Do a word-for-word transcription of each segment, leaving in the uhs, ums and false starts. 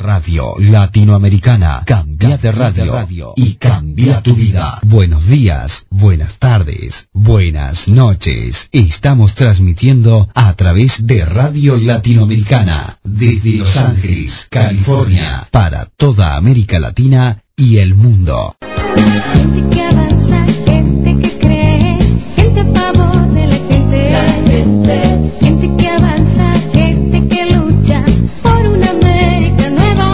Radio Latinoamericana. Cambia de radio, radio y cambia tu vida. Buenos días, buenas tardes, buenas noches. Estamos transmitiendo a través de Radio Latinoamericana desde Los Ángeles, California, para toda América Latina y el mundo. Gente que avanza, gente que cree, gente a favor de la gente, la gente, gente que avanza, gente que lucha por una América nueva.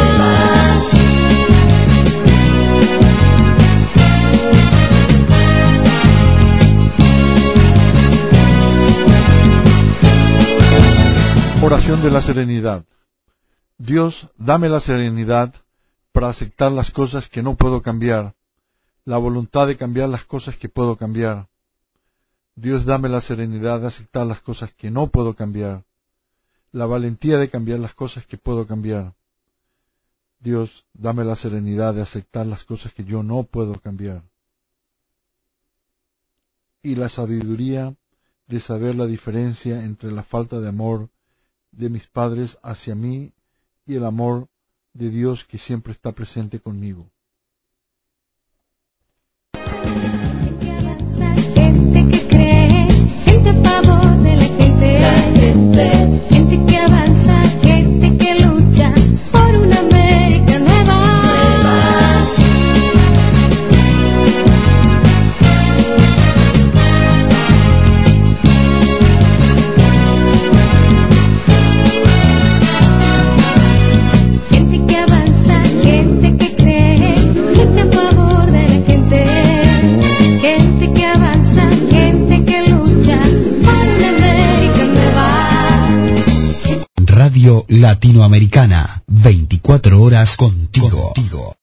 Oración de la serenidad. Dios, dame la serenidad para aceptar las cosas que no puedo cambiar, la voluntad de cambiar las cosas que puedo cambiar. Dios, dame la serenidad de aceptar las cosas que no puedo cambiar, la valentía de cambiar las cosas que puedo cambiar. Dios, dame la serenidad de aceptar las cosas que yo no puedo cambiar, y la sabiduría de saber la diferencia entre la falta de amor de mis padres hacia mí y el amor de Dios que siempre está presente conmigo. Gente que avanza, gente que cree, gente a favor de la gente, la gente, gente que avanza, gente que lucha por una América nueva. Radio Latinoamericana, veinticuatro horas contigo. contigo.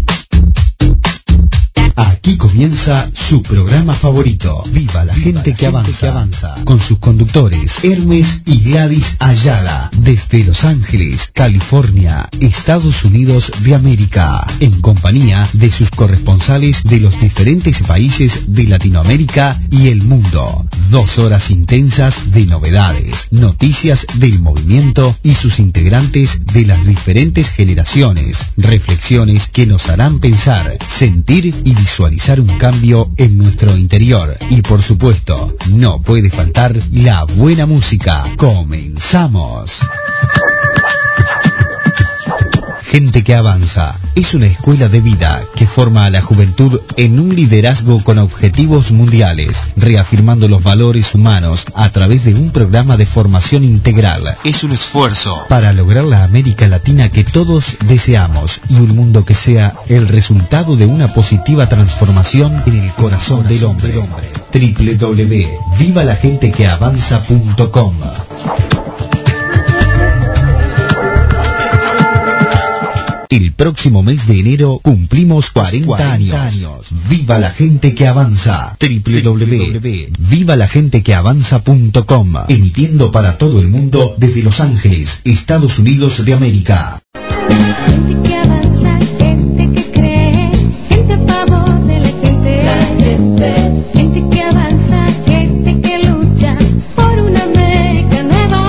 Aquí comienza su programa favorito, Viva la Viva gente, la que, gente avanza, que avanza, con sus conductores Hermes y Gladys Ayala, desde Los Ángeles, California, Estados Unidos de América, en compañía de sus corresponsales de los diferentes países de Latinoamérica y el mundo. Dos horas intensas de novedades, noticias del movimiento y sus integrantes de las diferentes generaciones, reflexiones que nos harán pensar, sentir y visualizar un cambio en nuestro interior. Y por supuesto, no puede faltar la buena música. ¡Comenzamos! Gente que avanza es una escuela de vida que forma a la juventud en un liderazgo con objetivos mundiales, reafirmando los valores humanos a través de un programa de formación integral. Es un esfuerzo para lograr la América Latina que todos deseamos y un mundo que sea el resultado de una positiva transformación en el corazón del hombre. doble u doble u doble u punto viva la gente que avanza punto com. El próximo mes de enero cumplimos cuarenta años. ¡Viva la gente que avanza! doble u doble u doble u punto viva la gente que avanza punto com. Emitiendo para todo el mundo desde Los Ángeles, Estados Unidos de América. Gente que avanza, gente que cree, gente a favor de la gente, la gente, gente que avanza, gente que lucha por una América nueva.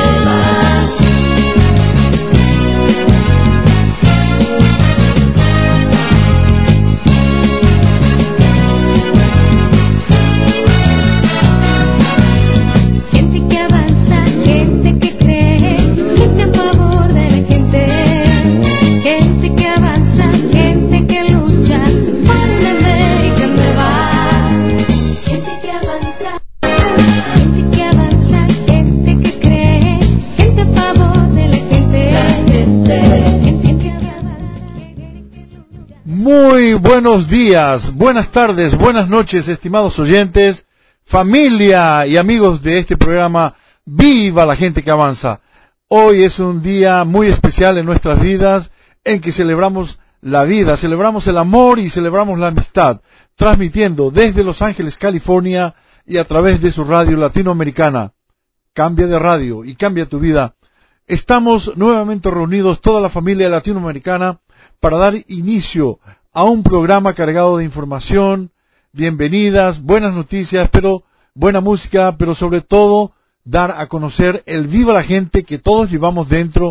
Muy buenos días, buenas tardes, buenas noches, estimados oyentes, familia y amigos de este programa Viva la gente que avanza. Hoy es un día muy especial en nuestras vidas en que celebramos la vida, celebramos el amor y celebramos la amistad, transmitiendo desde Los Ángeles, California y a través de su radio latinoamericana. Cambia de radio y cambia tu vida. Estamos nuevamente reunidos toda la familia latinoamericana para dar inicio a un programa cargado de información, bienvenidas, buenas noticias, pero buena música, pero sobre todo dar a conocer el viva la gente que todos llevamos dentro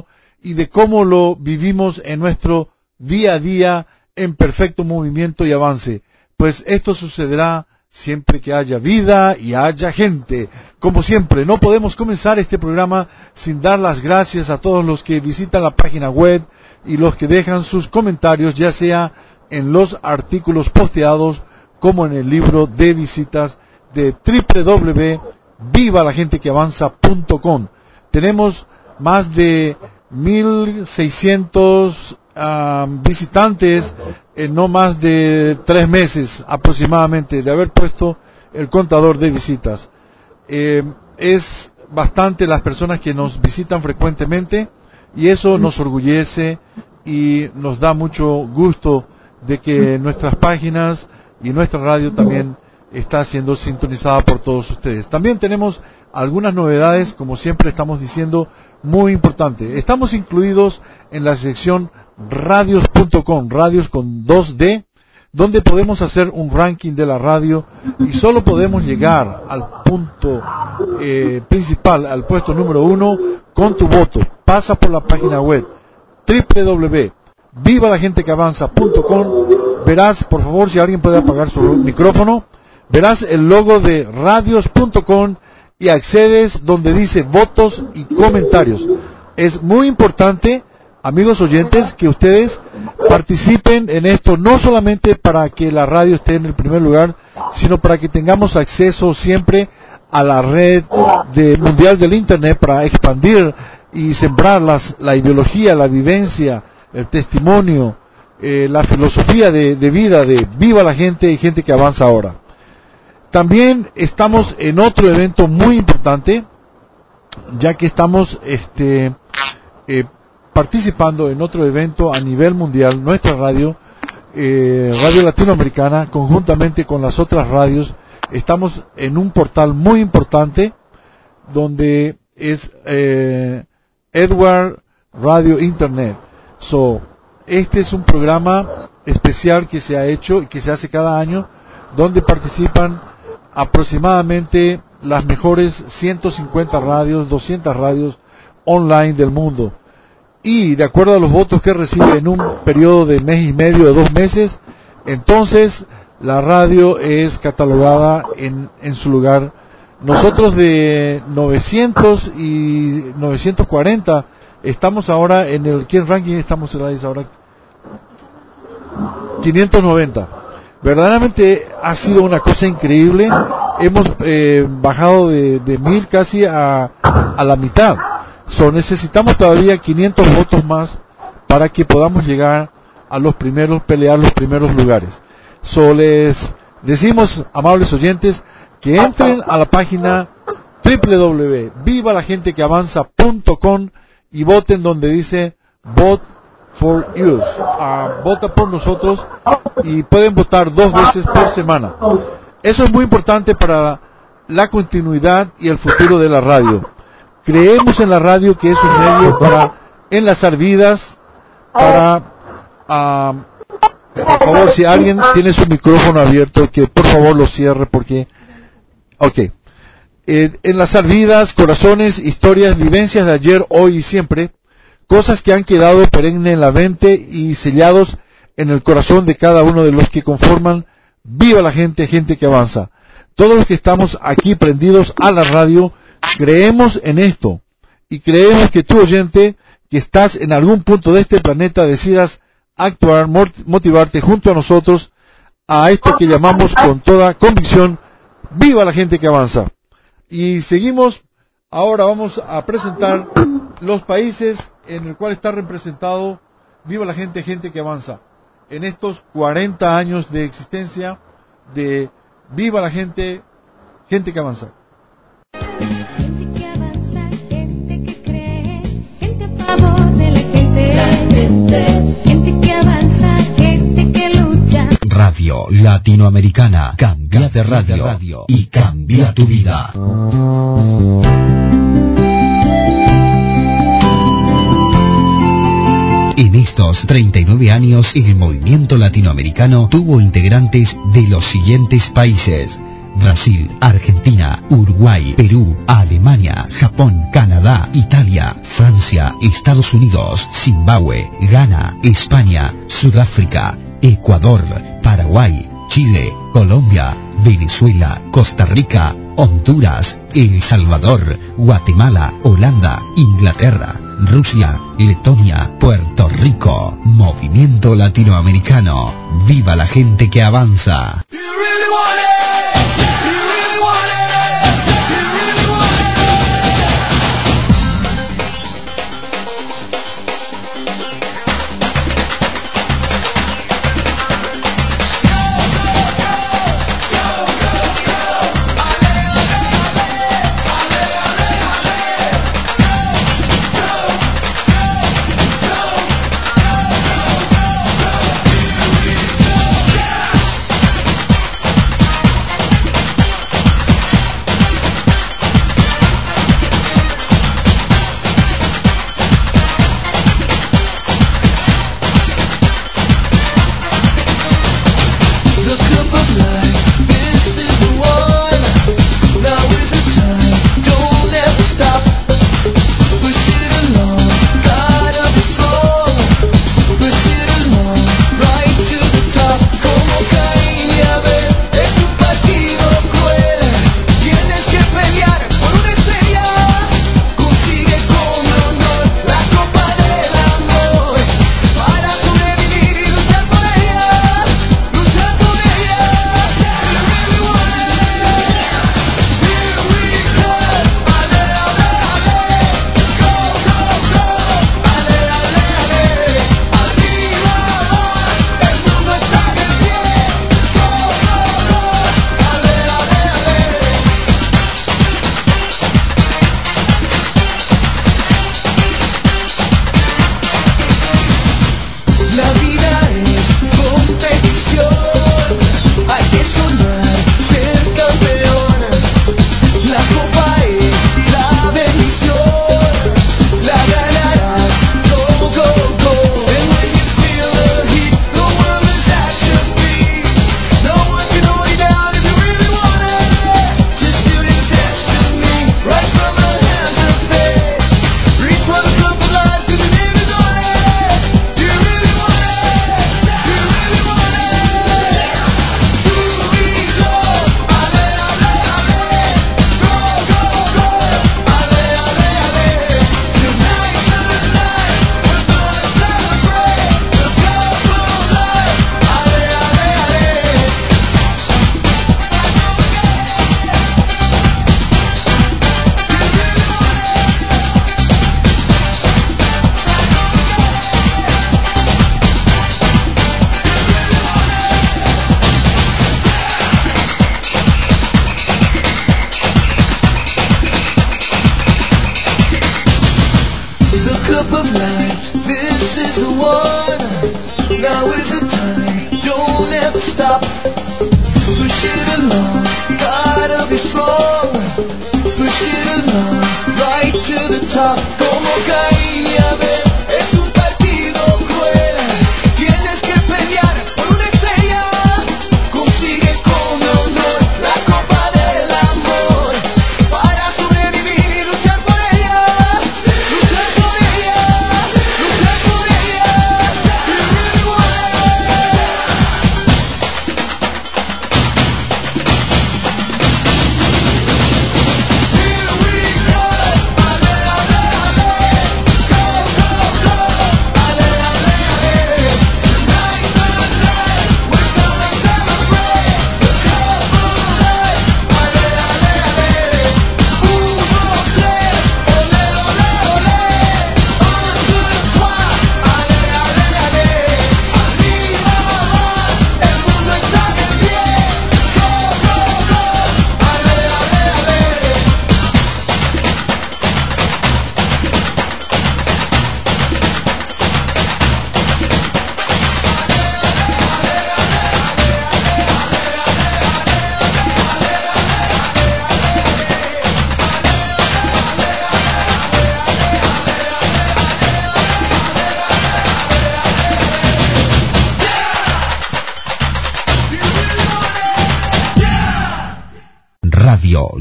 y de cómo lo vivimos en nuestro día a día en perfecto movimiento y avance. Pues esto sucederá siempre que haya vida y haya gente. Como siempre, no podemos comenzar este programa sin dar las gracias a todos los que visitan la página web y los que dejan sus comentarios, ya sea en los artículos posteados como en el libro de visitas de doble u doble u doble u punto viva la gente que avanza punto com. Tenemos más de mil seiscientos uh, visitantes en no más de tres meses aproximadamente de haber puesto el contador de visitas. Eh, es bastante las personas que nos visitan frecuentemente y eso nos orgullece y nos da mucho gusto de que nuestras páginas y nuestra radio también está siendo sintonizada por todos ustedes. También tenemos algunas novedades, como siempre estamos diciendo, muy importante. Estamos incluidos en la sección radios punto com, radios con dos D, donde podemos hacer un ranking de la radio y solo podemos llegar al punto eh, principal, al puesto número uno, con tu voto. Pasa por la página web doble u doble u doble u punto viva la gente que avanza punto com. Verás, por favor, si alguien puede apagar su micrófono, verás el logo de radios punto com y accedes donde dice votos y comentarios. Es muy importante, amigos oyentes, que ustedes participen en esto, no solamente para que la radio esté en el primer lugar, sino para que tengamos acceso siempre a la red de, mundial del Internet, para expandir y sembrar las, la ideología, la vivencia, el testimonio, eh, la filosofía de, de vida de viva la gente y gente que avanza ahora. También estamos en otro evento muy importante, ya que estamos este, eh, participando en otro evento a nivel mundial. Nuestra radio, eh, Radio Latinoamericana, conjuntamente con las otras radios, estamos en un portal muy importante, donde es eh, Edward Radio Internet. So, este es un programa especial que se ha hecho y que se hace cada año, donde participan aproximadamente las mejores ciento cincuenta radios, doscientas radios online del mundo. Y de acuerdo a los votos que recibe en un periodo de mes y medio, de dos meses, entonces la radio es catalogada en, en su lugar. Nosotros de novecientos y novecientos cuarenta estamos ahora en el, ¿qué ranking estamos ahora? quinientos noventa. Verdaderamente ha sido una cosa increíble. Hemos eh, bajado de, de mil casi a, a la mitad. So, necesitamos todavía quinientos votos más para que podamos llegar a los primeros, pelear los primeros lugares. So, les decimos, amables oyentes, que entren a la página doble u doble u doble u punto viva la gente que avanza punto com y voten donde dice Vote for Youth. Uh, vota por nosotros y pueden votar dos veces por semana. Eso es muy importante para la continuidad y el futuro de la radio. Creemos en la radio, que es un medio para enlazar vidas, para, uh, por favor, si alguien tiene su micrófono abierto, que por favor lo cierre, porque, ok, eh, enlazar vidas, corazones, historias, vivencias de ayer, hoy y siempre, cosas que han quedado perenne en la mente y sellados en el corazón de cada uno de los que conforman Viva la Gente, gente que avanza. Todos los que estamos aquí prendidos a la radio, creemos en esto, y creemos que tú, oyente, que estás en algún punto de este planeta, decidas actuar, motivarte junto a nosotros a esto que llamamos con toda convicción, Viva la Gente que avanza. Y seguimos, ahora vamos a presentar los países en el cual está representado Viva la Gente, gente que avanza, en estos cuarenta años de existencia de Viva la Gente, gente que avanza. Gente que avanza, gente que cree, gente a favor de la gente, la gente, gente que avanza, gente que lucha. Radio Latinoamericana, cambia de radio, radio y cambia tu vida. En estos treinta y nueve años, el movimiento latinoamericano tuvo integrantes de los siguientes países: Brasil, Argentina, Uruguay, Perú, Alemania, Japón, Canadá, Italia, Francia, Estados Unidos, Zimbabue, Ghana, España, Sudáfrica, Ecuador, Paraguay, Chile, Colombia, Venezuela, Costa Rica, Honduras, El Salvador, Guatemala, Holanda, Inglaterra, Rusia, Letonia, Puerto Rico. Movimiento Latinoamericano. ¡Viva la gente que avanza!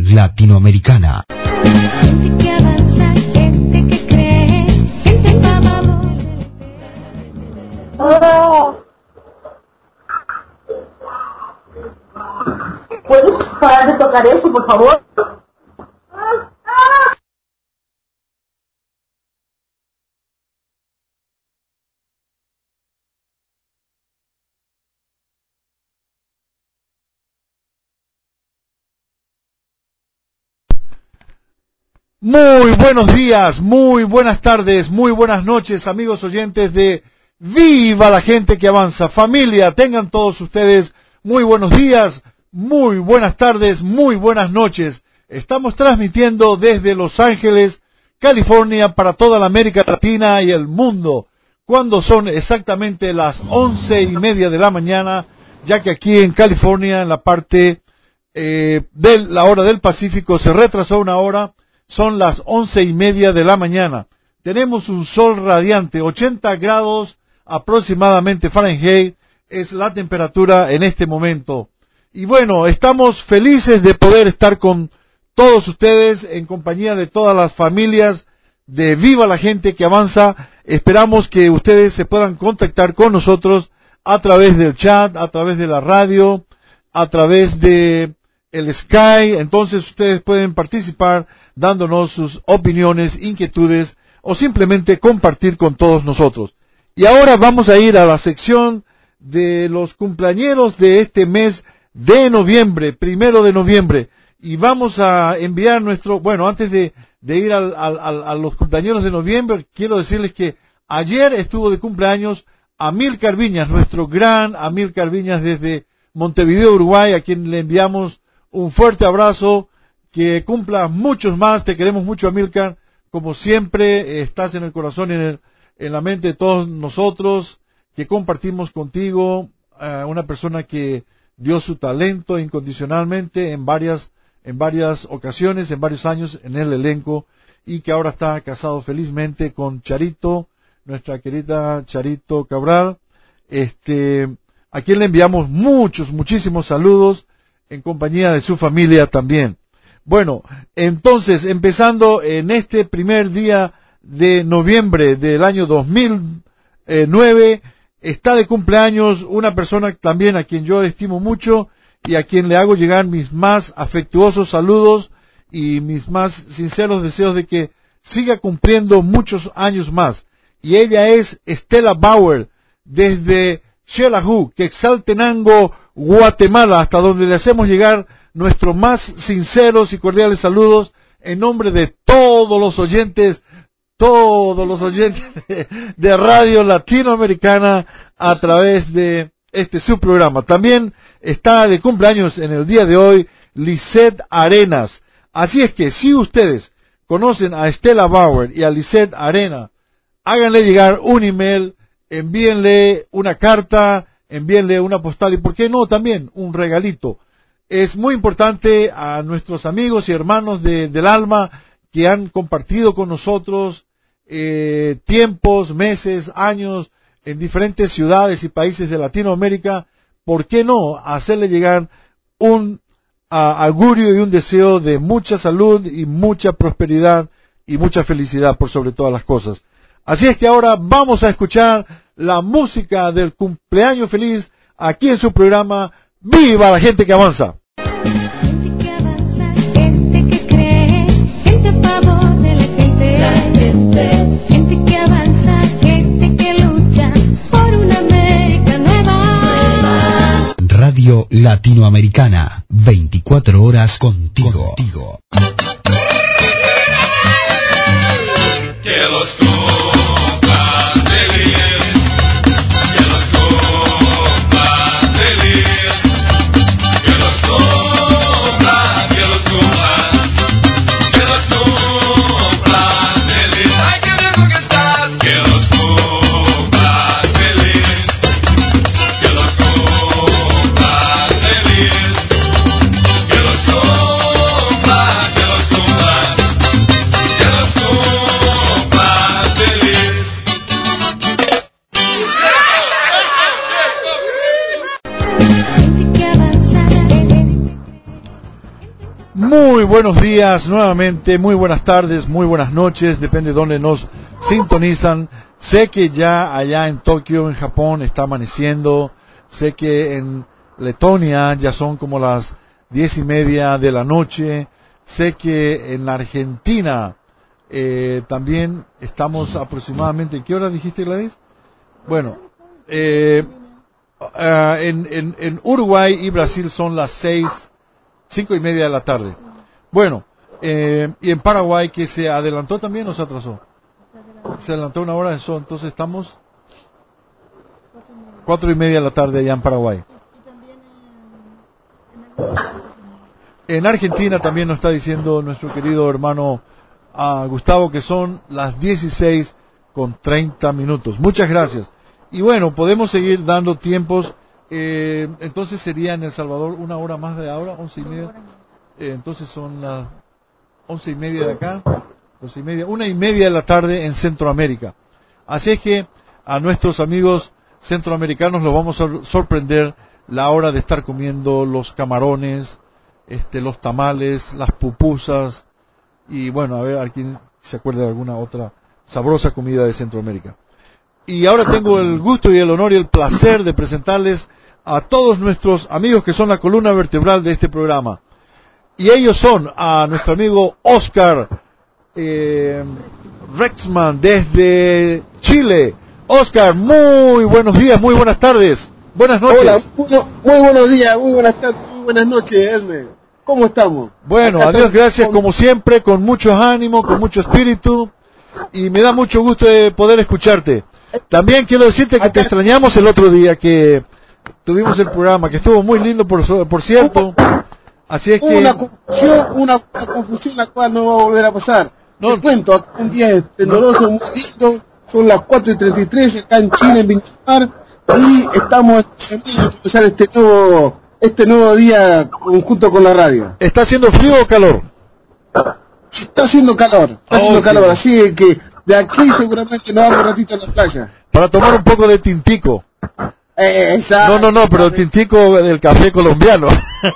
Latinoamericana. Gente que avanza, gente que cree, gente famosa. ¿Puedes parar de tocar eso, por favor? Muy buenos días, muy buenas tardes, muy buenas noches, amigos oyentes de Viva la Gente que Avanza. Familia, tengan todos ustedes muy buenos días, muy buenas tardes, muy buenas noches. Estamos transmitiendo desde Los Ángeles, California, para toda la América Latina y el mundo, cuando son exactamente las once y media de la mañana, ya que aquí en California, en la parte eh, de la hora del Pacífico, se retrasó una hora. Son las once y media de la mañana. Tenemos un sol radiante, ochenta grados aproximadamente Fahrenheit es la temperatura en este momento. Y bueno, estamos felices de poder estar con todos ustedes en compañía de todas las familias de Viva la Gente que Avanza. Esperamos que ustedes se puedan contactar con nosotros a través del chat, a través de la radio, a través de el Sky. Entonces ustedes pueden participar dándonos sus opiniones, inquietudes o simplemente compartir con todos nosotros. Y ahora vamos a ir a la sección de los cumpleañeros de este mes de noviembre, primero de noviembre, y vamos a enviar nuestro, bueno, antes de, de ir al, al, al, a los cumpleañeros de noviembre, quiero decirles que ayer estuvo de cumpleaños Amílcar Viñas, nuestro gran Amílcar Viñas desde Montevideo, Uruguay, a quien le enviamos un fuerte abrazo. Que cumpla muchos más, te queremos mucho, Amílcar, como siempre, eh, estás en el corazón y en, el, en la mente de todos nosotros, que compartimos contigo, eh, una persona que dio su talento incondicionalmente en varias, en varias ocasiones, en varios años en el elenco, y que ahora está casado felizmente con Charito, nuestra querida Charito Cabral, este, a quien le enviamos muchos, muchísimos saludos, en compañía de su familia también. Bueno, entonces, empezando en este primer día de noviembre del año dos mil nueve, está de cumpleaños una persona también a quien yo estimo mucho y a quien le hago llegar mis más afectuosos saludos y mis más sinceros deseos de que siga cumpliendo muchos años más. Y ella es Estela Bauer, desde Xelajú, Quetzaltenango, Guatemala, hasta donde le hacemos llegar nuestros más sinceros y cordiales saludos en nombre de todos los oyentes, todos los oyentes de, de Radio Latinoamericana a través de este su programa. También está de cumpleaños en el día de hoy Lisette Arenas. Así es que si ustedes conocen a Estela Bauer y a Lisette Arenas, háganle llegar un email, envíenle una carta, envíenle una postal y por qué no también un regalito. Es muy importante a nuestros amigos y hermanos de, del alma que han compartido con nosotros eh, tiempos, meses, años en diferentes ciudades y países de Latinoamérica. ¿Por qué no hacerle llegar un a, augurio y un deseo de mucha salud y mucha prosperidad y mucha felicidad por sobre todas las cosas? Así es que ahora vamos a escuchar la música del cumpleaños feliz aquí en su programa ¡Viva la Gente que Avanza! Gente que avanza, gente que cree, gente a favor de la gente. La gente. Gente que avanza, gente que lucha por una América nueva. Radio Latinoamericana, veinticuatro horas contigo. contigo. Que los cumplas feliz. Que los cumplas feliz. Que los cumplas, que los cumplas. Que los cumplas feliz. Ay, qué viejo que estás. Que los cumplas feliz. Que los cumplas feliz. Que los cumplas, que los buenos días nuevamente, muy buenas tardes, muy buenas noches, depende de dónde nos sintonizan. Sé que ya allá en Tokio, en Japón, está amaneciendo. Sé que en Letonia ya son como las diez y media de la noche. Sé que en la Argentina eh, también estamos aproximadamente... ¿Qué hora dijiste, Gladys? Bueno, eh, uh, en, en, en Uruguay y Brasil son las seis, cinco y media de la tarde. Bueno, eh, y en Paraguay, que se adelantó también o se atrasó. Se adelantó una hora, eso, entonces estamos cuatro y media de la tarde allá en Paraguay. En Argentina también nos está diciendo nuestro querido hermano uh, Gustavo que son las dieciséis con treinta minutos. Muchas gracias. Y bueno, podemos seguir dando tiempos. Eh, entonces sería en El Salvador una hora más de ahora, once y media. Eh, entonces son las once y media de acá, doce y media, una y media de la tarde en Centroamérica. Así es que a nuestros amigos centroamericanos los vamos a sorprender la hora de estar comiendo los camarones, este, los tamales, las pupusas y bueno, a ver a quién se acuerda de alguna otra sabrosa comida de Centroamérica. Y ahora tengo el gusto y el honor y el placer de presentarles a todos nuestros amigos que son la columna vertebral de este programa. Y ellos son a nuestro amigo Oscar eh, Rexman desde Chile. Oscar, muy buenos días, muy buenas tardes, buenas noches. Hola, bueno, muy buenos días, muy buenas tardes, muy buenas noches, Esme. ¿Cómo estamos? Bueno, Acá adiós, estamos gracias con... como siempre, con mucho ánimo, con mucho espíritu. Y me da mucho gusto de poder escucharte. También quiero decirte que te extrañamos el otro día que tuvimos el programa, que estuvo muy lindo por, por cierto. Así es que... Una confusión, una, una confusión la cual no va a volver a pasar. No. Te cuento, acá un día esplendoroso, muy lindo, son las cuatro y treinta y tres acá en Chile, en Viña del Mar, y estamos empezando a empezar este nuevo, este nuevo día junto con la radio. ¿Está haciendo frío o calor? Está haciendo calor, está haciendo Okay. calor, así que de aquí seguramente nos vamos un ratito a la playa. Para tomar un poco de tintico. Eh, exacto. No, no, no, pero el tintico del café colombiano.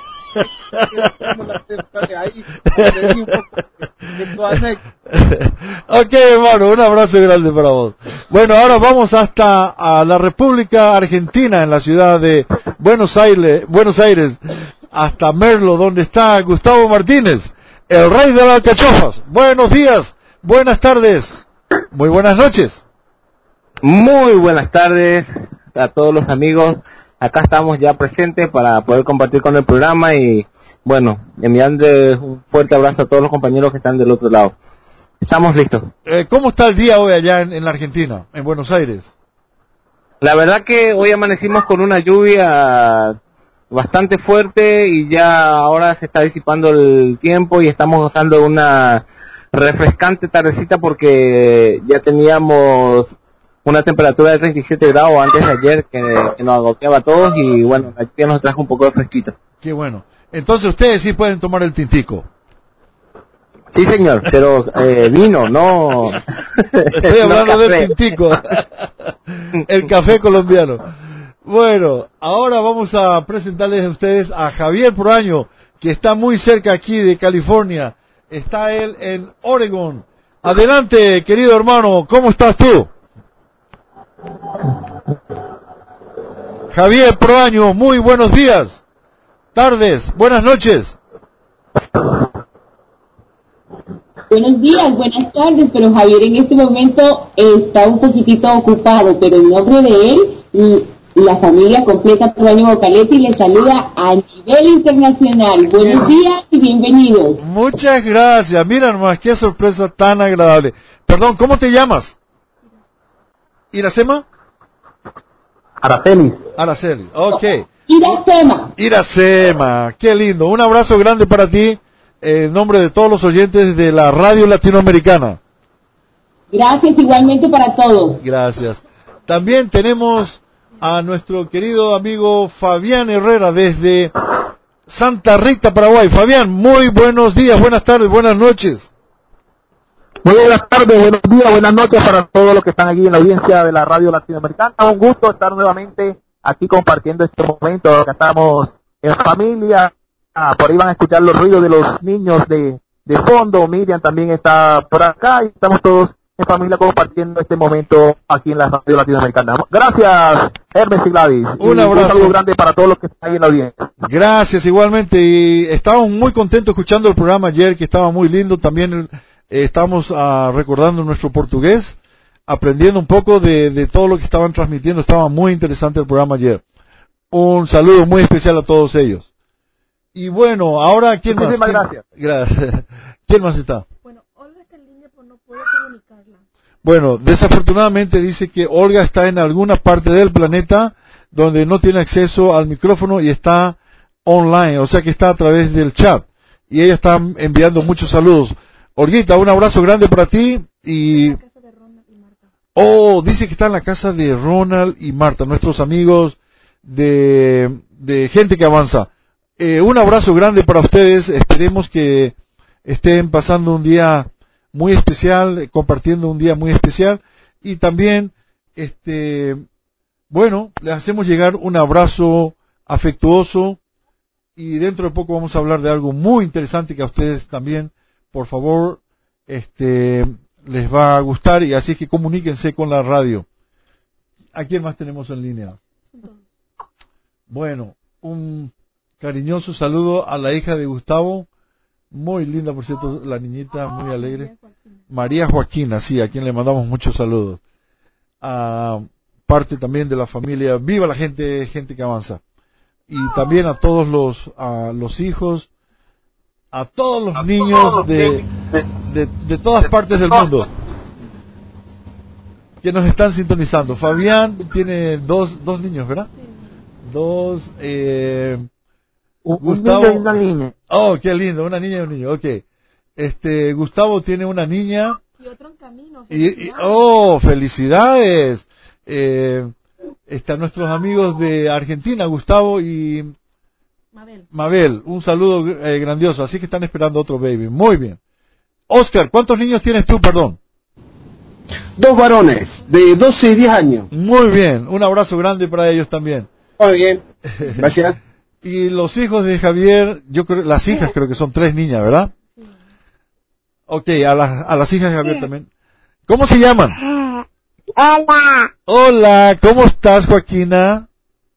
Ahí, un poco de tu anécdota. Ok, hermano, un abrazo grande para vos. Bueno, ahora vamos hasta a la República Argentina, en la ciudad de Buenos Aires, Buenos Aires, hasta Merlo, donde está Gustavo Martínez, el rey de las alcachofas. Buenos días, buenas tardes, muy buenas noches. Muy buenas tardes a todos los amigos. Acá estamos ya presentes para poder compartir con el programa y, bueno, enviando un fuerte abrazo a todos los compañeros que están del otro lado. Estamos listos. Eh, ¿Cómo está el día hoy allá en, en la Argentina, en Buenos Aires? La verdad que hoy amanecimos con una lluvia bastante fuerte y ya ahora se está disipando el tiempo y estamos gozando de una refrescante tardecita porque ya teníamos una temperatura de treinta y siete grados antes de ayer que, que nos agoteaba a todos y bueno, la lluvia nos trajo un poco de fresquito. Qué bueno. Entonces ustedes sí pueden tomar el tintico. Sí, señor, pero eh, vino, no... Estoy hablando no del tintico. El café colombiano. Bueno, ahora vamos a presentarles a ustedes a Javier Proaño, que está muy cerca aquí de California. Está él en Oregon. Adelante, querido hermano, ¿cómo estás tú? Javier Proaño, muy buenos días, tardes, buenas noches. Buenos días, buenas tardes, pero Javier en este momento está un poquitito ocupado, pero en nombre de él y la familia completa Proaño Bocaletti le saluda a nivel internacional. Buenos días y bienvenidos. Muchas gracias, mira nomás, qué sorpresa tan agradable. Perdón, ¿cómo te llamas? ¿Iracema? Araceli. Araceli, ok. Iracema. Iracema, qué lindo. Un abrazo grande para ti, en nombre de todos los oyentes de la radio latinoamericana. Gracias igualmente para todos. Gracias. También tenemos a nuestro querido amigo Fabián Herrera desde Santa Rita, Paraguay. Fabián, muy buenos días, buenas tardes, buenas noches. Muy buenas tardes, buenos días, buenas noches para todos los que están aquí en la audiencia de la radio latinoamericana. Un gusto estar nuevamente aquí compartiendo este momento que estamos en familia Ah, por ahí van a escuchar los ruidos de los niños de, de fondo. Miriam también está por acá y estamos todos en familia compartiendo este momento aquí en la radio latinoamericana. Gracias, Hermes y Gladys. Un y abrazo. Un saludo grande para todos los que están ahí en la audiencia. Gracias, igualmente. Y estábamos muy contentos escuchando el programa ayer, que estaba muy lindo. También eh, estábamos ah, recordando nuestro portugués, aprendiendo un poco de, de todo lo que estaban transmitiendo. Estaba muy interesante el programa ayer. Un saludo muy especial a todos ellos. Y bueno, ahora, ¿quién más? Muchísimas ¿Quién? gracias. Gracias. ¿Quién más está? Bueno, Olga está en línea, pero no puedo comunicarla. Bueno, desafortunadamente dice que Olga está en alguna parte del planeta donde no tiene acceso al micrófono y está online, o sea que está a través del chat. Y ella está enviando muchos saludos. Olguita, un abrazo grande para ti y... Oh, dice que está en la casa de Ronald y Marta, nuestros amigos de, de Gente que Avanza. Eh, un abrazo grande para ustedes, esperemos que estén pasando un día muy especial, eh, compartiendo un día muy especial, y también, este, bueno, les hacemos llegar un abrazo afectuoso, y dentro de poco vamos a hablar de algo muy interesante que a ustedes también, por favor, este, les va a gustar, y así que comuníquense con la radio. ¿A quién más tenemos en línea? Bueno, un cariñoso saludo a la hija de Gustavo, muy linda por cierto, la niñita, muy alegre. María Joaquina, sí, a quien le mandamos muchos saludos. A parte también de la familia, viva la gente, gente que avanza. Y también a todos los, a los hijos, a todos los niños de, de, de todas partes del mundo que nos están sintonizando. Fabián tiene dos, dos niños, ¿verdad? Dos, eh, Gustavo, Un niño y una niña. Oh, qué lindo, una niña y un niño, ok. Este, Gustavo tiene una niña. Y otro en camino. Y, y, oh, felicidades. Eh, están nuestros amigos de Argentina, Gustavo y Mabel. Mabel. Un saludo eh, grandioso, así que están esperando otro baby. Muy bien. Oscar, ¿cuántos niños tienes tú, perdón? Dos varones, de doce y diez años. Muy bien, un abrazo grande para ellos también. Muy bien, gracias. Y los hijos de Javier, yo creo, las hijas creo que son tres niñas, ¿verdad? Sí. Ok, a las, a las hijas de Javier también. ¿Cómo se llaman? Hola. Hola, ¿cómo estás, Joaquina?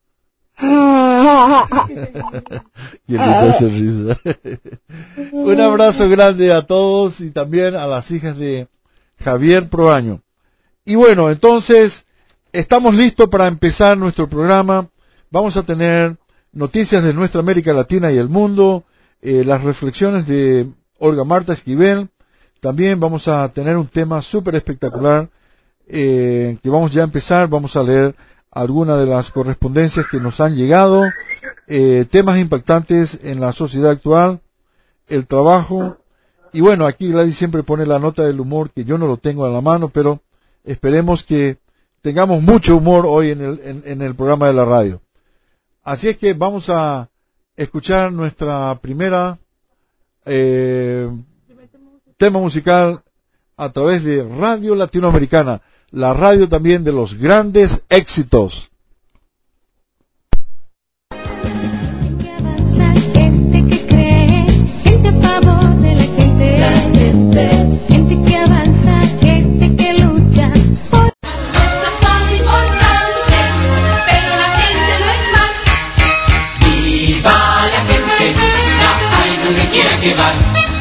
Qué linda esa risa. Un abrazo grande a todos y también a las hijas de Javier Proaño. Y bueno, entonces, estamos listos para empezar nuestro programa. Vamos a tener noticias de nuestra América Latina y el mundo, eh, las reflexiones de Olga Marta Esquivel. También vamos a tener un tema súper espectacular eh, que vamos ya a empezar. Vamos a leer algunas de las correspondencias que nos han llegado, eh, temas impactantes en la sociedad actual, el trabajo. Y bueno, aquí Gladys siempre pone la nota del humor, que yo no lo tengo a la mano, pero esperemos que tengamos mucho humor hoy en el, en, en el programa de la radio. Así es que vamos a escuchar nuestra primera eh, tema musical a través de Radio Latinoamericana, la radio también de los grandes éxitos. Gente que avanza, gente que cree, gente a favor de la gente, la gente, gente que avanza, gente que lucha por... Cosas son importantes, pero la gente no es más. Viva la gente, la hay donde quiera que vas.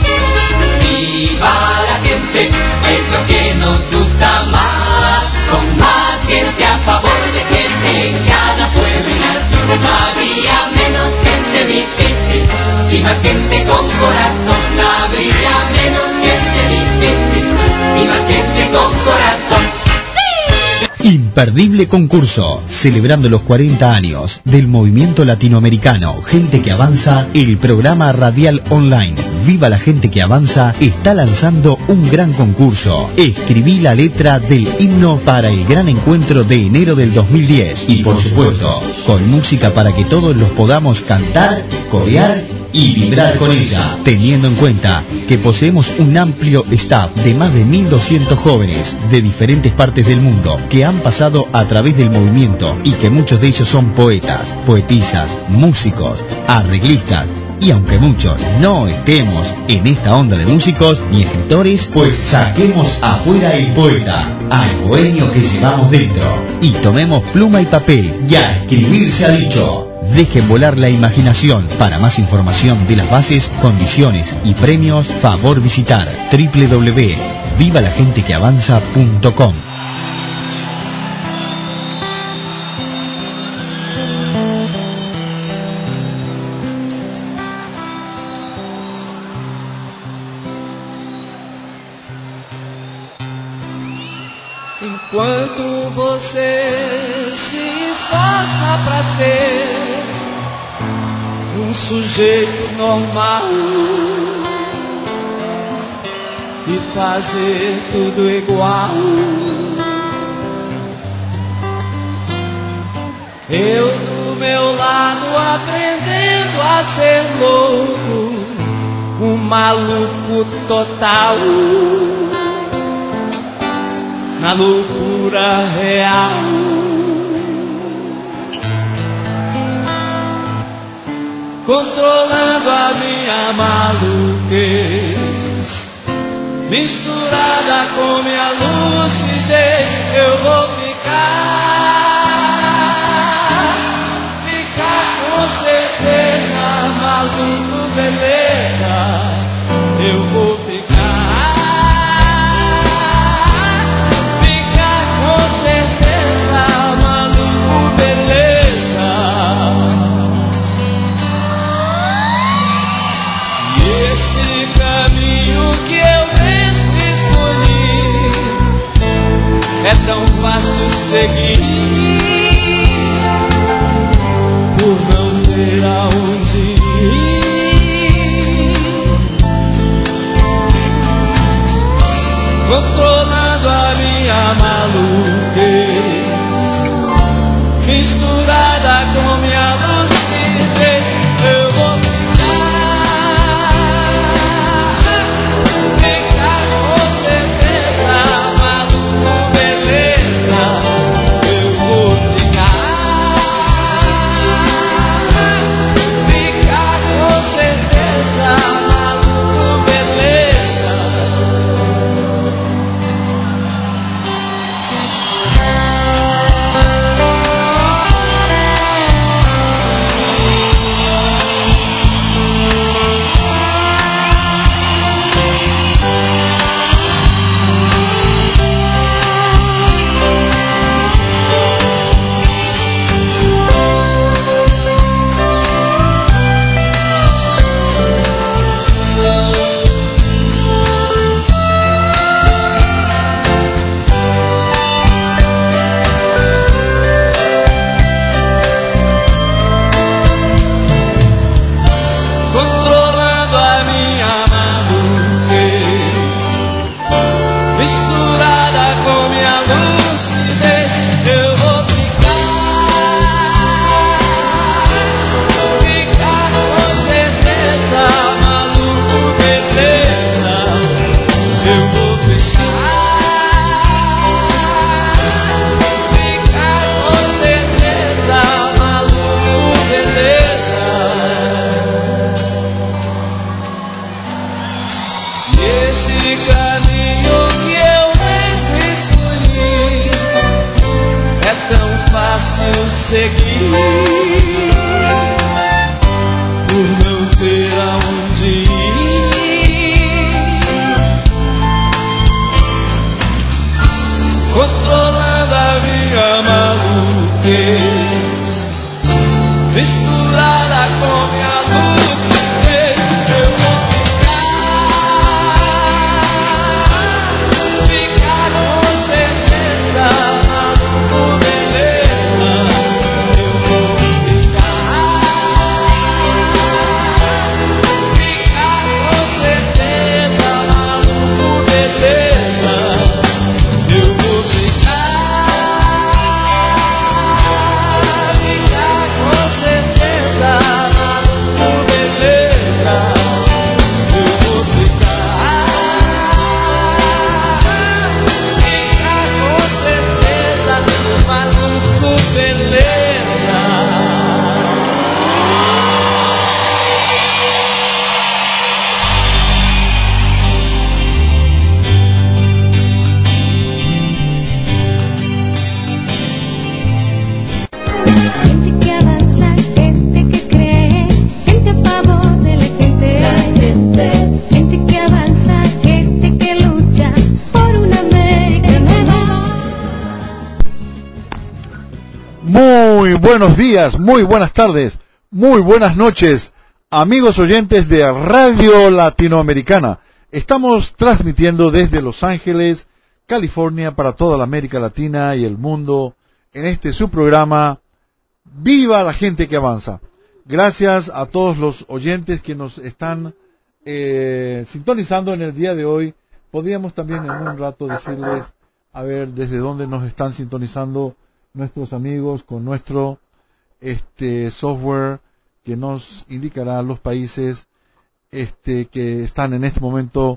Viva la gente, es lo que nos gusta más. Con más gente a favor de gente en cada pueblo y nación. Habría menos gente difícil y más gente con corazón. Habría menos gente difícil y más gente con corazón. Imperdible concurso, celebrando los cuarenta años del movimiento latinoamericano Gente que Avanza, el programa radial online Viva la Gente que Avanza está lanzando un gran concurso. Escribí la letra del himno para el gran encuentro de enero del dos mil diez y por supuesto, con música para que todos los podamos cantar, corear y vibrar con ella, teniendo en cuenta que poseemos un amplio staff de más de mil doscientos jóvenes de diferentes partes del mundo que han pasado a través del movimiento y que muchos de ellos son poetas, poetisas, músicos, arreglistas, Y aunque muchos no estemos en esta onda de músicos ni escritores, pues saquemos afuera el poeta, al bohemio que llevamos dentro, y tomemos pluma y papel, y a escribir se ha dicho. Dejen volar la imaginación. Para más información de las bases, condiciones y premios, favor visitar doble u doble u doble u punto viva la gente que avanza punto com. Enquanto você se esforça pra ser um sujeito normal e fazer tudo igual, eu do meu lado aprendendo a ser louco, um maluco total, na loucura real. Controlando a minha maluquez, misturada com minha lucidez, eu vou ficar, ficar com certeza, maluco, beleza, eu vou ficar. É tão fácil seguir, por não ter aonde ir, controlando a minha maluquez, misturada com minha lucidez, eu vou buenos días, muy buenas tardes, muy buenas noches, amigos oyentes de Radio Latinoamericana. Estamos transmitiendo desde Los Ángeles, California, para toda la América Latina y el mundo, en este su programa, Viva la Gente que Avanza. Gracias a todos los oyentes que nos están eh, sintonizando en el día de hoy. Podríamos también en un rato decirles, a ver, desde dónde nos están sintonizando nuestros amigos con nuestro este software que nos indicará los países este que están en este momento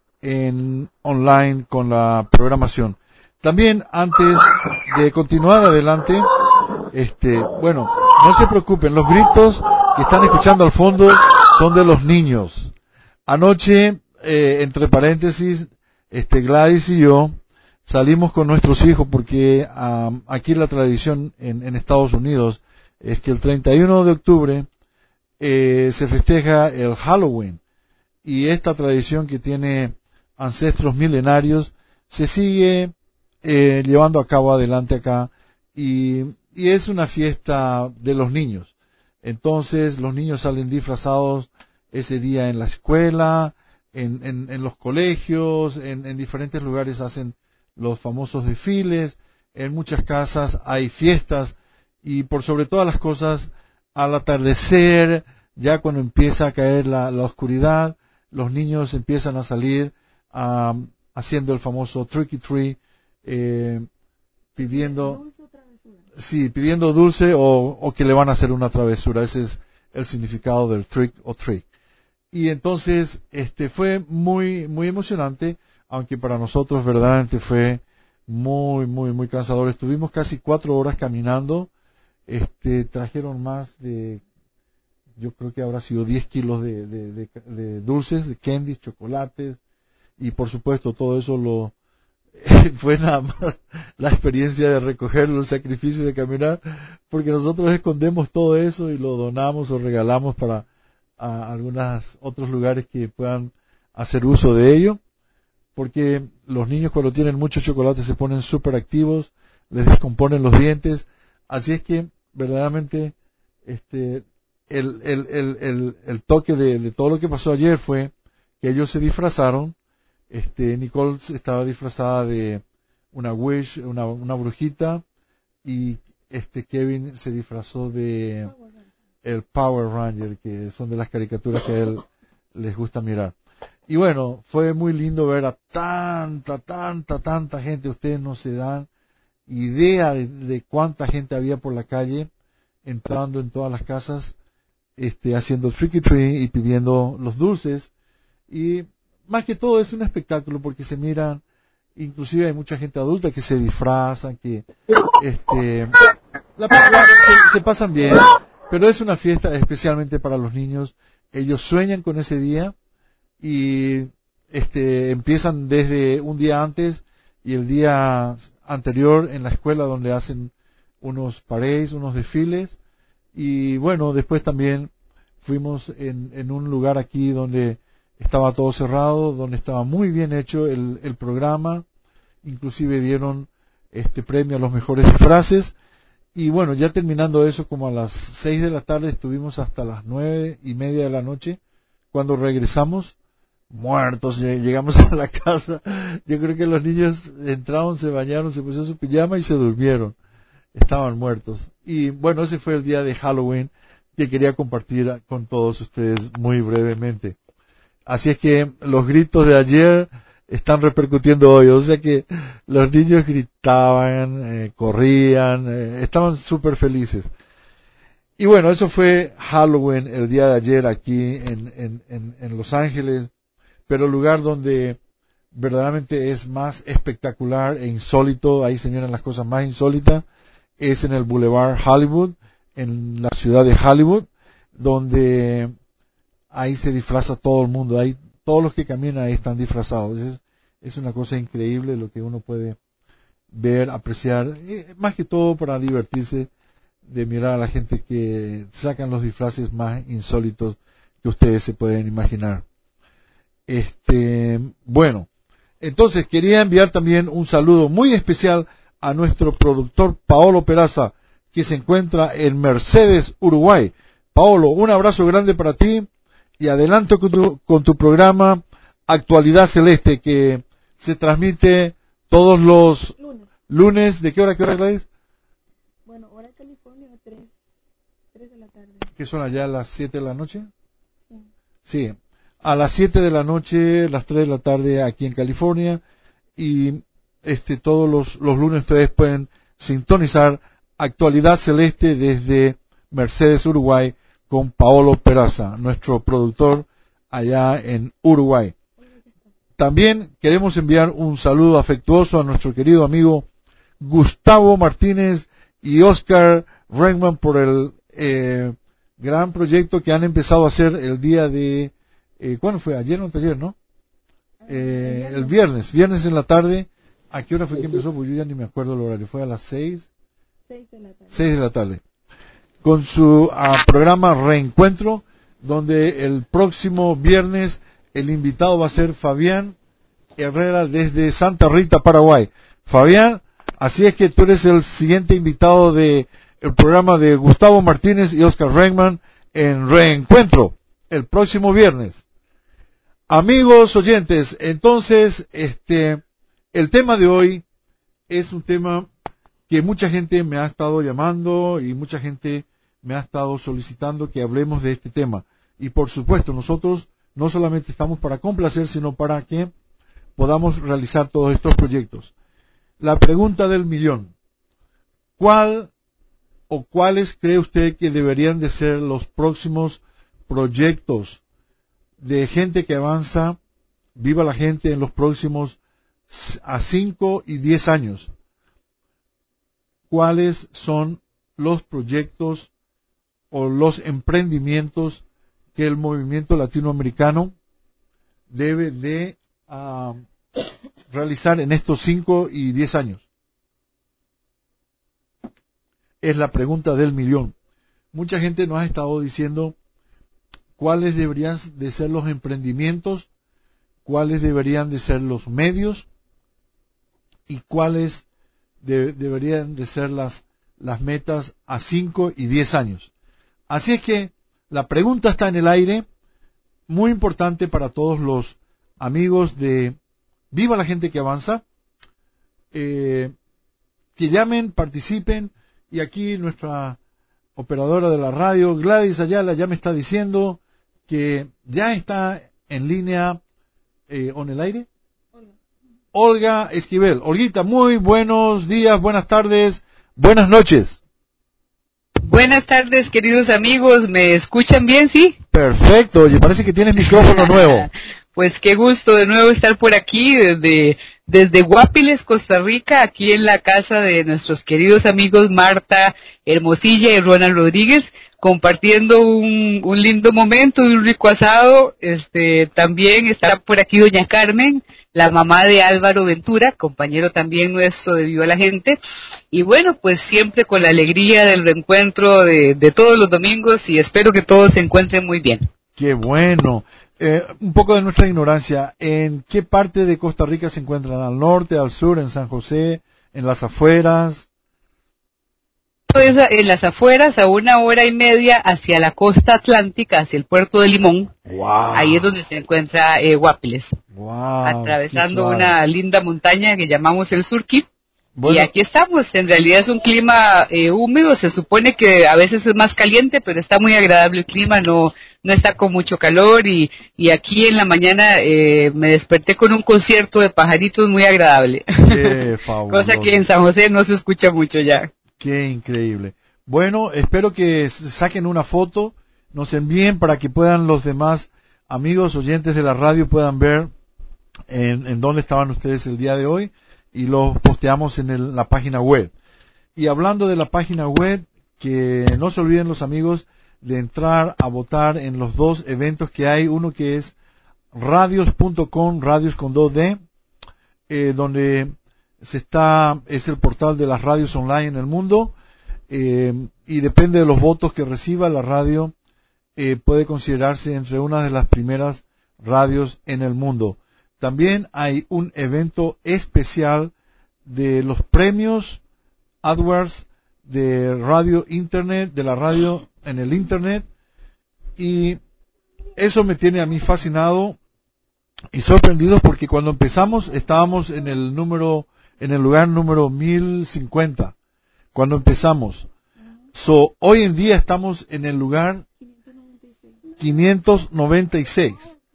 en online con la programación. También antes de continuar adelante, este bueno, no se preocupen, los gritos que están escuchando al fondo son de los niños. Anoche, eh, entre paréntesis, este Gladys y yo salimos con nuestros hijos porque um, aquí la tradición en, en Estados Unidos es que el treinta y uno de octubre eh, se festeja el Halloween, y esta tradición que tiene ancestros milenarios se sigue eh, llevando a cabo adelante acá, y, y es una fiesta de los niños. Entonces los niños salen disfrazados ese día en la escuela, en, en, en los colegios, en, en diferentes lugares hacen los famosos desfiles, en muchas casas hay fiestas, y por sobre todas las cosas, al atardecer, ya cuando empieza a caer la, la oscuridad, los niños empiezan a salir um, haciendo el famoso trick or treat, eh, pidiendo, sí, pidiendo dulce o, o que le van a hacer una travesura. Ese es el significado del trick or treat. Y entonces, este, fue muy, muy emocionante, aunque para nosotros verdaderamente fue muy, muy, muy cansador. Estuvimos casi cuatro horas caminando. Este, trajeron más de, yo creo que habrá sido diez kilos de, de, de, de dulces, de candies, chocolates, y por supuesto todo eso lo, fue nada más la experiencia de recogerlo, el sacrificio de caminar, porque nosotros escondemos todo eso y lo donamos o regalamos para a algunos otros lugares que puedan hacer uso de ello, porque los niños cuando tienen mucho chocolate se ponen súper activos, les descomponen los dientes, así es que verdaderamente este el, el, el, el, el toque de, de todo lo que pasó ayer fue que ellos se disfrazaron. Este, Nicole estaba disfrazada de una witch, una, una brujita, y este Kevin se disfrazó de el Power Ranger, que son de las caricaturas que a él les gusta mirar. Y bueno, fue muy lindo ver a tanta, tanta, tanta gente. Ustedes no se dan idea de, de cuánta gente había por la calle, entrando en todas las casas, este, haciendo trick or treat y pidiendo los dulces. Y más que todo es un espectáculo porque se miran, inclusive hay mucha gente adulta que se disfrazan, que este, la, la, se, se pasan bien, pero es una fiesta especialmente para los niños. Ellos sueñan con ese día y este, empiezan desde un día antes y el día anterior en la escuela, donde hacen unos parades, unos desfiles, y bueno, después también fuimos en, en un lugar aquí donde estaba todo cerrado, donde estaba muy bien hecho el, el programa, inclusive dieron este premio a los mejores disfraces, y bueno, ya terminando eso, como a las seis de la tarde, estuvimos hasta las nueve y media de la noche, cuando regresamos, muertos, llegamos a la casa. Yo creo que los niños entraron, se bañaron, se pusieron su pijama y se durmieron. Estaban muertos. Y bueno, ese fue el día de Halloween que quería compartir con todos ustedes muy brevemente. Así es que los gritos de ayer están repercutiendo hoy. O sea que los niños gritaban, eh, corrían, eh, estaban súper felices. Y bueno, eso fue Halloween el día de ayer aquí en, en, en, en Los Ángeles. Pero el lugar donde verdaderamente es más espectacular e insólito, ahí se miran las cosas más insólitas, es en el Boulevard Hollywood, en la ciudad de Hollywood, donde ahí se disfraza todo el mundo, ahí todos los que caminan ahí están disfrazados. Es, es una cosa increíble lo que uno puede ver, apreciar, eh, más que todo para divertirse, de mirar a la gente que sacan los disfraces más insólitos que ustedes se pueden imaginar. Este, bueno, entonces quería enviar también un saludo muy especial a nuestro productor Paolo Peraza, que se encuentra en Mercedes, Uruguay. Paolo, un abrazo grande para ti y adelanto con tu, con tu programa Actualidad Celeste, que se transmite todos los Lunes. lunes. ¿De qué hora a qué hora, Gladys? Bueno, hora de California, tres. tres de la tarde. ¿Que son allá a las siete de la noche? Sí. Sí, a las siete de la noche, las tres de la tarde aquí en California, y este todos los, los lunes ustedes pueden sintonizar Actualidad Celeste desde Mercedes, Uruguay, con Paolo Peraza, nuestro productor allá en Uruguay. También queremos enviar un saludo afectuoso a nuestro querido amigo Gustavo Martínez y Oscar Renkman por el eh, gran proyecto que han empezado a hacer el día de, eh, ¿cuándo fue? Ayer o ayer, ¿no? Eh, el viernes, viernes en la tarde. ¿A qué hora fue que empezó? Pues yo ya ni me acuerdo el horario. Fue a las seis. seis de la tarde. Seis de la tarde. Con su uh, programa Reencuentro, donde el próximo viernes el invitado va a ser Fabián Herrera desde Santa Rita, Paraguay. Fabián, así es que tú eres el siguiente invitado de el programa de Gustavo Martínez y Oscar Renkman en Reencuentro, el próximo viernes. Amigos oyentes, entonces, este, el tema de hoy es un tema que mucha gente me ha estado llamando y mucha gente me ha estado solicitando que hablemos de este tema. Y por supuesto, nosotros no solamente estamos para complacer, sino para que podamos realizar todos estos proyectos. La pregunta del millón. ¿Cuál o cuáles cree usted que deberían de ser los próximos proyectos de Gente que Avanza, Viva la Gente, en los próximos a cinco y diez años? ¿Cuáles son los proyectos o los emprendimientos que el movimiento latinoamericano debe de uh, realizar en estos cinco y diez años? Es la pregunta del millón. Mucha gente nos ha estado diciendo cuáles deberían de ser los emprendimientos, cuáles deberían de ser los medios y cuáles de, deberían de ser las, las metas a cinco y diez años. Así es que la pregunta está en el aire, muy importante para todos los amigos de Viva la Gente que Avanza, eh, que llamen, participen, y aquí nuestra operadora de la radio, Gladys Ayala, ya me está diciendo que ya está en línea, eh, ¿on el aire? Olga. Olga Esquivel. Olguita, muy buenos días, buenas tardes, buenas noches. Buenas tardes, queridos amigos, ¿me escuchan bien, sí? Perfecto, oye, parece que tienes micrófono nuevo. Pues qué gusto de nuevo estar por aquí desde, desde Guapiles, Costa Rica, aquí en la casa de nuestros queridos amigos Marta Hermosilla y Ronald Rodríguez, compartiendo un, un lindo momento y un rico asado. Este, también está por aquí doña Carmen, la mamá de Álvaro Ventura, compañero también nuestro de Viva la Gente. Y bueno, pues siempre con la alegría del reencuentro de, de todos los domingos, y espero que todos se encuentren muy bien. Qué bueno. Eh, un poco de nuestra ignorancia, ¿en qué parte de Costa Rica se encuentran? ¿Al norte, al sur, en San José, en las afueras? En las afueras, a una hora y media hacia la costa atlántica, hacia el puerto de Limón. Wow. Ahí es donde se encuentra eh, Guapiles. Wow, atravesando una linda montaña que llamamos el Surquí. Bueno. Y aquí estamos. En realidad es un clima eh, húmedo, se supone que a veces es más caliente, pero está muy agradable el clima, no no está con mucho calor, y, y aquí en la mañana eh, me desperté con un concierto de pajaritos muy agradable. Qué fabuloso. Cosa que en San José no se escucha mucho ya. Qué increíble. Bueno, espero que saquen una foto, nos envíen para que puedan los demás amigos oyentes de la radio puedan ver en, en dónde estaban ustedes el día de hoy, y los posteamos en el, la página web. Y hablando de la página web, que no se olviden los amigos de entrar a votar en los dos eventos que hay, uno que es radios punto com, radios con dos D, eh, donde se está, es el portal de las radios online en el mundo, eh, y depende de los votos que reciba la radio, eh, puede considerarse entre una de las primeras radios en el mundo. También hay un evento especial de los premios AdWords de radio internet, de la radio en el internet, y eso me tiene a mí fascinado y sorprendido, porque cuando empezamos estábamos en el número, en el lugar número mil cincuenta, cuando empezamos. So, hoy en día estamos en el lugar quinientos noventa y seis.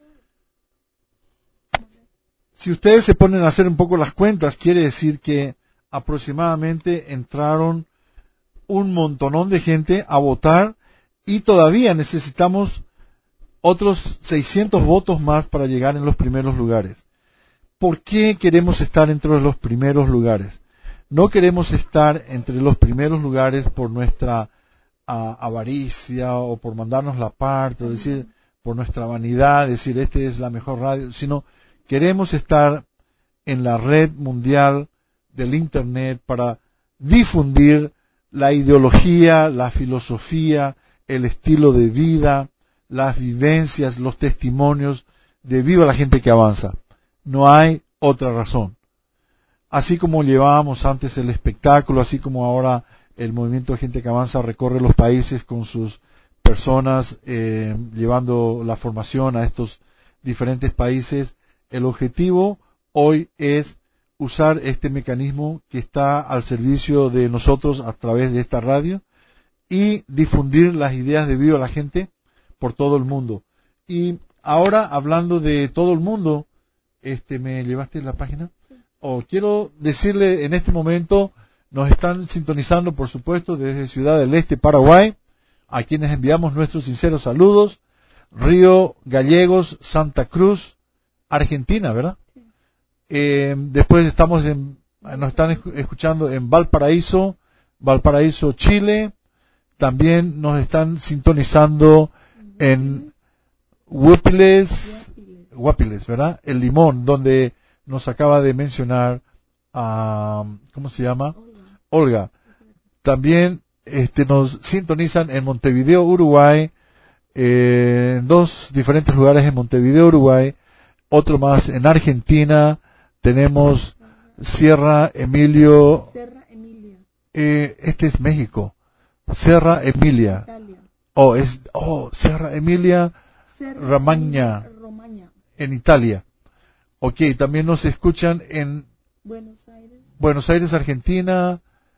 Si ustedes se ponen a hacer un poco las cuentas, quiere decir que aproximadamente entraron un montonón de gente a votar, y todavía necesitamos otros seiscientos votos más para llegar en los primeros lugares. ¿Por qué queremos estar entre los primeros lugares? No queremos estar entre los primeros lugares por nuestra uh, avaricia o por mandarnos la parte, o decir, por nuestra vanidad, decir, este es la mejor radio, sino queremos estar en la red mundial del Internet para difundir la ideología, la filosofía, el estilo de vida, las vivencias, los testimonios de Viva la Gente que Avanza. No hay otra razón. Así como llevábamos antes el espectáculo, así como ahora el movimiento de Gente que Avanza recorre los países con sus personas, eh, llevando la formación a estos diferentes países, el objetivo hoy es usar este mecanismo que está al servicio de nosotros a través de esta radio y difundir las ideas de Viva la Gente por todo el mundo. Y ahora, hablando de todo el mundo, este, ¿me llevaste la página? Oh, quiero decirle, en este momento nos están sintonizando, por supuesto, desde Ciudad del Este, Paraguay, a quienes enviamos nuestros sinceros saludos. Río Gallegos, Santa Cruz, Argentina, ¿verdad? Sí. Eh, después estamos en, nos están escuchando en Valparaíso, Valparaíso, Chile. También nos están sintonizando en Guapiles, Guapiles, ¿verdad? El Limón, donde nos acaba de mencionar, uh, ¿cómo se llama? Olga. También este, nos sintonizan en Montevideo, Uruguay, eh, en dos diferentes lugares en Montevideo, Uruguay, otro más en Argentina. Tenemos Sierra Emilio, Sierra Emilia. Eh, este es México. Sierra Emilia. Italia. Oh, es, oh, Sierra Emilia, Sierra Romagna, Romagna. en Italia. Ok, también nos escuchan en Buenos Aires, Buenos Aires, Argentina.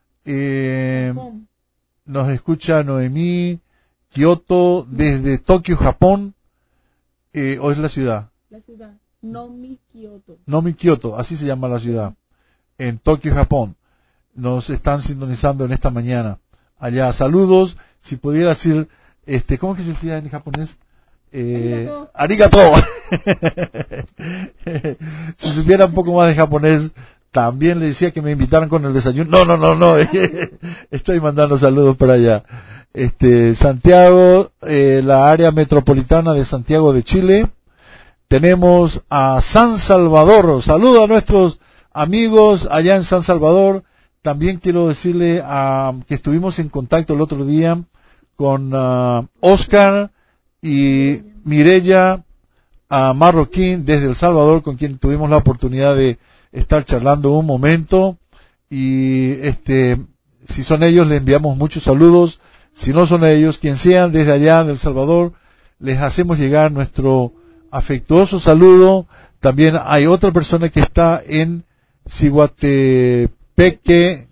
Eh, Japón. nos escucha Noemí, Kioto, desde Tokio, Japón. Eh, ¿O es la ciudad? La ciudad, Nomi Kioto. Nomi Kioto, así se llama la ciudad. En Tokio, Japón. Nos están sintonizando en esta mañana. Allá, saludos. Si pudiera decir, este, ¿cómo que se decía en japonés? Eh, arigato. Si supiera un poco más de japonés, también le decía que me invitaran con el desayuno. No, no, no, no. Estoy mandando saludos para allá. Este, Santiago, eh, la área metropolitana de Santiago de Chile. Tenemos a San Salvador. Saludos a nuestros amigos allá en San Salvador. También quiero decirle a, que estuvimos en contacto el otro día con uh, Oscar y Mireya uh, Marroquín desde El Salvador, con quien tuvimos la oportunidad de estar charlando un momento. Y este, si son ellos, les enviamos muchos saludos. Si no son ellos, quien sean desde allá de El Salvador, les hacemos llegar nuestro afectuoso saludo. También hay otra persona que está en Ciguatepeque,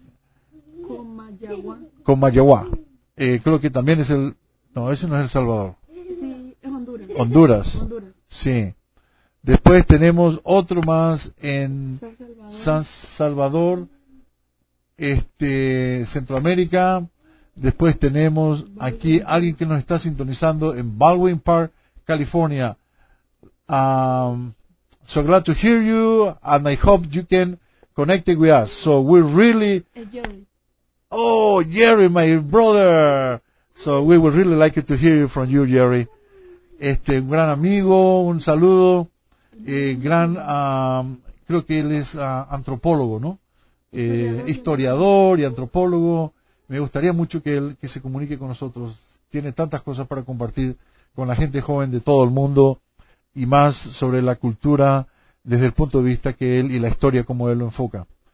Comayagua. Eh, creo que también es el, no, ese no es El Salvador. Sí, es Honduras. Honduras. Honduras. Sí. Después tenemos otro más en San Salvador, San Salvador, este, Centroamérica. Después tenemos aquí alguien que nos está sintonizando en Baldwin Park, California. Um, so glad to hear you, and I hope you can connect with us. So we really, Eh, Jerry. oh, Jerry, my brother. So we would really like to hear from you, Jerry. Este, un gran amigo, un saludo, eh, gran, um, creo que él es uh, antropólogo, ¿no? Eh, historiador y antropólogo. Me gustaría mucho que él que se comunique con nosotros. Tiene tantas cosas para compartir con la gente joven de todo el mundo, y más sobre la cultura desde el punto de vista que él y la historia como él lo enfoca.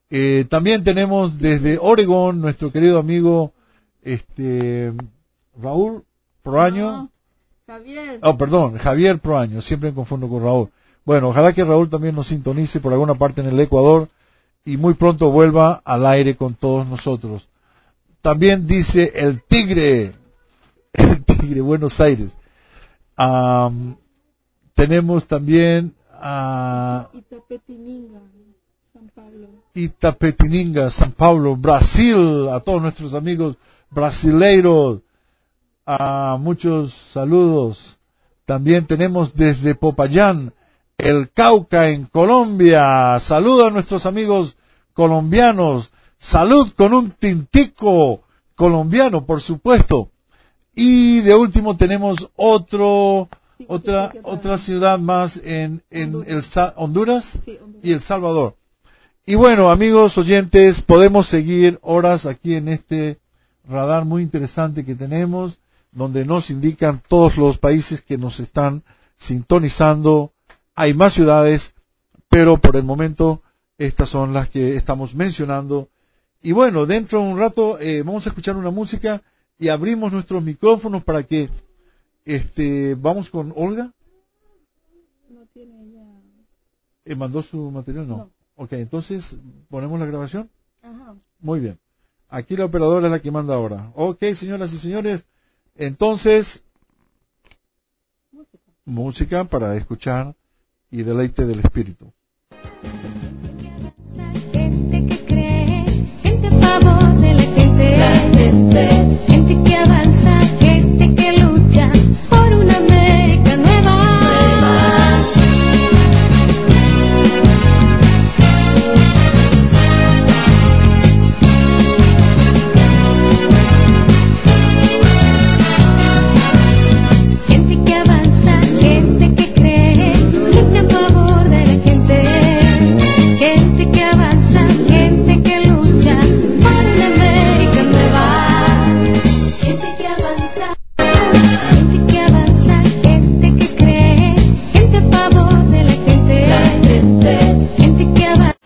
Eh, también tenemos desde Oregón nuestro querido amigo este Raúl Proaño. No, Javier. Oh, perdón, Javier Proaño, siempre me confundo con Raúl. Bueno, ojalá que Raúl también nos sintonice por alguna parte en el Ecuador y muy pronto vuelva al aire con todos nosotros. También dice el Tigre, el Tigre, Buenos Aires. Um, tenemos también a Itapetininga, San Pablo. Itapetininga, San Pablo, Brasil, a todos nuestros amigos brasileiros, a muchos saludos. También tenemos desde Popayán, el Cauca en Colombia. Saludos a nuestros amigos colombianos. Salud con un tintico colombiano, por supuesto. Y de último tenemos otro, otra, otra ciudad más en, en el Sa- Honduras y El Salvador. Y bueno, amigos oyentes, podemos seguir horas aquí en este radar muy interesante que tenemos, donde nos indican todos los países que nos están sintonizando. Hay más ciudades, pero por el momento estas son las que estamos mencionando. Y bueno, dentro de un rato eh, vamos a escuchar una música y abrimos nuestros micrófonos para que este vamos con Olga. No tiene ella. ¿Eh, ¿Mandó su material? No. No. Ok, entonces, ¿ponemos la grabación? Ajá. Muy bien. Aquí la operadora es la que manda ahora. Ok, señoras y señores, entonces, Música. música para escuchar y deleite del espíritu. Gente que cree, gente a favor de la gente, la gente, gente que avanza, gente que lucha por una América nueva. Gente que avanza, gente que cree, gente a favor de la gente. Gente que avanza, gente que lucha por una América nueva. Gente que avanza, gente que avanza, gente que cree, gente a favor de la gente. La gente, gente que avanza.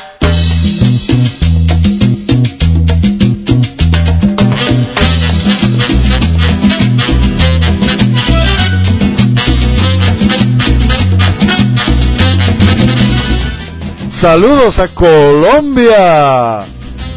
Saludos a Colombia.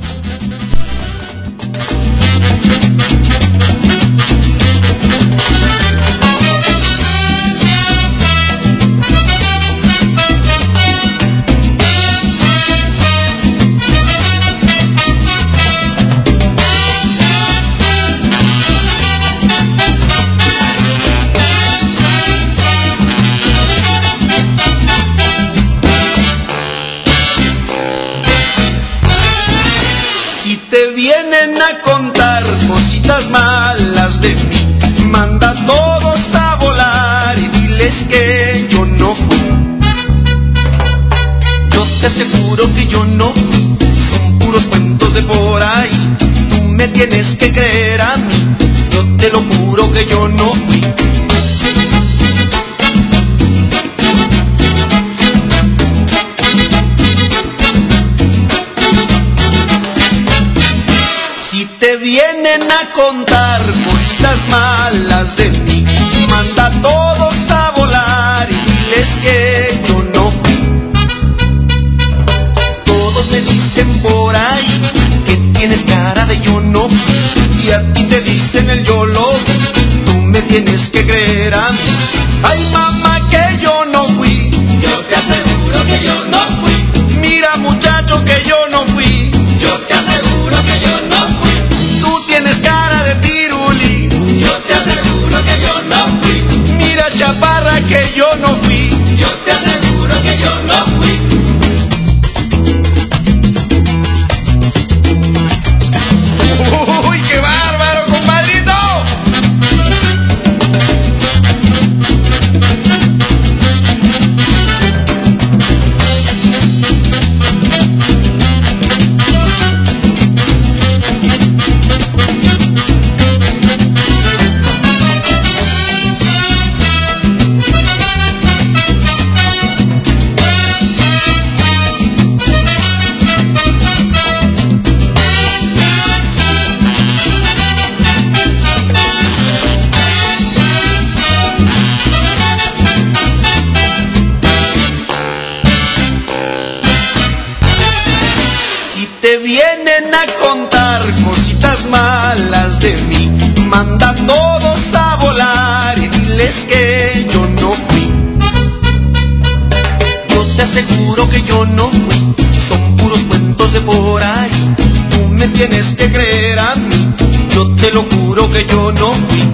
Si te vienen a contar cositas malas de mí, manda a todos a volar y diles que yo no fui. Yo te aseguro que yo no fui, son puros cuentos de por ahí. Tú me tienes que creer a mí, yo te lo juro que yo no fui. Si te vienen a contar cositas malas de mí, manda a todos a volar y diles que yo no fui. Todos me dicen por ahí que tienes cara de yo no fui, y a ti te dicen el yo lo vi. Tú me tienes que creer a mí. Ay, mamá, que yo no fui. Yo te aseguro que yo no fui. Mira, muchacho, que yo no fui. Yo te aseguro que yo no fui. Tú tienes cara de pirulí. Yo te aseguro que yo no fui. Mira, chaparra, que yo no fui. Yo te aseguro que yo no fui. ¡Uy, qué bárbaro, compadrito! te vienen a contar cositas malas de mí, manda a todos a volar y diles que yo no fui. Yo te aseguro que yo no fui, son puros cuentos de por ahí. Tú me tienes que creer a mí, yo te lo juro que yo no fui.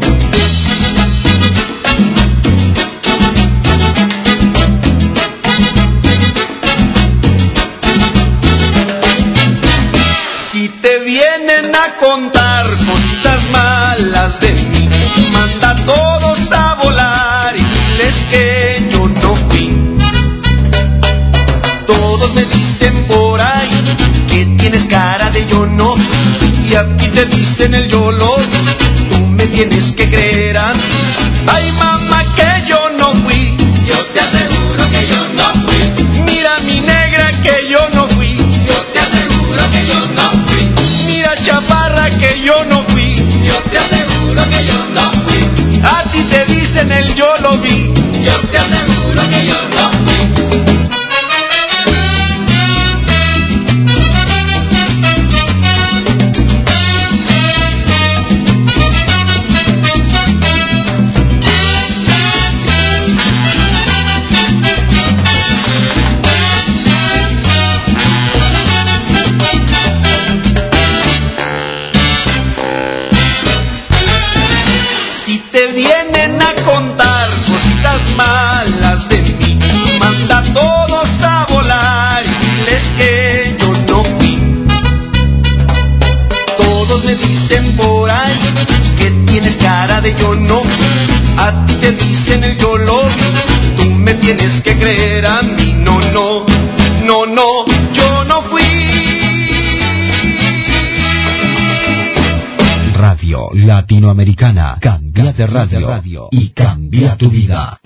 Si te vienen a contar cositas malas de mí, manda a todos a volar y diles que yo no fui. Todos me dicen por ahí que tienes cara de yo no fui, y a ti te dicen el yo lo vi. Tú me tienes que creer a mí. Ay, mamá, que yo no fui. Yo te aseguro que yo no fui. Mira, mi negra, que yo no fui. Yo te aseguro que yo no fui. Mira, chaparra, que yo no fui. Yo te aseguro que yo no fui. A ti te dicen el yo lo vi. Yo te aseguro que yo no fui. Si te vienen a contar cositas malas de mí, manda a todos a volar y diles que yo no fui. Todos me dicen por ahí que tienes cara de yo no fui. A ti te dicen el yo lo vi. Tú me tienes que creer a mí. No, no, no, no, yo no fui. Radio Latinoamericana. Cambia de radio y cambia tu vida.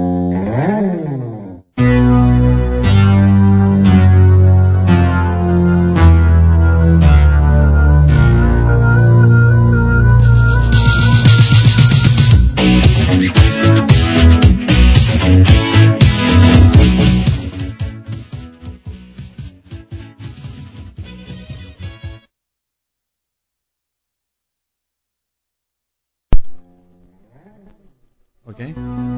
Okay.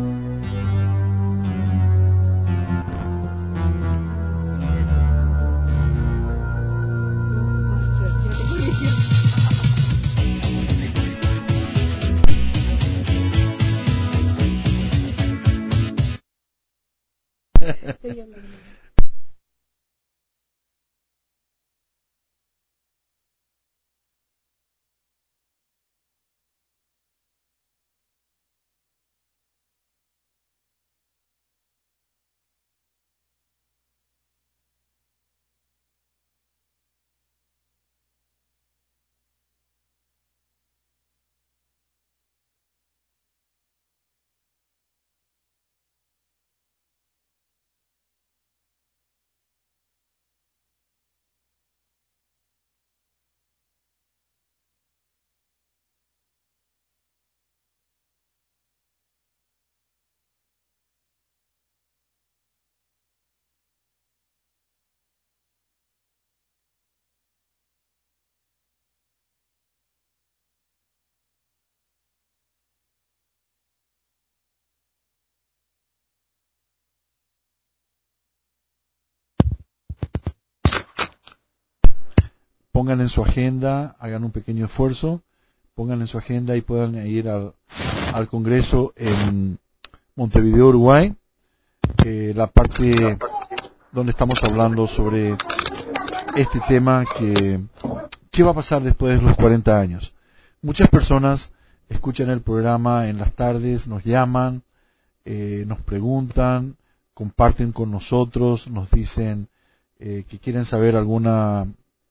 Pongan en su agenda, hagan un pequeño esfuerzo, pongan en su agenda y puedan ir al, al Congreso en Montevideo, Uruguay, eh, la parte donde estamos hablando sobre este tema que ¿qué va a pasar después de los cuarenta años? Muchas personas escuchan el programa en las tardes, nos llaman, eh, nos preguntan, comparten con nosotros, nos dicen eh, que quieren saber alguna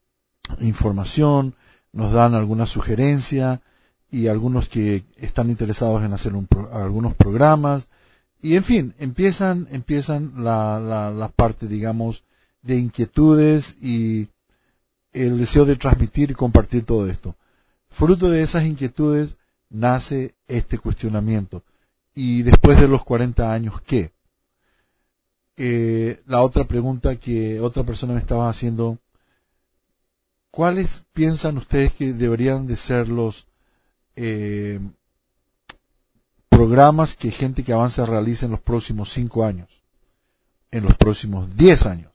información, nos dan alguna sugerencia y algunos que están interesados en hacer un pro, algunos programas y en fin, empiezan empiezan la, la, la parte, digamos, de inquietudes y el deseo de transmitir y compartir todo esto. Fruto de esas inquietudes nace este cuestionamiento. Y después de los cuarenta años, ¿qué? Eh, la otra pregunta que otra persona me estaba haciendo ¿cuáles piensan ustedes que deberían de ser los eh, programas que Gente que Avanza realice en los próximos cinco años, en los próximos diez años?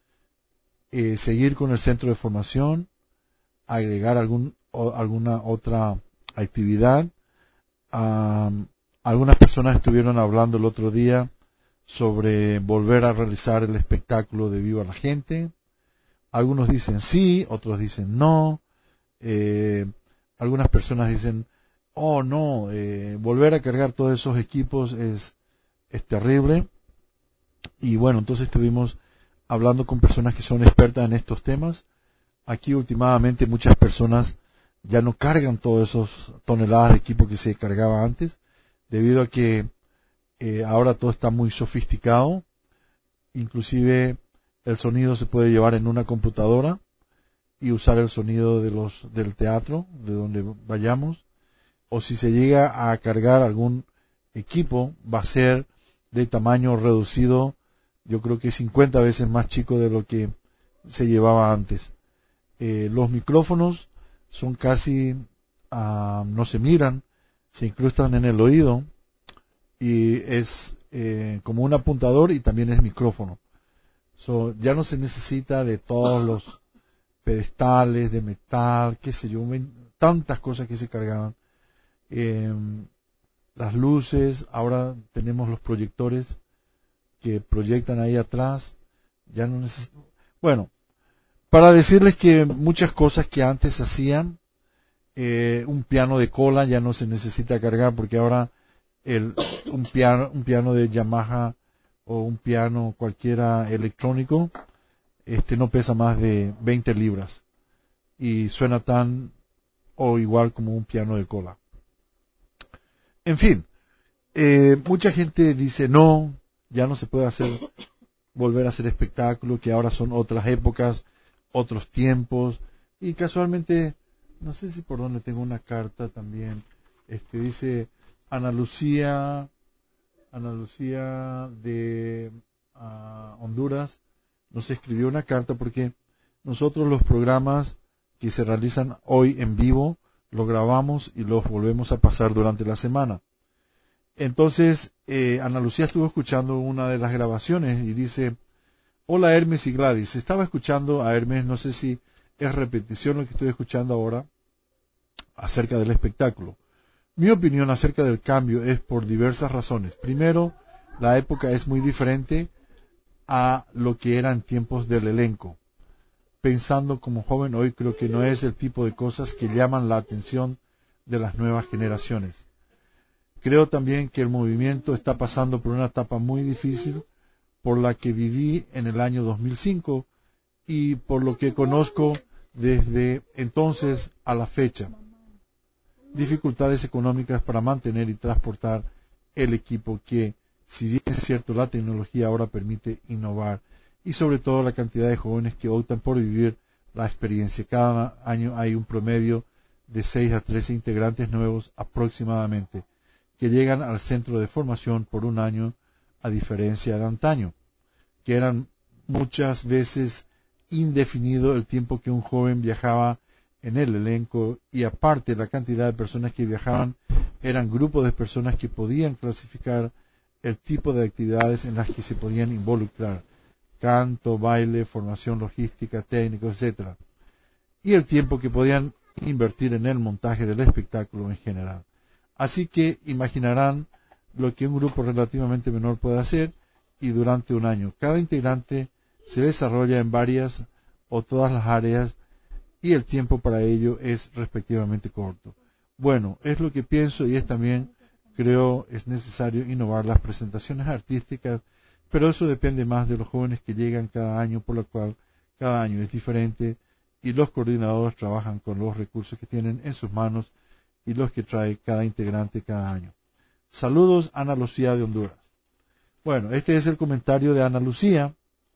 Eh, seguir con el centro de formación, agregar algún o, alguna otra actividad. Um, algunas personas estuvieron hablando el otro día sobre volver a realizar el espectáculo de Viva la Gente. Algunos dicen sí, otros dicen no. Eh, algunas personas dicen, oh no, eh, volver a cargar todos esos equipos es, es terrible. Y bueno, entonces estuvimos hablando con personas que son expertas en estos temas. Aquí últimamente muchas personas ya no cargan todas esas toneladas de equipo que se cargaba antes, debido a que eh, ahora todo está muy sofisticado. Inclusive el sonido se puede llevar en una computadora y usar el sonido de los del teatro, de donde vayamos. O si se llega a cargar algún equipo, va a ser de tamaño reducido, yo creo que cincuenta veces más chico de lo que se llevaba antes. Eh, los micrófonos son casi, uh, no se miran, se incrustan en el oído y es eh, como un apuntador y también es micrófono. So, ya no se necesita de todos los pedestales de metal, qué sé yo, tantas cosas que se cargaban. Eh, las luces, ahora tenemos los proyectores que proyectan ahí atrás, ya no necesitamos. Bueno, para decirles que muchas cosas que antes hacían, eh, un piano de cola ya no se necesita cargar porque ahora el, un piano, un piano de Yamaha o un piano cualquiera electrónico, este no pesa más de veinte libras y suena tan o igual como un piano de cola. En fin, eh, mucha gente dice no, ya no se puede hacer, volver a hacer espectáculo, que ahora son otras épocas, otros tiempos, y casualmente, no sé si por dónde tengo una carta también, este dice Ana Lucía, Ana Lucía de uh, Honduras, nos escribió una carta porque nosotros los programas que se realizan hoy en vivo, los grabamos y los volvemos a pasar durante la semana. Entonces, eh, Ana Lucía estuvo escuchando una de las grabaciones y dice, hola Hermes y Gladys, estaba escuchando a Hermes, no sé si es repetición lo que estoy escuchando ahora, acerca del espectáculo. Mi opinión acerca del cambio es por diversas razones. Primero, la época es muy diferente a lo que era en tiempos del elenco. Pensando como joven hoy, creo que no es el tipo de cosas que llaman la atención de las nuevas generaciones. Creo también que el movimiento está pasando por una etapa muy difícil, por la que viví en el año dos mil cinco y por lo que conozco desde entonces a la fecha. Dificultades económicas para mantener y transportar el equipo que, si bien es cierto, la tecnología ahora permite innovar, y sobre todo la cantidad de jóvenes que optan por vivir la experiencia. Cada año hay un promedio de seis a trece integrantes nuevos aproximadamente, que llegan al centro de formación por un año, a diferencia de antaño, que eran muchas veces indefinido el tiempo que un joven viajaba en el elenco, y aparte la cantidad de personas que viajaban eran grupos de personas que podían clasificar el tipo de actividades en las que se podían involucrar: canto, baile, formación logística, técnico, etcétera, y el tiempo que podían invertir en el montaje del espectáculo en general. Así que imaginarán lo que un grupo relativamente menor puede hacer, y durante un año cada integrante se desarrolla en varias o todas las áreas, y el tiempo para ello es respectivamente corto. Bueno, es lo que pienso, y es también, creo, es necesario innovar las presentaciones artísticas, pero eso depende más de los jóvenes que llegan cada año, por lo cual cada año es diferente, y los coordinadores trabajan con los recursos que tienen en sus manos y los que trae cada integrante cada año. Saludos, Ana Lucía de Honduras. Bueno, este es el comentario de Ana Lucía.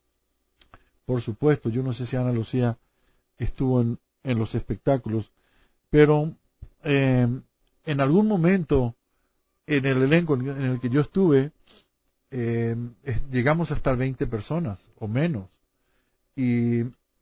Por supuesto, yo no sé si Ana Lucía estuvo en, en los espectáculos, pero eh, en algún momento en el elenco en el que yo estuve, eh, llegamos a estar veinte personas o menos, y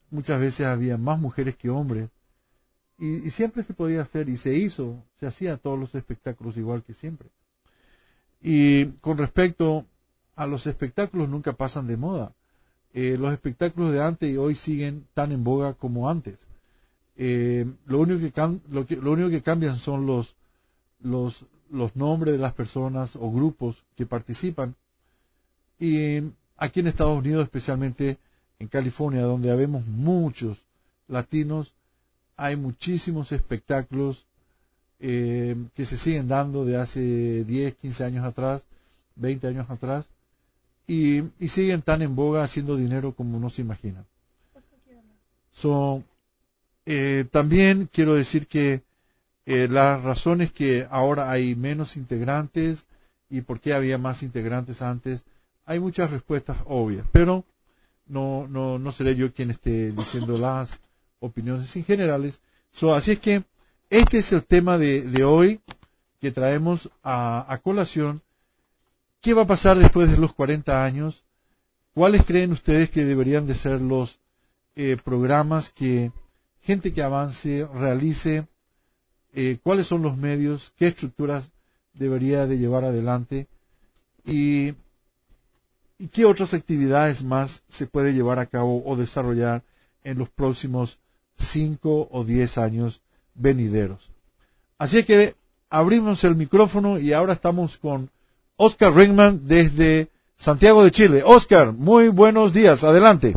muchas veces había más mujeres que hombres, y, y siempre se podía hacer, y se hizo, se hacía todos los espectáculos igual que siempre. Y con respecto a los espectáculos, nunca pasan de moda. Eh, los espectáculos de antes y hoy siguen tan en boga como antes. Eh, lo único que, cam lo, que, lo único que cambian son los, los, los nombres de las personas o grupos que participan. Y aquí en Estados Unidos, especialmente en California, donde habemos muchos latinos, hay muchísimos espectáculos eh, que se siguen dando de hace diez, quince años atrás, veinte años atrás, y, y siguen tan en boga haciendo dinero como no se imaginan. So, eh, también quiero decir que eh, las razones que ahora hay menos integrantes y por qué había más integrantes antes, hay muchas respuestas obvias, pero no, no, no seré yo quien esté diciendo las opiniones en generales. So, así es que este es el tema de, de hoy que traemos a, a colación. ¿Qué va a pasar después de los cuarenta años? ¿Cuáles creen ustedes que deberían de ser los eh, programas que Gente que Avance realice? Eh, ¿Cuáles son los medios? ¿Qué estructuras debería de llevar adelante? Y, ¿Y qué otras actividades más se puede llevar a cabo o desarrollar en los próximos cinco o diez años venideros? Así que abrimos el micrófono y ahora estamos con Oscar Ringman desde Santiago de Chile. Oscar, muy buenos días, adelante.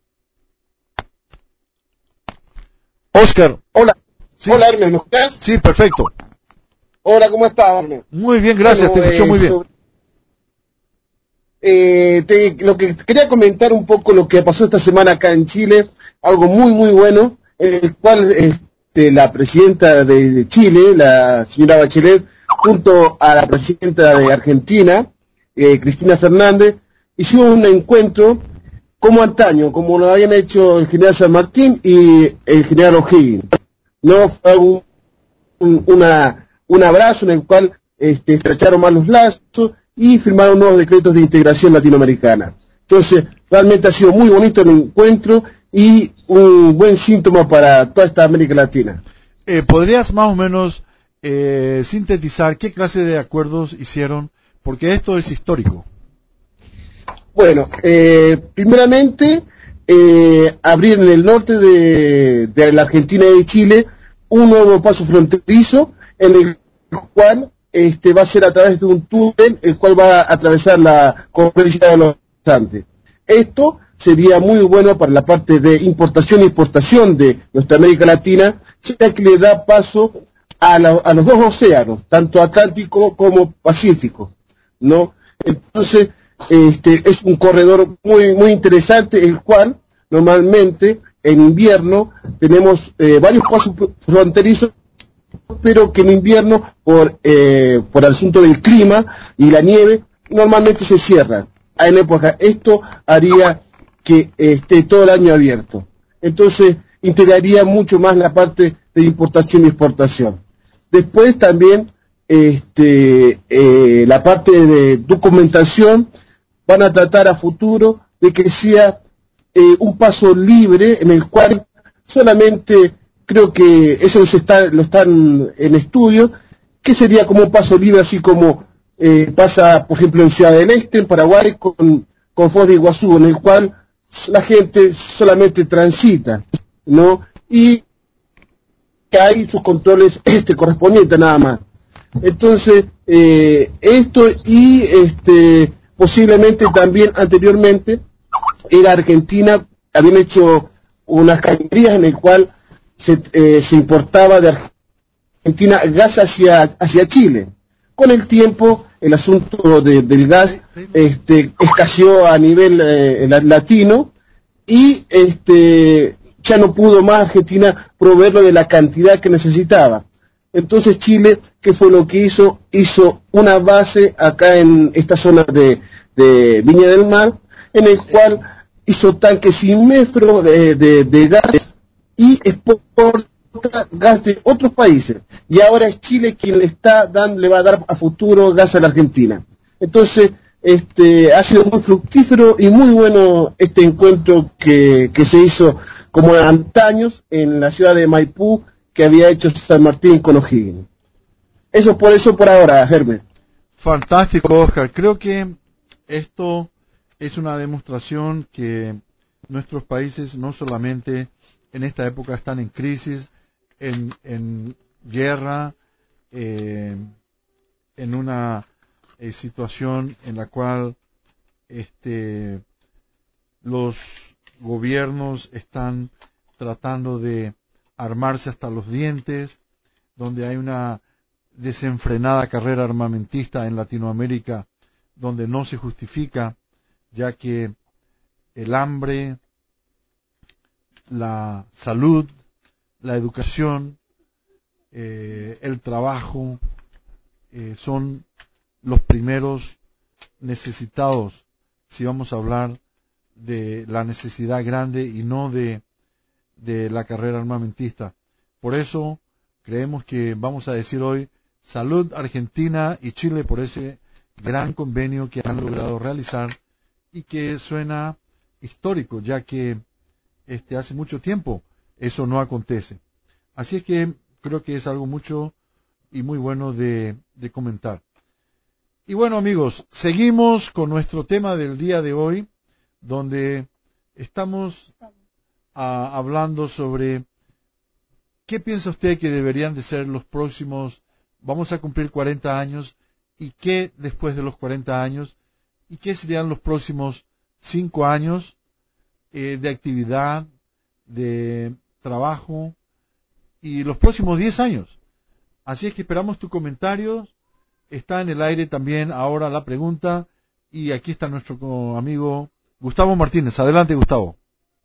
Oscar. Hola. Sí. Hola, Hermes, ¿me escuchas? Sí, perfecto. Hola, ¿cómo estás, Hermes? Muy bien, gracias, Bueno, te escucho eh, muy bien. sobre- Eh, te- lo que quería comentar un poco lo que pasó esta semana acá en Chile, algo muy muy bueno, en el cual este, la presidenta de, de Chile, la señora Bachelet, junto a la presidenta de Argentina, eh, Cristina Fernández, hicieron un encuentro como antaño, como lo habían hecho el general San Martín y el general O'Higgins. No fue un, un, una, un abrazo en el cual este, estrecharon más los lazos y firmaron nuevos decretos de integración latinoamericana. Entonces, realmente ha sido muy bonito el encuentro y un buen síntoma para toda esta América Latina. Eh, ¿Podrías más o menos eh, sintetizar qué clase de acuerdos hicieron? Porque esto es histórico. Bueno, eh, primeramente, eh, abrir en el norte de, de la Argentina y de Chile un nuevo paso fronterizo en el cual este va a ser a través de un túnel el cual va a atravesar la cordillera de los Andes. Esto sería muy bueno para la parte de importación e exportación de nuestra América Latina, ya que le da paso a, la, a los dos océanos, tanto Atlántico como Pacífico, ¿no? Entonces, este es un corredor muy muy interesante, el cual normalmente en invierno tenemos eh, varios pasos fronterizos, pero que en invierno por eh, por el asunto del clima y la nieve normalmente se cierran en época. Esto haría que esté todo el año abierto, entonces integraría mucho más la parte de importación y exportación. Después también este eh, la parte de documentación van a tratar a futuro de que sea eh, un paso libre en el cual solamente, creo que eso se está, lo están en estudio, que sería como un paso libre, así como eh, pasa, por ejemplo, en Ciudad del Este, en Paraguay, con, con Foz de Iguazú, en el cual la gente solamente transita, ¿no? Y que hay sus controles este, correspondientes nada más. Entonces, eh, esto y este posiblemente también anteriormente, en Argentina habían hecho unas cañerías en el cual se, eh, se importaba de Argentina gas hacia hacia Chile. Con el tiempo el asunto de, del gas este escaseó a nivel eh, latino y este ya no pudo más Argentina proveerlo de la cantidad que necesitaba. Entonces Chile, ¿qué fue lo que hizo? Hizo una base acá en esta zona de, de Viña del Mar, en el cual hizo tanques inmensos de, de, de gas y exporta gas de otros países. Y ahora es Chile quien le está dando, le va a dar a futuro gas a la Argentina. Entonces, este, ha sido muy fructífero y muy bueno este encuentro que, que se hizo como antaños en la ciudad de Maipú que había hecho San Martín con O'Higgins. Eso por eso por ahora, Herbert. Fantástico, Oscar. Creo que esto es una demostración que nuestros países no solamente en esta época están en crisis, en, en guerra, eh, en una eh, situación en la cual este, los gobiernos están tratando de armarse hasta los dientes, donde hay una desenfrenada carrera armamentista en Latinoamérica, donde no se justifica, ya que el hambre, la salud, la educación, eh, el trabajo, eh, son los primeros necesitados si vamos a hablar de la necesidad grande y no de, de la carrera armamentista. Por eso creemos que vamos a decir hoy salud Argentina y Chile por ese gran convenio que han logrado realizar y que suena histórico, ya que este hace mucho tiempo eso no acontece. Así es que creo que es algo mucho y muy bueno de, de comentar. Y bueno, amigos, seguimos con nuestro tema del día de hoy, donde estamos a, hablando sobre qué piensa usted que deberían de ser los próximos, vamos a cumplir cuarenta años, y qué después de los cuarenta años, y qué serían los próximos cinco años eh, de actividad, de trabajo, y los próximos diez años. Así es que esperamos tu comentario. Está en el aire también ahora la pregunta, y aquí está nuestro amigo Gustavo Martínez. Adelante, Gustavo.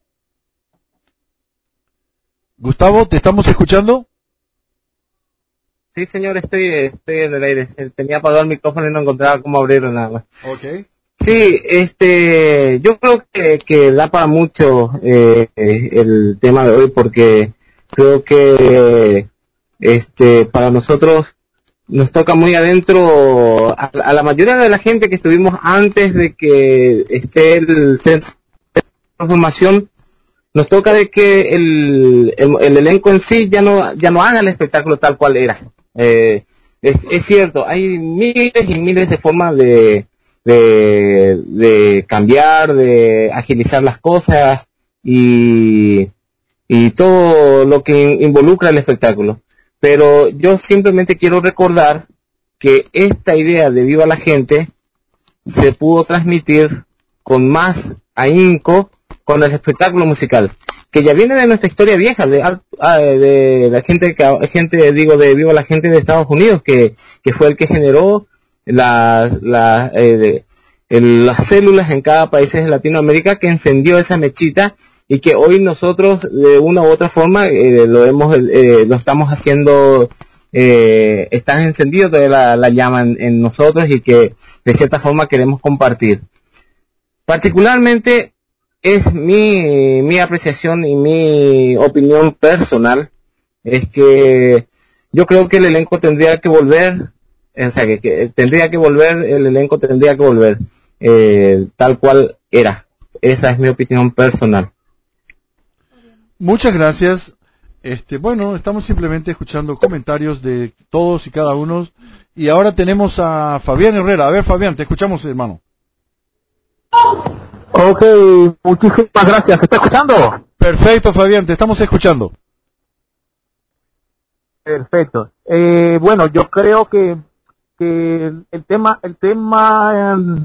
Gustavo, ¿te estamos escuchando? Sí, señor, estoy, estoy en el aire. Tenía apagado el micrófono y no encontraba cómo abrirlo nada más. Okay. Sí, este, yo creo que, que da para mucho eh, el tema de hoy, porque creo que este para nosotros nos toca muy adentro a, a la mayoría de la gente que estuvimos antes de que esté el centro de transformación. Nos toca de que el, el, el elenco en sí ya no ya no haga el espectáculo tal cual era. Eh, es, es cierto, hay miles y miles de formas de, de de cambiar, de agilizar las cosas y y todo lo que involucra el espectáculo. Pero yo simplemente quiero recordar que esta idea de Viva la Gente se pudo transmitir con más ahínco con el espectáculo musical, que ya viene de nuestra historia vieja, de, de la gente, que gente digo, de Viva la Gente de Estados Unidos, que, que fue el que generó las, las, eh, el, las células en cada país de Latinoamérica, que encendió esa mechita, y que hoy nosotros de una u otra forma eh, lo hemos eh, lo estamos haciendo, eh, está encendido todavía la, la llama en, en nosotros, y que de cierta forma queremos compartir. Particularmente es mi mi apreciación y mi opinión personal, es que yo creo que el elenco tendría que volver, o sea que, que tendría que volver el elenco tendría que volver eh, tal cual era. Esa es mi opinión personal. Muchas gracias. Este, bueno, estamos simplemente escuchando comentarios de todos y cada uno. Y ahora tenemos a Fabián Herrera. A ver, Fabián, te escuchamos, hermano. Ok, muchísimas gracias. ¿Se está escuchando? Perfecto, Fabián, te estamos escuchando. Perfecto. Eh, bueno, yo creo que, que el, el tema, el tema, eh,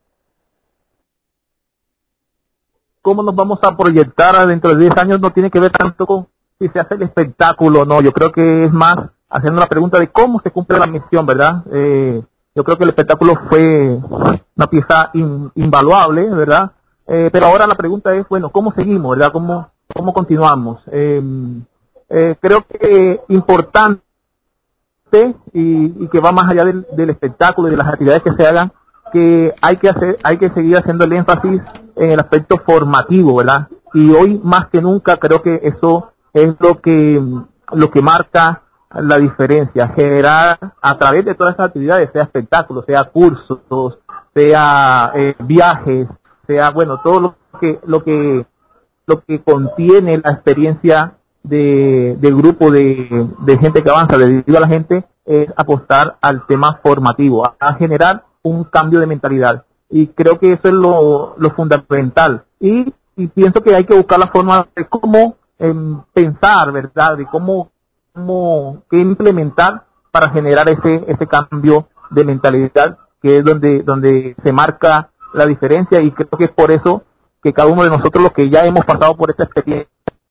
cómo nos vamos a proyectar dentro de diez años no tiene que ver tanto con si se hace el espectáculo o no. Yo creo que es más haciendo la pregunta de cómo se cumple la misión, ¿verdad? Eh, yo creo que el espectáculo fue una pieza in, invaluable, ¿verdad? Eh, pero ahora la pregunta es, bueno, ¿cómo seguimos, verdad? ¿Cómo, cómo continuamos? Eh, eh, creo que importante y, y que va más allá del, del espectáculo y de las actividades que se hagan, que hay que hacer, hay que seguir haciendo el énfasis en el aspecto formativo, ¿verdad? Y hoy más que nunca creo que eso es lo que lo que marca la diferencia, generar a través de todas estas actividades, sea espectáculos, sea cursos, sea eh, viajes, sea bueno todo lo que lo que lo que contiene la experiencia de, del grupo de, de gente que avanza, de Viva la Gente, es apostar al tema formativo, a, a generar un cambio de mentalidad. Y creo que eso es lo, lo fundamental. Y, y pienso que hay que buscar la forma de cómo eh, pensar, ¿verdad? De cómo, cómo qué implementar para generar ese, ese cambio de mentalidad, que es donde, donde se marca la diferencia. Y creo que es por eso que cada uno de nosotros, los que ya hemos pasado por esta experiencia,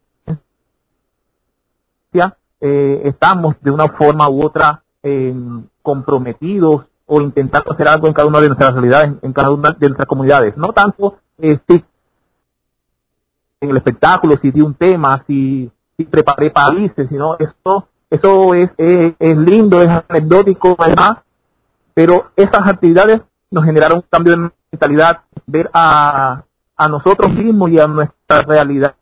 eh, estamos de una forma u otra eh, comprometidos o intentando hacer algo en cada una de nuestras realidades, en cada una de nuestras comunidades. No tanto eh, si en el espectáculo, si di un tema, si, si preparé países, sino esto, eso es, es, es lindo, es anecdótico, además, pero esas actividades nos generaron un cambio de mentalidad, ver a, a nosotros mismos y a nuestra realidad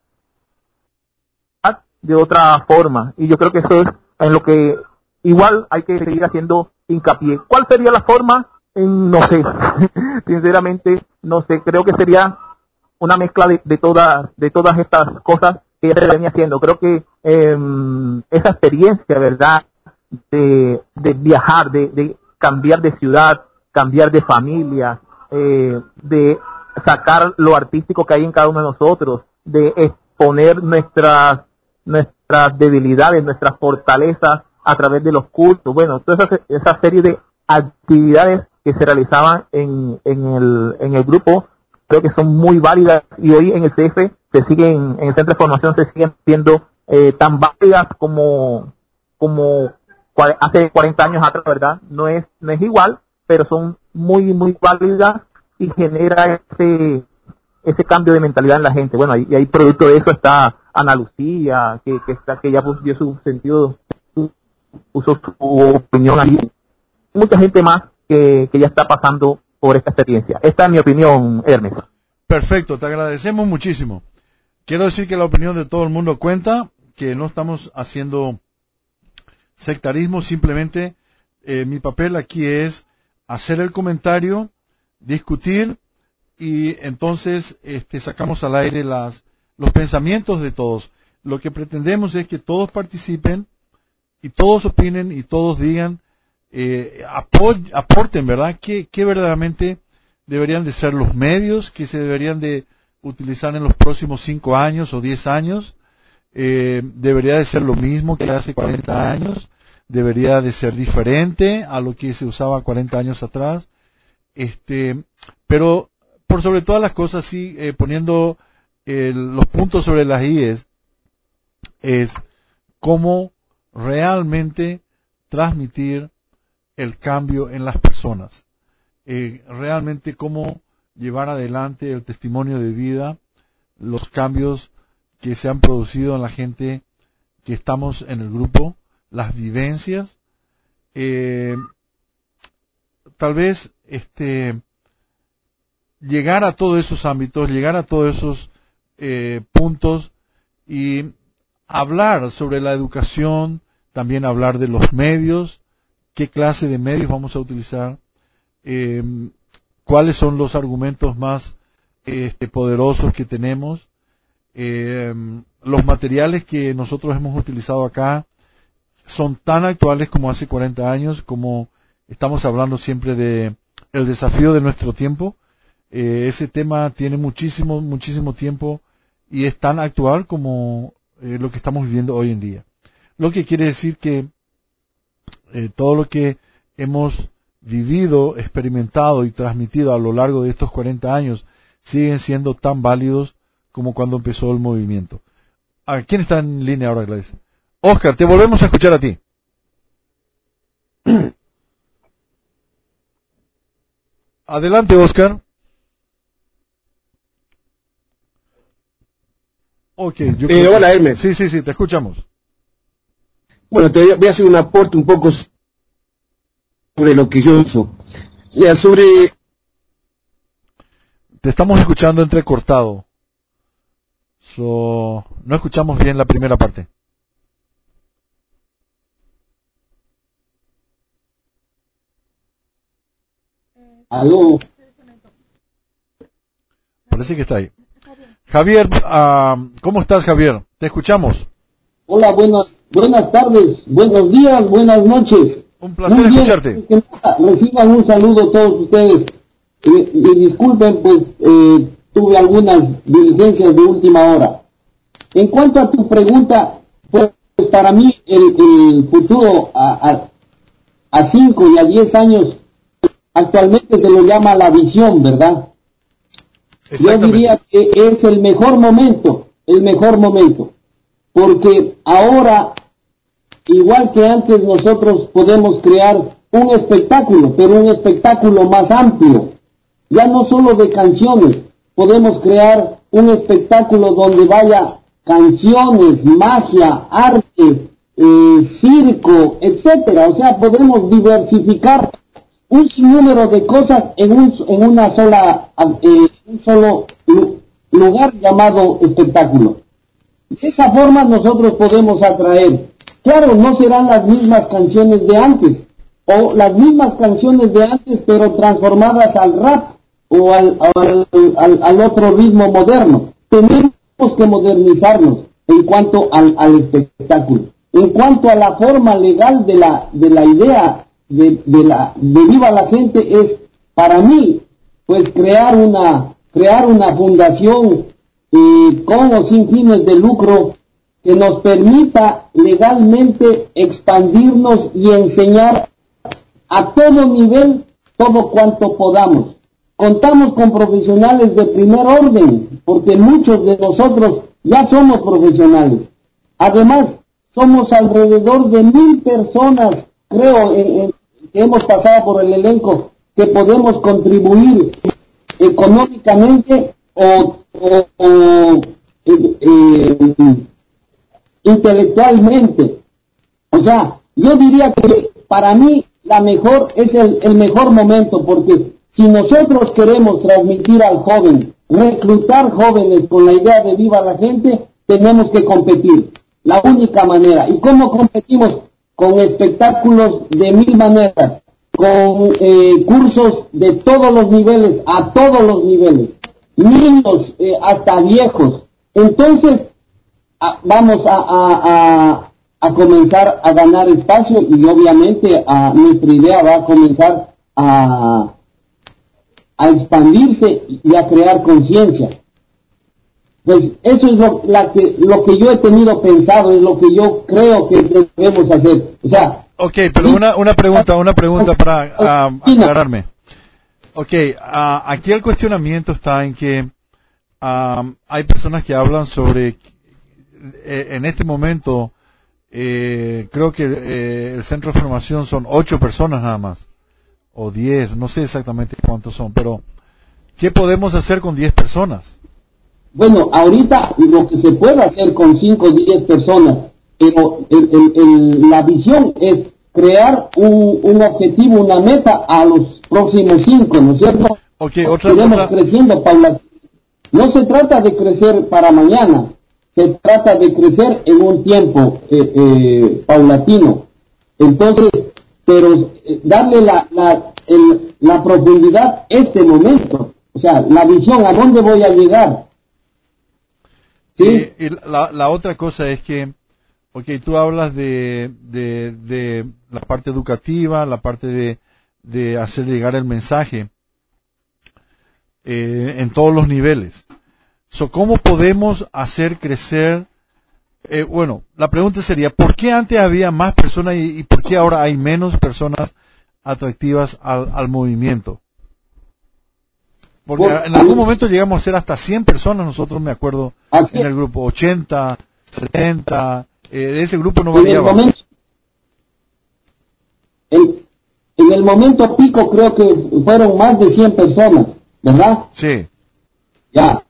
de otra forma. Y yo creo que eso es en lo que igual hay que seguir haciendo hincapié. ¿Cuál sería la forma? No sé, sinceramente no sé, creo que sería una mezcla de, de todas de todas estas cosas que ya se venía haciendo. Creo que eh, esa experiencia, ¿verdad?, de, de viajar, de, de cambiar de ciudad, cambiar de familia, eh, de sacar lo artístico que hay en cada uno de nosotros, de exponer nuestras nuestras debilidades, nuestras fortalezas a través de los cultos. Bueno, toda esa, esa serie de actividades que se realizaban en, en, el, en el grupo, creo que son muy válidas, y hoy en el C F se siguen, en el Centro de Formación se siguen siendo eh, tan válidas como, como cua- hace cuarenta años atrás, ¿verdad? No es, no es igual, pero son muy, muy válidas y genera ese, ese cambio de mentalidad en la gente. Bueno, y, y ahí producto de eso está Ana Lucía, que, que está, que ya puso dio su sentido, su, puso su opinión ahí. Mucha gente más que, que ya está pasando por esta experiencia. Esta es mi opinión, Hermes. Perfecto, te agradecemos muchísimo. Quiero decir que la opinión de todo el mundo cuenta, que no estamos haciendo sectarismo, simplemente eh, mi papel aquí es hacer el comentario, discutir, y entonces este, sacamos al aire las los pensamientos de todos. Lo que pretendemos es que todos participen y todos opinen y todos digan, eh, apo- aporten, ¿verdad? ¿Qué, qué verdaderamente deberían de ser los medios que se deberían de utilizar en los próximos cinco años o diez años? Eh, ¿Debería de ser lo mismo que hace cuarenta años? ¿Debería de ser diferente a lo que se usaba cuarenta años atrás? Este, pero por sobre todas las cosas, sí, eh, poniendo el, los puntos sobre las íes, es cómo realmente transmitir el cambio en las personas. Eh, realmente cómo llevar adelante el testimonio de vida, los cambios que se han producido en la gente que estamos en el grupo, las vivencias, eh, tal vez este llegar a todos esos ámbitos, llegar a todos esos eh, puntos y hablar sobre la educación, también hablar de los medios, qué clase de medios vamos a utilizar, eh, cuáles son los argumentos más este, poderosos que tenemos, eh, los materiales que nosotros hemos utilizado acá son tan actuales como hace cuarenta años, como estamos hablando siempre de el desafío de nuestro tiempo. Eh, ese tema tiene muchísimo, muchísimo tiempo y es tan actual como eh, lo que estamos viviendo hoy en día. Lo que quiere decir que eh, todo lo que hemos vivido, experimentado y transmitido a lo largo de estos cuarenta años siguen siendo tan válidos como cuando empezó el movimiento. ¿A quién está en línea ahora, Gladys? Oscar, te volvemos a escuchar a ti. Adelante, Oscar. Ok, yo Eh, creo hola, que- Hermes. Sí, sí, sí, te escuchamos. Bueno, te voy a hacer un aporte un poco sobre lo que yo uso. Mira, sobre... Te estamos escuchando entrecortado. So, no escuchamos bien la primera parte. Aló. Parece que está ahí. Javier, uh, ¿cómo estás, Javier? Te escuchamos. Hola, buenas, buenas tardes, buenos días, buenas noches. Un placer Muy bien, escucharte. Que nada, reciban un saludo todos ustedes. Y, y disculpen, pues eh, tuve algunas diligencias de última hora. En cuanto a tu pregunta, pues para mí el, el futuro a, a, a cinco y a diez años actualmente se lo llama la visión, ¿verdad? Yo diría que es el mejor momento, el mejor momento, porque ahora, igual que antes, nosotros podemos crear un espectáculo, pero un espectáculo más amplio, ya no solo de canciones, podemos crear un espectáculo donde vaya canciones, magia, arte, eh, circo, etcétera. O sea, podemos diversificar un sinnúmero de cosas en un en una sola eh, un solo lugar llamado espectáculo. De esa forma nosotros podemos atraer. Claro, no serán las mismas canciones de antes, o las mismas canciones de antes, pero transformadas al rap o al, al, al, al otro ritmo moderno. Tenemos que modernizarnos en cuanto al, al espectáculo. En cuanto a la forma legal de la de la idea de, de la de Viva la Gente, es para mí pues crear una crear una fundación eh, con o sin fines de lucro que nos permita legalmente expandirnos y enseñar a todo nivel todo cuanto podamos. Contamos con profesionales de primer orden, porque muchos de nosotros ya somos profesionales. Además, somos alrededor de mil personas, creo, en, en, que hemos pasado por el elenco, que podemos contribuir económicamente o, o, o eh, eh, intelectualmente. O sea, yo diría que para mí la mejor es el, el mejor momento, porque si nosotros queremos transmitir al joven, reclutar jóvenes con la idea de Viva la Gente, tenemos que competir. La única manera. ¿Y cómo competimos? Con espectáculos de mil maneras, con eh, cursos de todos los niveles, a todos los niveles, niños eh, hasta viejos. Entonces, a, vamos a, a, a, a comenzar a ganar espacio y obviamente a, nuestra idea va a comenzar a, a expandirse y a crear conciencia. Pues eso es lo, la que, lo que yo he tenido pensado, es lo que yo creo que debemos hacer. O sea, ok, pero una, una pregunta, una pregunta para uh, aclararme. Ok, uh, aquí el cuestionamiento está en que uh, hay personas que hablan sobre, eh, en este momento, eh, creo que eh, el centro de formación son ocho personas nada más, o diez, no sé exactamente cuántos son, pero ¿qué podemos hacer con diez personas? Bueno, ahorita lo que se puede hacer con cinco o diez personas, pero el, el, el, la visión es crear un, un objetivo, una meta a los próximos cinco, ¿no es cierto? Okay, otra, Iremos otra... creciendo paulatinamente. No se trata de crecer para mañana, se trata de crecer en un tiempo eh, eh, paulatino. Entonces, pero eh, darle la, la, el, la profundidad este momento, o sea, la visión, ¿a dónde voy a llegar? ¿Sí? Y, y la, la otra cosa es que, ok, tú hablas de, de, de la parte educativa, la parte de, de hacer llegar el mensaje eh, en todos los niveles. So, ¿cómo podemos hacer crecer? Eh, bueno, la pregunta sería, ¿por qué antes había más personas y, y por qué ahora hay menos personas atractivas al, al movimiento? Porque en algún momento llegamos a ser hasta cien personas, nosotros me acuerdo, en el grupo, ochenta, setenta, eh, ese grupo no variaba. En el momento, en, en el momento pico creo que fueron más de cien personas, ¿verdad? Sí. Ya.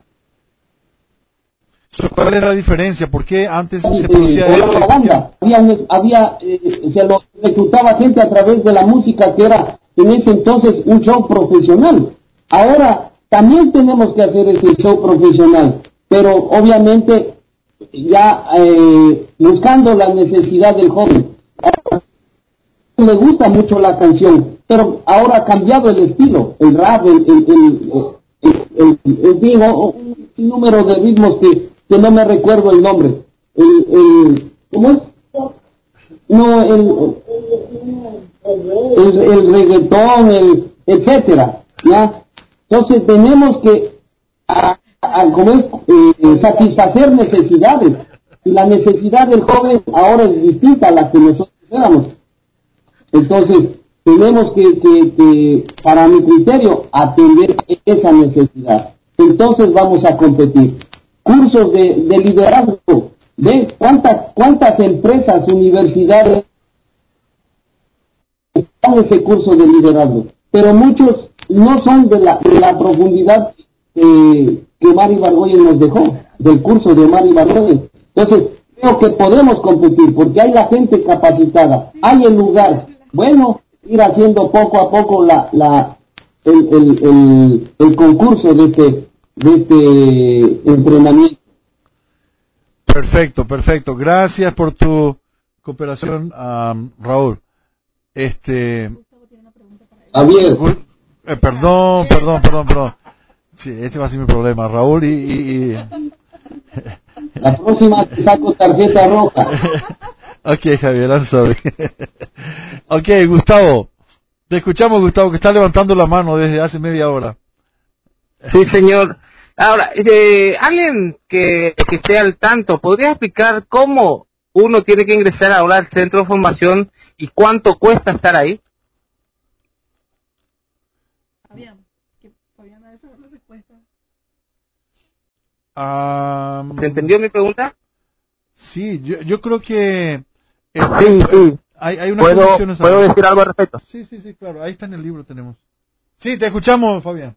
¿Cuál es la diferencia? ¿Por qué antes se Eh, producía eh, esto? la banda, había, había eh, se lo reclutaba gente a través de la música, que era en ese entonces un show profesional. Ahora también tenemos que hacer ese show profesional, pero obviamente ya eh, buscando la necesidad del joven. Le gusta mucho la canción, pero ahora ha cambiado el estilo, el rap, el, el, el, el, el, el, el, el, el un número de ritmos que, que no me recuerdo el nombre. El, el, ¿Cómo es? No, el, el, el reggaetón, el, etcétera, ¿ya? Entonces tenemos que, a, a, como es, eh, satisfacer necesidades. Y la necesidad del joven ahora es distinta a la que nosotros éramos. Entonces, tenemos que, que, que, para mi criterio, atender esa necesidad. Entonces vamos a competir. Cursos de, de liderazgo. ¿Ven cuántas, cuántas empresas, universidades están en ese curso de liderazgo? Pero muchos no son de la, de la profundidad eh, que Mari Bargoyen nos dejó, del curso de Mari Bargoyen. Entonces, creo que podemos competir porque hay la gente capacitada, hay el lugar. Bueno, ir haciendo poco a poco la, la, el, el, el, el concurso de este, de este entrenamiento. Perfecto, perfecto. Gracias por tu cooperación, um, Raúl. Este. Javier. Eh, perdón, perdón, perdón, perdón. Sí, este va a ser mi problema, Raúl y. y, y... La próxima te saco tarjeta roja. Ok, Javier, I'm sorry. Ok, Gustavo. Te escuchamos, Gustavo, que está levantando la mano desde hace media hora. Sí, señor. Ahora, eh, alguien que, que esté al tanto, ¿podría explicar cómo uno tiene que ingresar ahora al centro de formación y cuánto cuesta estar ahí? Fabián, que Fabián ha de saber la respuesta. Um, ¿Se entendió mi pregunta? Sí, yo, yo creo que... Eh, sí, sí. Hay, hay unas ¿Puedo, condiciones... ¿Puedo decir algo al respecto? Sí, sí, sí, claro. Ahí está en el libro, tenemos. Sí, te escuchamos, Fabián.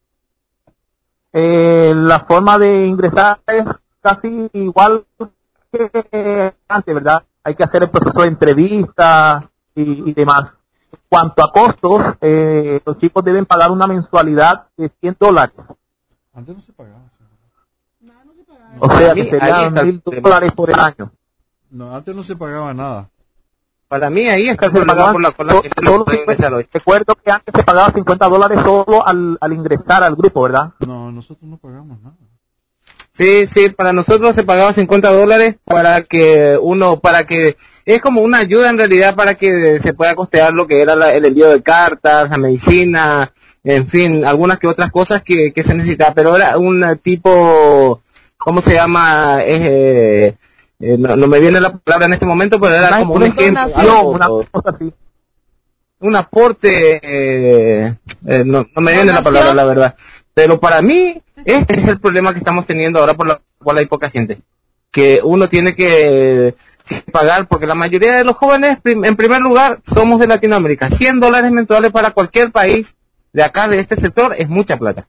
Eh, la forma de ingresar es casi igual que antes, ¿verdad? Hay que hacer el proceso de entrevista y, y demás. En cuanto a costos, eh, los chicos deben pagar una mensualidad de cien dólares. Antes no se pagaba. No, no se pagaba. O sea, que serían mil dólares por el año. No, antes no se pagaba nada. Para mí ahí está el problema por la cual la gente no puede ingresar hoy. Recuerdo que antes se pagaba cincuenta dólares solo al, al ingresar al grupo, ¿verdad? No, nosotros no pagamos nada. Sí, sí, para nosotros se pagaba cincuenta dólares para que uno, para que, es como una ayuda en realidad para que se pueda costear lo que era la, el envío de cartas, la medicina, en fin, algunas que otras cosas que, que se necesitaba, pero era un tipo, ¿cómo se llama? Eh, eh, no, no me viene la palabra en este momento, pero era como un ejemplo, algo, una cosa así. Un aporte, eh, eh, no, no me viene la palabra, la verdad. Pero para mí, este es el problema que estamos teniendo ahora por la cual hay poca gente. Que uno tiene que, que pagar, porque la mayoría de los jóvenes, prim, en primer lugar, somos de Latinoamérica. cien dólares mensuales para cualquier país de acá, de este sector, es mucha plata.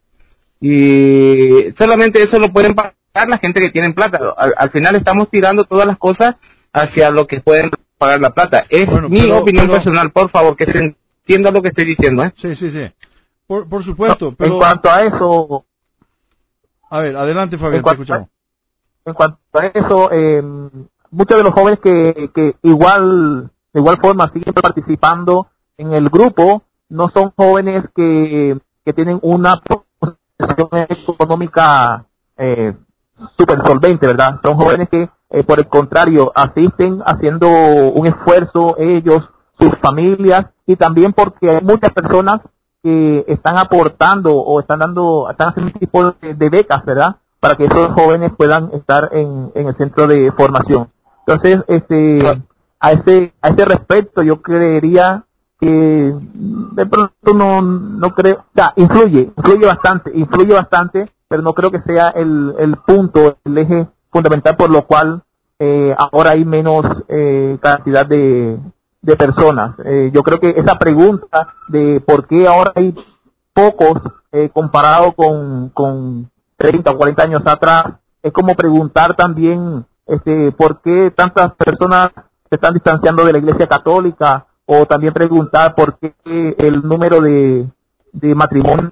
Y solamente eso lo pueden pagar la gente que tienen plata. Al, al final estamos tirando todas las cosas hacia lo que pueden pagar la plata. Es bueno, mi pero, opinión pero, personal, por favor, que se entienda lo que estoy diciendo, ¿eh? Sí, sí, sí. Por, por supuesto, no, pero... En cuanto a eso... A ver, adelante, Fabián, te escuchamos. En cuanto a eso, eh, muchos de los jóvenes que, que igual, de igual forma siguen participando en el grupo, no son jóvenes que, que tienen una posición económica eh, súper solvente, ¿verdad? Son jóvenes que, eh, por el contrario, asisten haciendo un esfuerzo ellos, sus familias, y también porque hay muchas personas que están aportando o están dando, están haciendo un tipo de, de becas, ¿verdad? Para que esos jóvenes puedan estar en, en el centro de formación. Entonces, este, a ese, a ese respecto, yo creería que de pronto no, no creo, o sea, influye, influye bastante, influye bastante, pero no creo que sea el, el punto, el eje fundamental por lo cual eh, ahora hay menos eh, cantidad de, de personas. Eh, yo creo que esa pregunta de por qué ahora hay pocos eh, comparado con, con treinta o cuarenta años atrás, es como preguntar también este, por qué tantas personas se están distanciando de la Iglesia Católica, o también preguntar por qué el número de, de matrimonios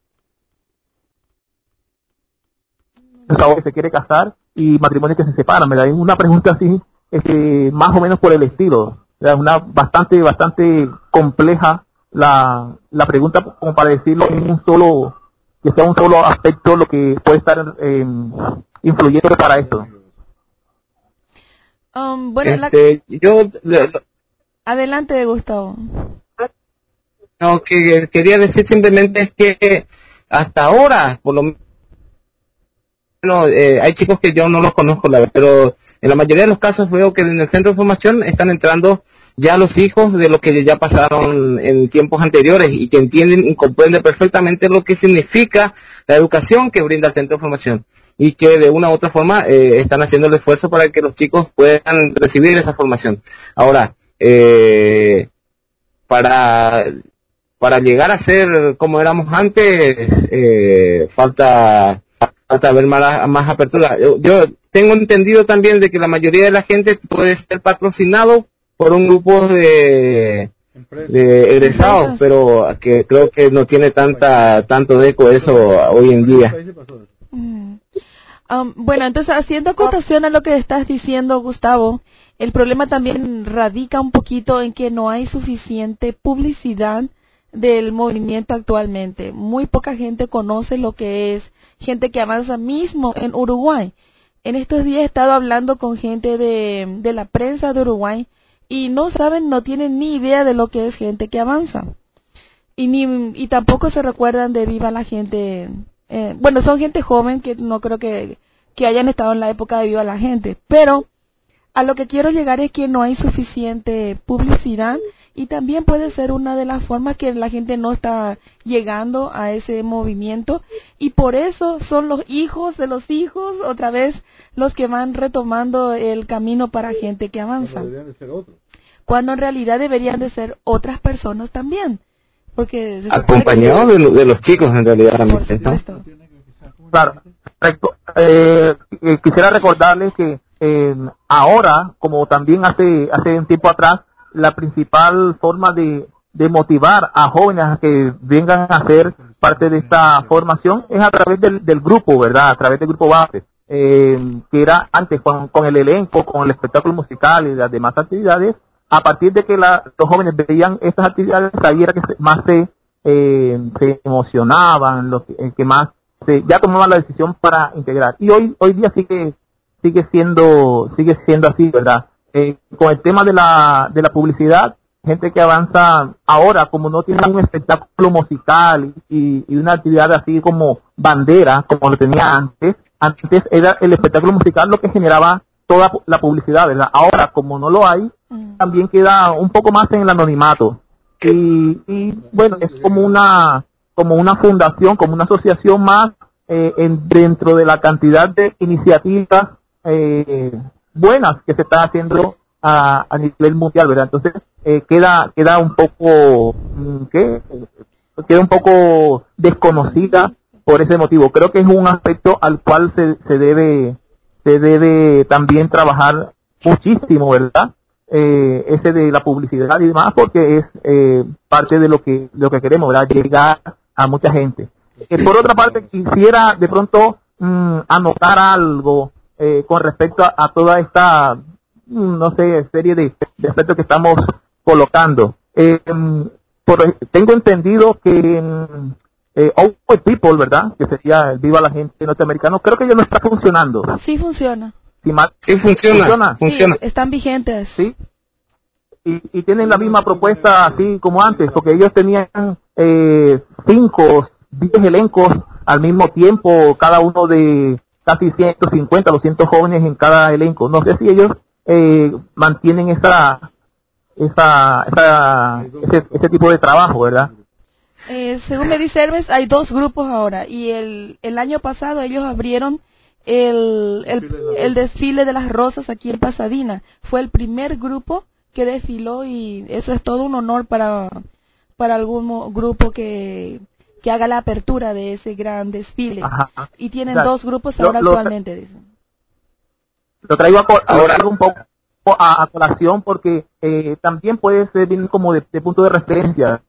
que se quiere casar y matrimonios que se separan. Me da una pregunta así, este, más o menos por el estilo. Es una bastante, bastante compleja la, la pregunta, como para decirlo en un solo, que sea un solo aspecto lo que puede estar eh, influyendo para esto. Um, bueno, este, la... yo le- Adelante, Gustavo. no, que quería decir simplemente es que hasta ahora, por lo menos, eh, hay chicos que yo no los conozco, la verdad, pero en la mayoría de los casos veo que en el centro de formación están entrando ya los hijos de los que ya pasaron en tiempos anteriores y que entienden y comprenden perfectamente lo que significa la educación que brinda el centro de formación y que de una u otra forma eh, están haciendo el esfuerzo para que los chicos puedan recibir esa formación. Ahora, eh, para para llegar a ser como éramos antes, eh, falta falta ver más, más apertura. Yo, yo tengo entendido también de que la mayoría de la gente puede ser patrocinado por un grupo de, de egresados, pero que creo que no tiene tanta tanto eco eso hoy en día. Mm. Um, bueno, entonces haciendo acotación a lo que estás diciendo, Gustavo, el problema también radica un poquito en que no hay suficiente publicidad del movimiento actualmente. Muy poca gente conoce lo que es Gente que Avanza mismo en Uruguay. En estos días he estado hablando con gente de, de la prensa de Uruguay y no saben, no tienen ni idea de lo que es Gente que Avanza. Y, ni, y tampoco se recuerdan de Viva la Gente. Eh, bueno, son gente joven que no creo que, que hayan estado en la época de Viva la Gente, pero a lo que quiero llegar es que no hay suficiente publicidad y también puede ser una de las formas que la gente no está llegando a ese movimiento y por eso son los hijos de los hijos otra vez los que van retomando el camino para Gente que Avanza. Cuando en realidad deberían de ser otras personas también. Porque acompañado que... de, lo, de los chicos en realidad también, ¿no? Claro, correcto. Eh, eh, quisiera recordarles que eh, ahora, como también hace hace un tiempo atrás, la principal forma de, de motivar a jóvenes a que vengan a ser parte de esta formación es a través del, del grupo, ¿verdad? A través del grupo base, eh, que era antes con, con el elenco, con el espectáculo musical y las demás actividades. A partir de que la, los jóvenes veían estas actividades, ahí era que se, más se, eh, se emocionaban, los que, que más se, ya tomaban la decisión para integrar. Y hoy hoy día sigue sigue siendo sigue siendo así, ¿verdad? Eh, con el tema de la de la publicidad, Gente que Avanza ahora, como no tiene un espectáculo musical y, y una actividad así como bandera, como lo tenía antes, antes era el espectáculo musical lo que generaba toda la publicidad, ¿verdad? Ahora, como no lo hay, también queda un poco más en el anonimato. Y, y bueno, es como una como una fundación, como una asociación más eh, en, dentro de la cantidad de iniciativas eh, buenas que se están haciendo a, a nivel mundial, ¿verdad? Entonces, eh, queda queda un poco, ¿qué? Queda un poco desconocida por ese motivo. Creo que es un aspecto al cual se, se debe se debe también trabajar muchísimo, ¿verdad? Eh, ese de la publicidad y demás, porque es eh, parte de lo que lo que queremos, ¿verdad? Llegar a mucha gente. Eh, por otra parte, quisiera de pronto mmm, anotar algo eh, con respecto a, a toda esta, mmm, no sé, serie de, de aspectos que estamos colocando. Eh, por, tengo entendido que mmm, eh, Open People, ¿verdad? Que sería el Viva la Gente norteamericano, creo que ya no está funcionando. Sí funciona. Si mal, sí funciona, funciona. funciona. Sí, están vigentes. Sí. Y, y tienen la misma propuesta así como antes, porque ellos tenían eh, cinco, diez elencos al mismo tiempo, cada uno de casi ciento cincuenta, doscientos jóvenes en cada elenco. No sé si ellos eh, mantienen esa, esa, esa ese, ese tipo de trabajo, ¿verdad? Eh, según me dice Hermes, hay dos grupos ahora, y el, el año pasado ellos abrieron el, el, el desfile de las rosas aquí en Pasadena. Fue el primer grupo que desfiló y eso es todo un honor para, para algún grupo que, que haga la apertura de ese gran desfile. Ajá. Y tienen o sea, dos grupos ahora lo, actualmente. Lo, dicen. Lo traigo a, ahora un poco a, a colación porque eh, también puede ser bien como de, de punto de referencia.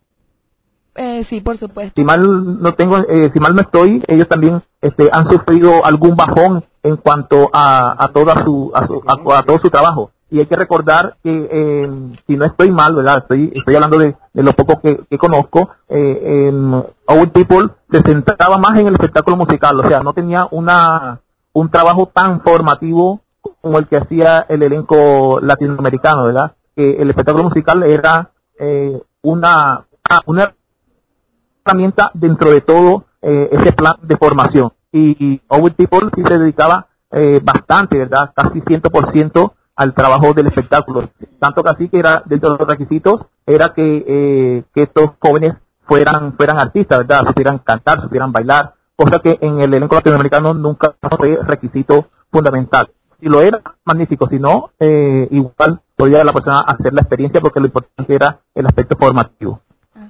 Eh, sí, por supuesto. Si mal no tengo, eh, si mal no estoy, ellos también este, han sufrido algún bajón en cuanto a, a toda su a, su, a, a todo su trabajo. y hay que recordar que, eh, si no estoy mal, ¿verdad? Estoy, estoy hablando de, de lo poco que, que conozco, eh, en Old People se centraba más en el espectáculo musical, o sea, no tenía una un trabajo tan formativo como el que hacía el elenco latinoamericano, ¿verdad? Que el espectáculo musical era eh, una, una herramienta dentro de todo eh, ese plan de formación. Y, y Old People sí se dedicaba eh, bastante, ¿verdad? Casi cien por ciento al trabajo del espectáculo. Tanto que así que era, dentro de los requisitos, era que, eh, que estos jóvenes fueran, fueran artistas, ¿verdad? Supieran cantar, supieran bailar, cosa que en el elenco latinoamericano nunca fue requisito fundamental. Si lo era, magnífico, si no, eh, igual podía la persona hacer la experiencia porque lo importante era el aspecto formativo.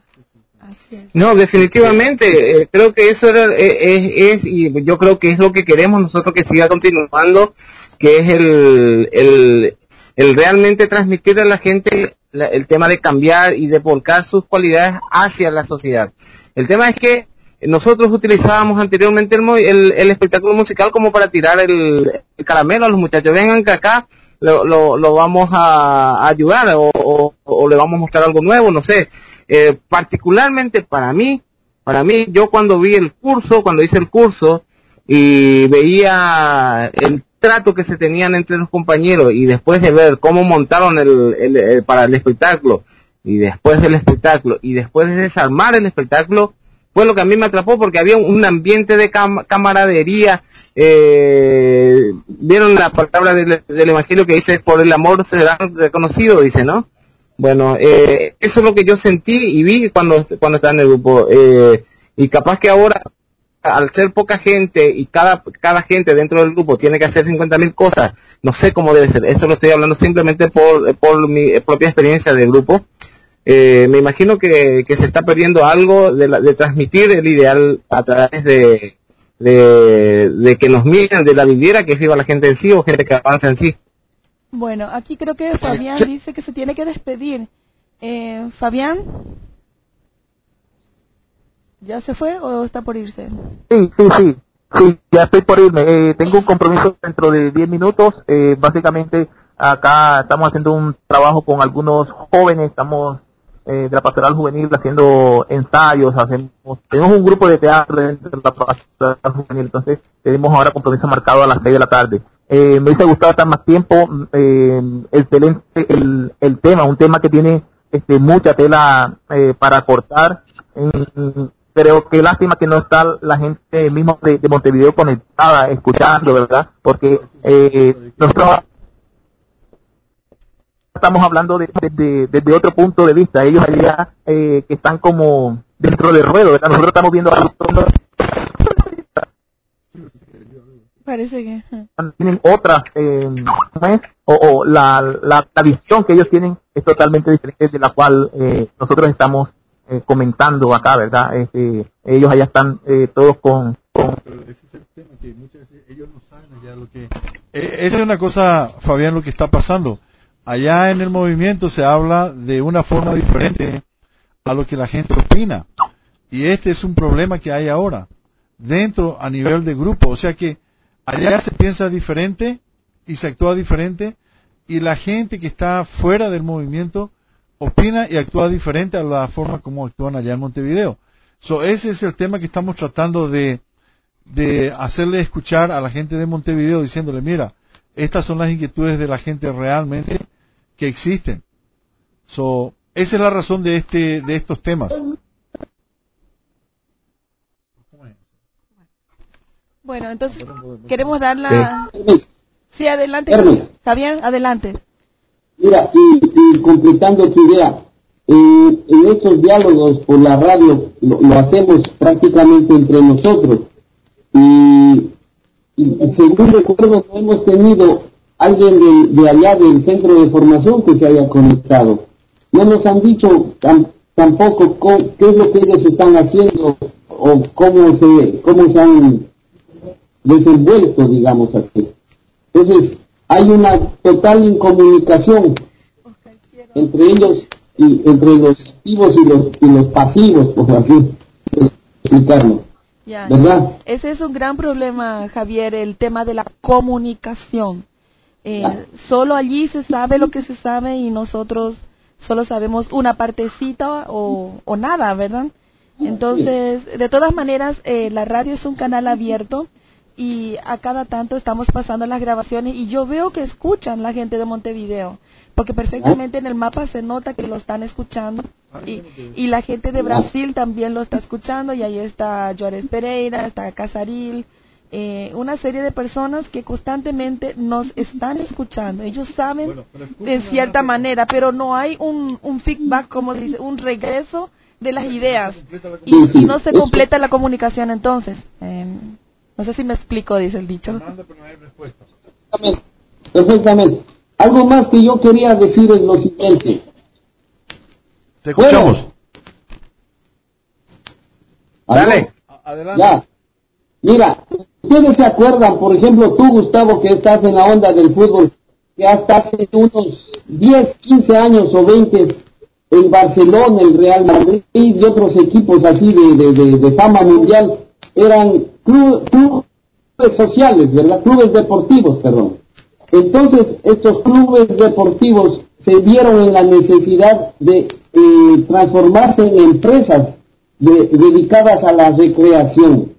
No, definitivamente, eh, creo que eso era, eh, es, es, y yo creo que es lo que queremos nosotros que siga continuando, que es el, el, el realmente transmitir a la gente la, el tema de cambiar y de volcar sus cualidades hacia la sociedad. El tema es que nosotros utilizábamos anteriormente el, el, el espectáculo musical como para tirar el, el caramelo a los muchachos, vengan que acá lo, lo, lo vamos a, a ayudar o, o, o le vamos a mostrar algo nuevo, no sé. Eh, particularmente para mí, para mí, yo cuando vi el curso, cuando hice el curso y veía el trato que se tenían entre los compañeros y después de ver cómo montaron el, el, el para el espectáculo y después del espectáculo y después de desarmar el espectáculo, fue lo que a mí me atrapó porque había un ambiente de cam camaradería. Eh, vieron la palabra del, del evangelio que dice por el amor serán reconocidos, dice, ¿no? Bueno, eh, eso es lo que yo sentí y vi cuando, cuando estaba en el grupo, eh, y capaz que ahora, al ser poca gente y cada, cada gente dentro del grupo tiene que hacer cincuenta mil cosas, no sé cómo debe ser, eso lo estoy hablando simplemente por, por mi propia experiencia de grupo. Eh, me imagino que, que se está perdiendo algo de, la, de transmitir el ideal a través de, de, de que nos miren de la vidriera, que viva la gente en sí o gente que avanza en sí. Bueno, aquí creo que Fabián dice que se tiene que despedir. Eh, Fabián, ¿ya se fue o está por irse? Sí, sí, sí, sí, ya estoy por irme. Eh, tengo un compromiso dentro de diez minutos. Eh, básicamente acá estamos haciendo un trabajo con algunos jóvenes, estamos eh, de la pastoral juvenil haciendo ensayos, hacemos, tenemos un grupo de teatro dentro de la pastoral juvenil, entonces tenemos ahora compromiso marcado a las seis de la tarde. Eh, me hubiese gustado estar más tiempo, eh, excelente el, el tema, un tema que tiene este, mucha tela eh, para cortar, eh, pero qué lástima que no está la gente mismo de, de Montevideo conectada, escuchando, ¿verdad? Porque eh, nosotros estamos hablando desde de, de, de otro punto de vista, ellos allá eh, que están como dentro del ruedo, ¿verdad? Nosotros estamos viendo algo. Parece que tienen otras eh, o, o la, la, la visión que ellos tienen es totalmente diferente de la cual eh, nosotros estamos eh, comentando acá, ¿verdad? Este, ellos allá están eh, todos con, con... Pero ese es el tema, que muchas veces ellos no saben allá lo que... Eh, esa es una cosa, Fabián, lo que está pasando. Allá en el movimiento se habla de una forma diferente a lo que la gente opina. Y este es un problema que hay ahora, dentro a nivel de grupo. O sea que allá se piensa diferente y se actúa diferente y la gente que está fuera del movimiento opina y actúa diferente a la forma como actúan allá en Montevideo. So, ese es el tema que estamos tratando de, de hacerle escuchar a la gente de Montevideo diciéndole, mira, estas son las inquietudes de la gente realmente que existen. So, esa es la razón de este, de estos temas. Bueno, entonces queremos dar la... Sí, sí adelante, Fabián, adelante. Mira, y, y completando tu idea, eh, en estos diálogos por la radio lo, lo hacemos prácticamente entre nosotros. Y, y, y según recuerdo, no hemos tenido alguien de, de allá del centro de formación que se haya conectado. No nos han dicho tam, tampoco cómo, qué es lo que ellos están haciendo o cómo se, cómo se han desenvuelto, digamos así. Entonces, hay una total incomunicación entre ellos y entre los activos y los, y los pasivos, por así explicarlo. Ya. ¿Verdad? Ese es un gran problema, Javier, el tema de la comunicación. Eh, solo allí se sabe lo que se sabe y nosotros solo sabemos una partecita o, o nada, ¿verdad? Entonces, de todas maneras, eh, la radio es un canal abierto y a cada tanto estamos pasando las grabaciones y yo veo que escuchan la gente de Montevideo, porque perfectamente en el mapa se nota que lo están escuchando y, y la gente de Brasil también lo está escuchando y ahí está Juárez Pereira, está Casaril, eh, una serie de personas que constantemente nos están escuchando. Ellos saben de cierta manera, pero no hay un, un feedback, como dice, un regreso de las ideas y, y no se completa la comunicación entonces. Eh, no sé si me explico, dice el dicho. Perfectamente. Perfectamente. Algo más que yo quería decir es lo siguiente. Te escuchamos. Bueno, Dale. Adelante. ya. Mira, ustedes se acuerdan, por ejemplo, tú, Gustavo, que estás en la onda del fútbol, que hasta hace unos diez, quince años o veinte, el Barcelona, el Real Madrid y otros equipos así de, de, de, de fama mundial eran club, clubes sociales, ¿verdad? Clubes deportivos, perdón. Entonces, estos clubes deportivos se vieron en la necesidad de eh, transformarse en empresas de, dedicadas a la recreación.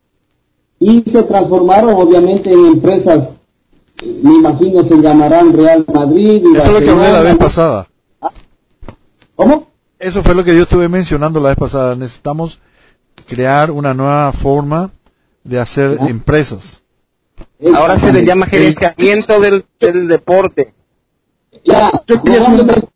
Y se transformaron, obviamente, en empresas, me imagino se llamarán Real Madrid. Y Eso es lo que hablé la vez pasada. ¿Cómo? Eso fue lo que yo estuve mencionando la vez pasada. Necesitamos crear una nueva forma de hacer ¿Ah? empresas. Ahora se le llama gerenciamiento del, del deporte. Ya, probablemente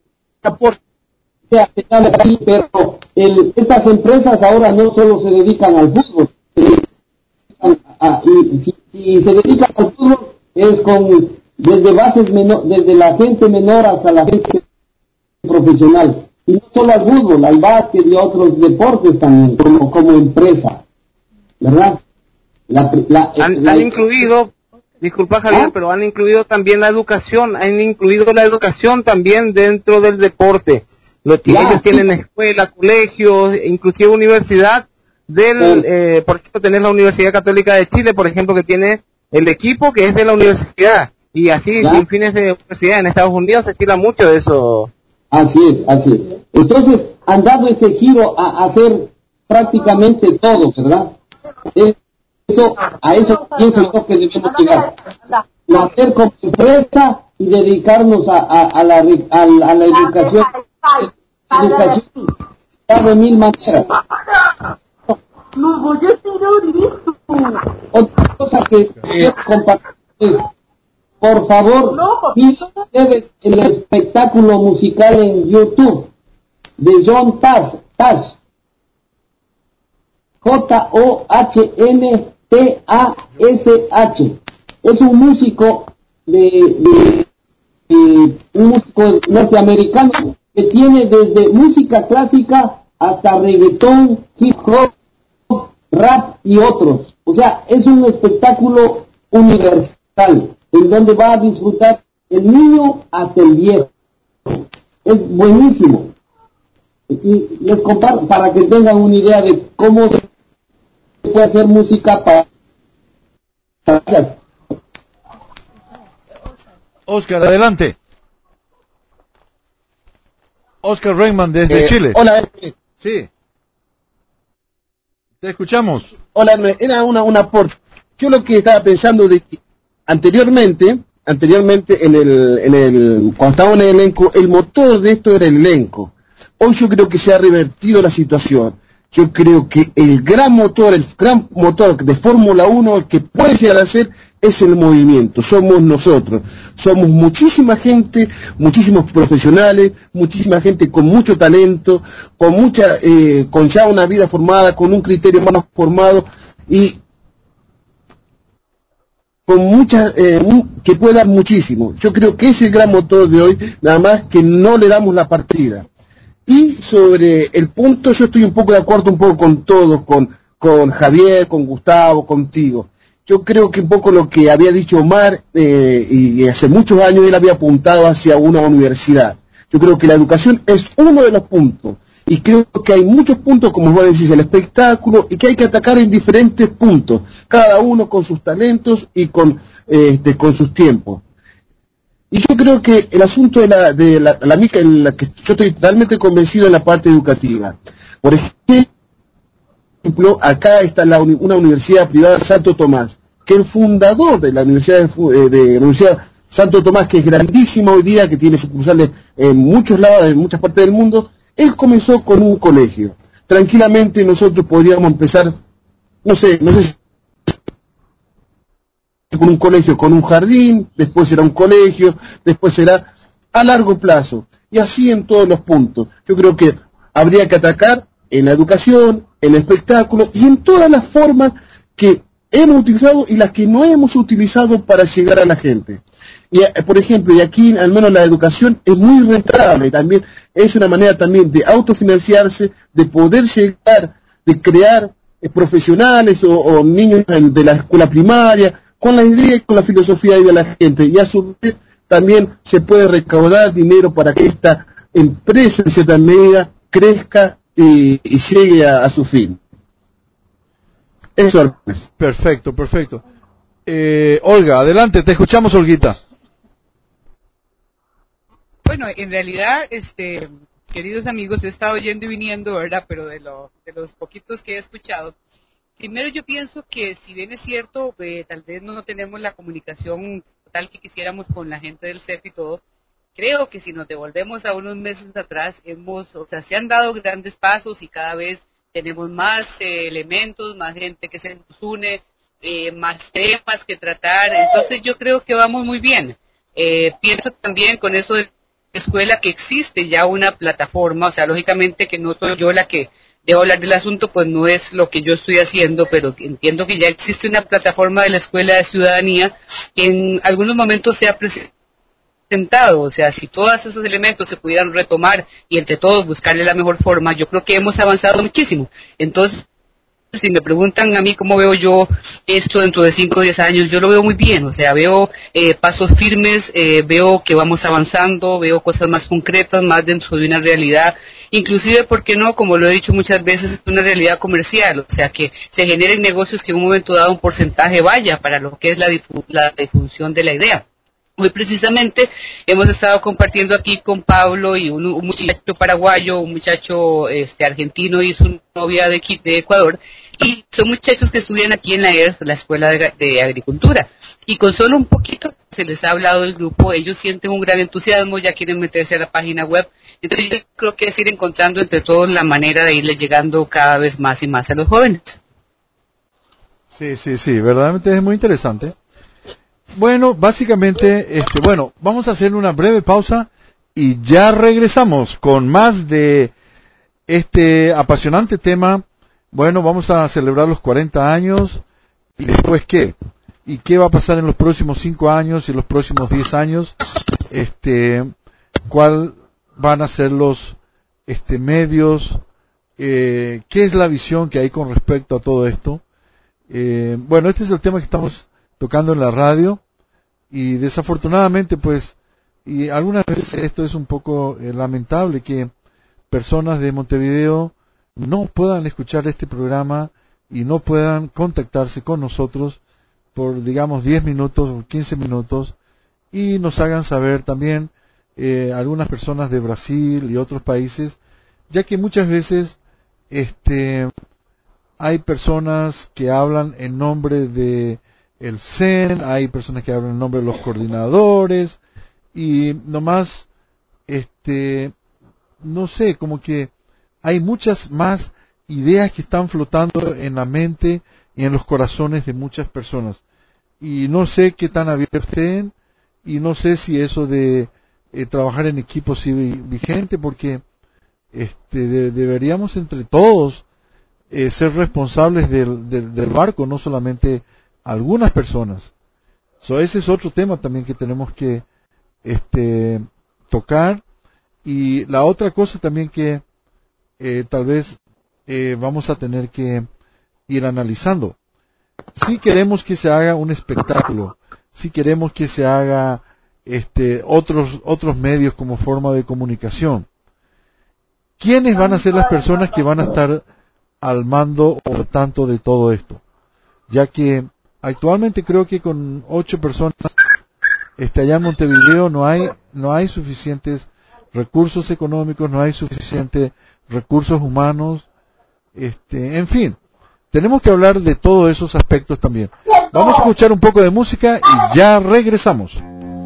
sea, se llama así, pero el, estas empresas ahora no solo se dedican al fútbol, se dedican a, y si, si se dedican al fútbol es con desde bases menor, desde la gente menor hasta la gente profesional, y no solo al fútbol, al básquet y a otros deportes también, como, como empresa, ¿verdad? La, la, han, la, han incluido, disculpa Javier, ¿Ah? pero han incluido también la educación, han incluido la educación también dentro del deporte. Lo, ya, ellos sí. tienen escuela, colegios, inclusive universidad, del, sí. eh, por ejemplo, tenés la Universidad Católica de Chile, por ejemplo, que tiene el equipo que es de la universidad, y así, ¿Ya? sin fines de universidad, en Estados Unidos se estila mucho de eso. Así es, así es. Entonces, han dado ese giro a, a hacer prácticamente todo, ¿verdad? Es, Eso, a eso pienso yo que debemos llegar. Nacer como empresa y dedicarnos a, a, a, la, a, a la educación. Educación de mil maneras. Otra cosa que quiero compartir es, por favor, miren ustedes el espectáculo musical en YouTube de John Tash, Tash. J O H N T A S H. Es un músico de, de, de un músico norteamericano que tiene desde música clásica hasta reggaetón, hip hop, rap y otros. O sea, es un espectáculo universal en donde va a disfrutar el niño hasta el viejo. Es buenísimo. Y les comparto para que tengan una idea de cómo se puede hacer música para... Gracias. Oscar, adelante. Oscar Reyman desde eh, Chile. Hola. Sí. Te escuchamos. Hola, era una, una aporte. Yo lo que estaba pensando de que anteriormente, anteriormente en el, en el, cuando estaba en el elenco, el motor de esto era el elenco. Hoy yo creo que se ha revertido la situación. Yo creo que el gran motor, el gran motor de Fórmula uno, el que puede llegar a ser, es el movimiento. Somos nosotros. Somos muchísima gente, muchísimos profesionales, muchísima gente con mucho talento, con mucha, eh, con ya una vida formada, con un criterio más formado y con mucha, eh, que puede dar muchísimo. Yo creo que es el gran motor de hoy, nada más que no le damos la partida. Y sobre el punto, yo estoy un poco de acuerdo un poco con todos, con, con Javier, con Gustavo, contigo. Yo creo que un poco lo que había dicho Omar, eh, y hace muchos años él había apuntado hacia una universidad. Yo creo que la educación es uno de los puntos. Y creo que hay muchos puntos, como vos decís, el espectáculo, y que hay que atacar en diferentes puntos, cada uno con sus talentos y con, eh, este, con sus tiempos. Y yo creo que el asunto de la, de la, la mica, en la que yo estoy totalmente convencido en la parte educativa. Por ejemplo, acá está la, una universidad privada Santo Tomás, que el fundador de la Universidad de, de la Universidad Santo Tomás, que es grandísima hoy día, que tiene sucursales en muchos lados, en muchas partes del mundo, él comenzó con un colegio. Tranquilamente nosotros podríamos empezar, no sé, no sé si con un colegio, con un jardín, después será un colegio, después será a largo plazo, y así en todos los puntos. Yo creo que habría que atacar en la educación, en el espectáculo, y en todas las formas que hemos utilizado y las que no hemos utilizado para llegar a la gente. Y, por ejemplo, y aquí al menos la educación es muy rentable, también es una manera también de autofinanciarse, de poder llegar, de crear eh, profesionales o, o niños de la escuela primaria, con la idea y con la filosofía de la gente, y a su vez también se puede recaudar dinero para que esta empresa en cierta medida crezca y, y llegue a, a su fin. Eso es. Perfecto, perfecto. Eh, Olga, adelante, te escuchamos, Olguita. Bueno, en realidad, este, queridos amigos, he estado yendo y viniendo, ¿verdad? Pero de, lo, de los poquitos que he escuchado, primero yo pienso que si bien es cierto, eh, tal vez no tenemos la comunicación tal que quisiéramos con la gente del C E F y todo, creo que si nos devolvemos a unos meses atrás, hemos, o sea, se han dado grandes pasos y cada vez tenemos más eh, elementos, más gente que se nos une, eh, más temas que tratar, entonces yo creo que vamos muy bien. Eh, pienso también con eso de la escuela que existe ya una plataforma, o sea, lógicamente que no soy yo la que debo hablar del asunto, pues no es lo que yo estoy haciendo, pero entiendo que ya existe una plataforma de la Escuela de Ciudadanía que en algunos momentos se ha presentado, o sea, si todos esos elementos se pudieran retomar y entre todos buscarle la mejor forma, yo creo que hemos avanzado muchísimo. Entonces, si me preguntan a mí cómo veo yo esto dentro de cinco o diez años, yo lo veo muy bien, o sea, veo eh, pasos firmes, eh, veo que vamos avanzando, veo cosas más concretas, más dentro de una realidad, inclusive, ¿por qué no? Como lo he dicho muchas veces, una realidad comercial, o sea, que se generen negocios que en un momento dado un porcentaje vaya para lo que es la, difu la difusión de la idea. Hoy precisamente hemos estado compartiendo aquí con Pablo y un, un muchacho paraguayo, un muchacho este, argentino y su novia de, de Ecuador, y son muchachos que estudian aquí en la E R F, la Escuela de, de Agricultura, y con solo un poquito se les ha hablado del grupo, ellos sienten un gran entusiasmo, ya quieren meterse a la página web, entonces yo creo que es ir encontrando entre todos la manera de irle llegando cada vez más y más a los jóvenes. Sí, sí, sí, verdaderamente es muy interesante. Bueno, básicamente, este, bueno, vamos a hacer una breve pausa y ya regresamos con más de este apasionante tema. Bueno, vamos a celebrar los cuarenta años y después qué, y qué va a pasar en los próximos cinco años y los próximos diez años, este, cuál van a ser los este medios, eh, qué es la visión que hay con respecto a todo esto. Eh, bueno, este es el tema que estamos tocando en la radio y desafortunadamente pues y algunas veces esto es un poco eh, lamentable que personas de Montevideo no puedan escuchar este programa y no puedan contactarse con nosotros por digamos diez minutos o quince minutos y nos hagan saber también eh, algunas personas de Brasil y otros países, ya que muchas veces este hay personas que hablan en nombre de el C E N, hay personas que hablan en nombre de los coordinadores y nomás este no sé, como que hay muchas más ideas que están flotando en la mente y en los corazones de muchas personas y no sé qué tan abiertos estén y no sé si eso de eh, trabajar en equipo sigue vigente porque este de, deberíamos entre todos eh, ser responsables del, del, del barco, no solamente algunas personas. So, ese es otro tema también que tenemos que este tocar. Y la otra cosa también que eh, tal vez eh, vamos a tener que ir analizando. Si queremos que se haga un espectáculo, si queremos que se haga este otros otros medios como forma de comunicación, ¿quiénes van a ser las personas que van a estar al mando o tanto de todo esto? Ya que actualmente creo que con ocho personas Este, allá en Montevideo no hay, no hay suficientes recursos económicos, no hay suficientes recursos humanos, este, en fin, tenemos que hablar de todos esos aspectos también. Vamos a escuchar un poco de música y ya regresamos.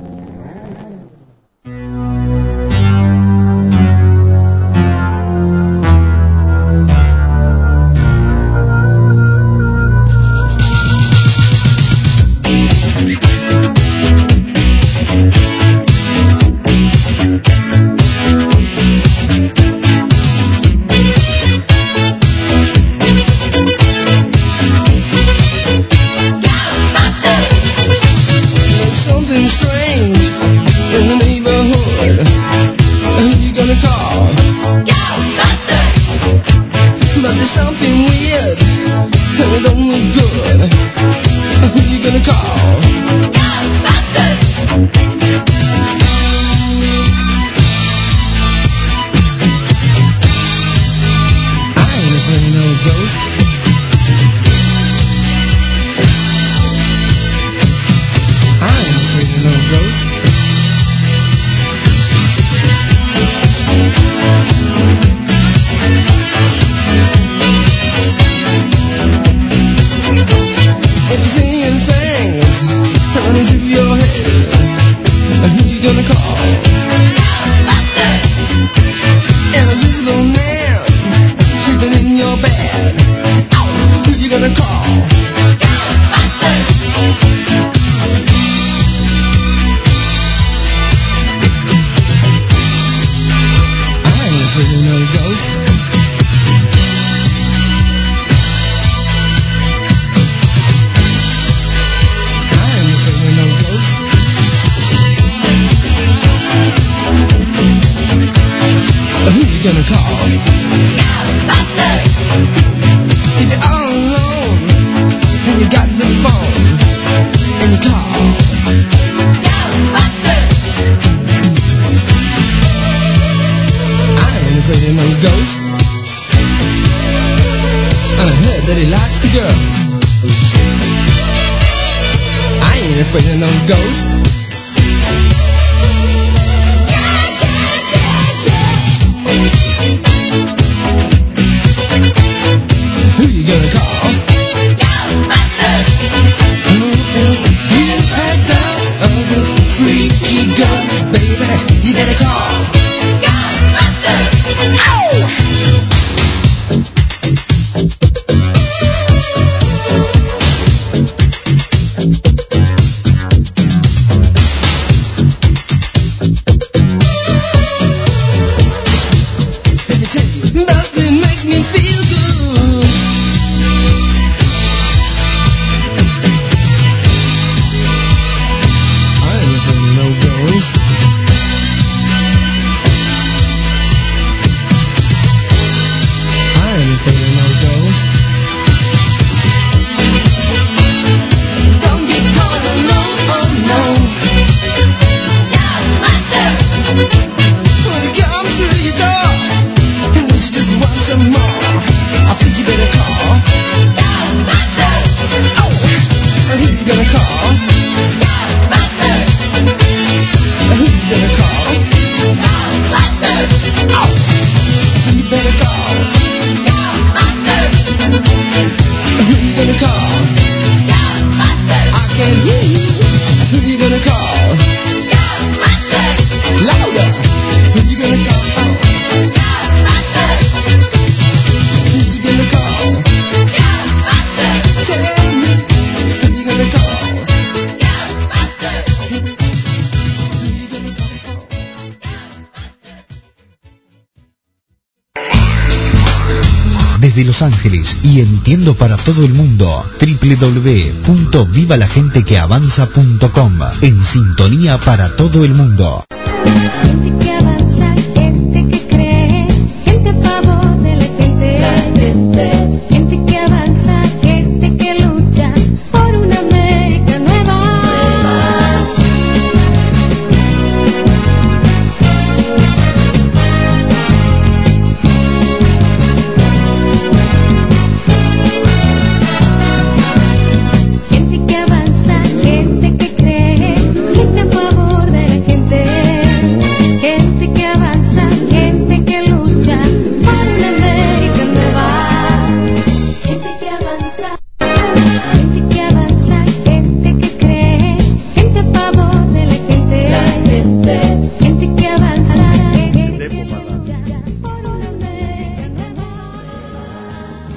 Desde Los Ángeles y emitiendo para todo el mundo, doble u doble u doble u punto viva la gente que avanza punto com, en sintonía para todo el mundo. Gente que avanza, gente que cree, gente a favor de la gente. La gente. Gente que avanza, gente que lucha por una América nueva. Gente que avanza, gente que cree, gente a favor gente que avanza, gente que lucha por una América nueva. Gente que avanza, gente que avanza, gente que cree, gente a favor de la gente, la gente, gente que avanza, gente que lucha por una América nueva.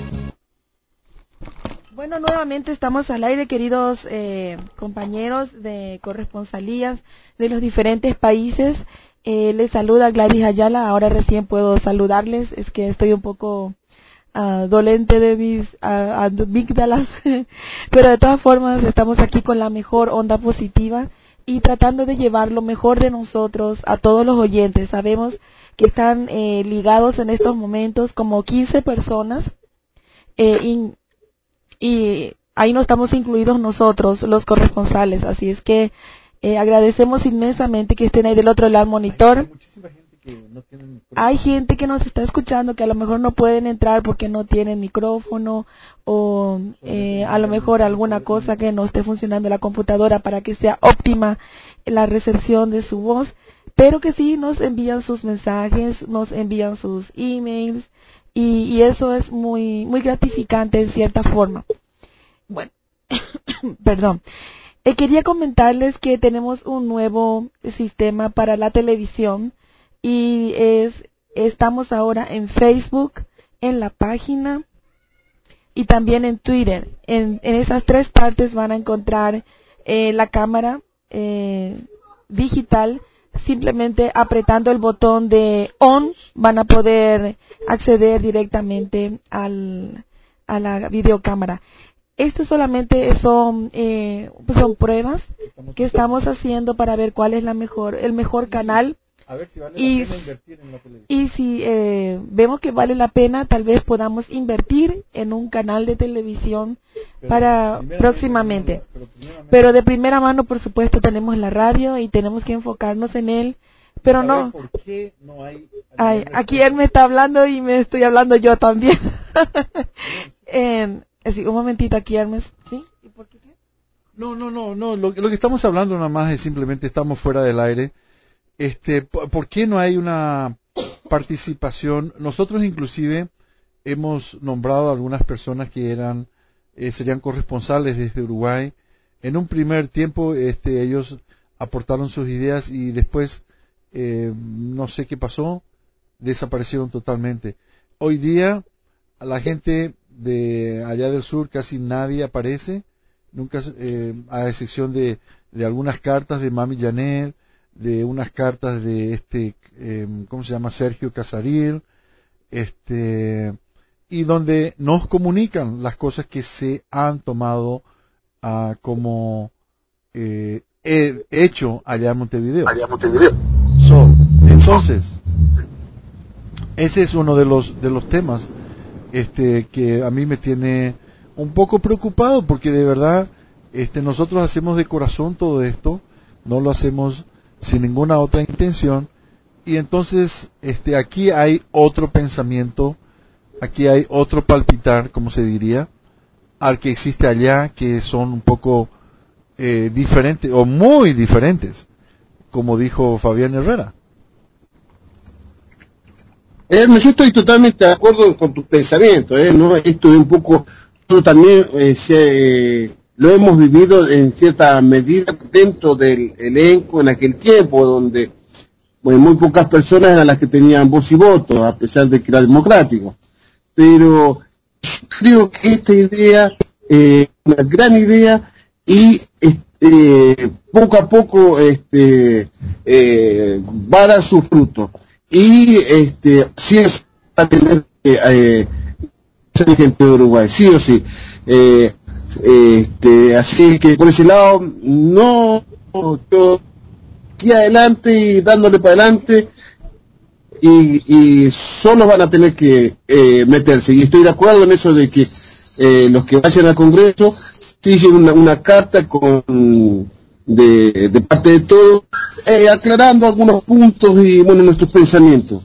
Bueno, nuevamente estamos al aire, queridos eh, compañeros de corresponsalías de los diferentes países. Eh, les saluda Gladys Ayala. Ahora recién puedo saludarles, es que estoy un poco uh, dolente de mis uh, amígdalas, pero de todas formas estamos aquí con la mejor onda positiva y tratando de llevar lo mejor de nosotros a todos los oyentes. Sabemos que están eh, ligados en estos momentos como quince personas eh, y, y ahí no estamos incluidos nosotros, los corresponsales, así es que eh, agradecemos inmensamente que estén ahí del otro lado del monitor. Hay gente que nos está escuchando que a lo mejor no pueden entrar porque no tienen micrófono o eh, a lo mejor alguna cosa que no esté funcionando la computadora para que sea óptima la recepción de su voz, pero que sí nos envían sus mensajes, nos envían sus emails y, y eso es muy muy gratificante en cierta forma. Bueno, perdón. Eh, quería comentarles que tenemos un nuevo sistema para la televisión y es estamos ahora en Facebook, en la página y también en Twitter. En, en esas tres partes van a encontrar eh, la cámara eh, digital. Simplemente apretando el botón de on van a poder acceder directamente al, a la videocámara. Esto solamente son eh, pues son pruebas que estamos haciendo para ver cuál es la mejor el mejor canal. A ver si vale y, la pena invertir en la televisión. Y si eh, vemos que vale la pena, tal vez podamos invertir en un canal de televisión pero para próximamente. Pero, pero de primera mano, por supuesto, tenemos la radio y tenemos que enfocarnos en él. Pero no. ¿Por qué no hay? Ay, aquí él me está hablando y me estoy hablando yo también. eh, así, un momentito aquí, Hermes. ¿Sí? ¿Y por qué? No, no, no, no. Lo, lo que estamos hablando nada más es simplemente estamos fuera del aire. Este, ¿por qué no hay una participación? Nosotros inclusive hemos nombrado a algunas personas que eran eh, serían corresponsales desde Uruguay. En un primer tiempo, este, ellos aportaron sus ideas y después eh, no sé qué pasó, desaparecieron totalmente. Hoy día a la gente de allá del sur casi nadie aparece, nunca, eh, a excepción de, de algunas cartas de Mami Janet, de unas cartas de este, eh, ¿cómo se llama? Sergio Casaril, este, y donde nos comunican las cosas que se han tomado uh, como eh, he hecho allá en Montevideo. Allá en Montevideo. So, entonces, ese es uno de los de los temas este que a mí me tiene un poco preocupado porque de verdad este nosotros hacemos de corazón todo esto, no lo hacemos sin ninguna otra intención y entonces este aquí hay otro pensamiento, aquí hay otro palpitar, como se diría, al que existe allá, que son un poco eh, diferentes o muy diferentes, como dijo Fabián Herrera. Hermes, yo estoy totalmente de acuerdo con tus pensamientos, ¿eh? ¿No? Esto es un poco, nosotros también eh, se, eh, lo hemos vivido en cierta medida dentro del elenco en aquel tiempo, donde bueno, muy pocas personas eran las que tenían voz y voto, a pesar de que era democrático. Pero creo que esta idea es eh, una gran idea y este, poco a poco este, eh, va a dar sus frutos. Y este, sí es para tener que eh, ser gente de Uruguay, sí o sí. Eh, este, así que por ese lado, no, yo aquí adelante y dándole para adelante y, y solo van a tener que eh, meterse. Y estoy de acuerdo en eso de que eh, los que vayan al Congreso siguen una, una carta con de, de parte de todos, eh, aclarando algunos puntos y bueno nuestros pensamientos.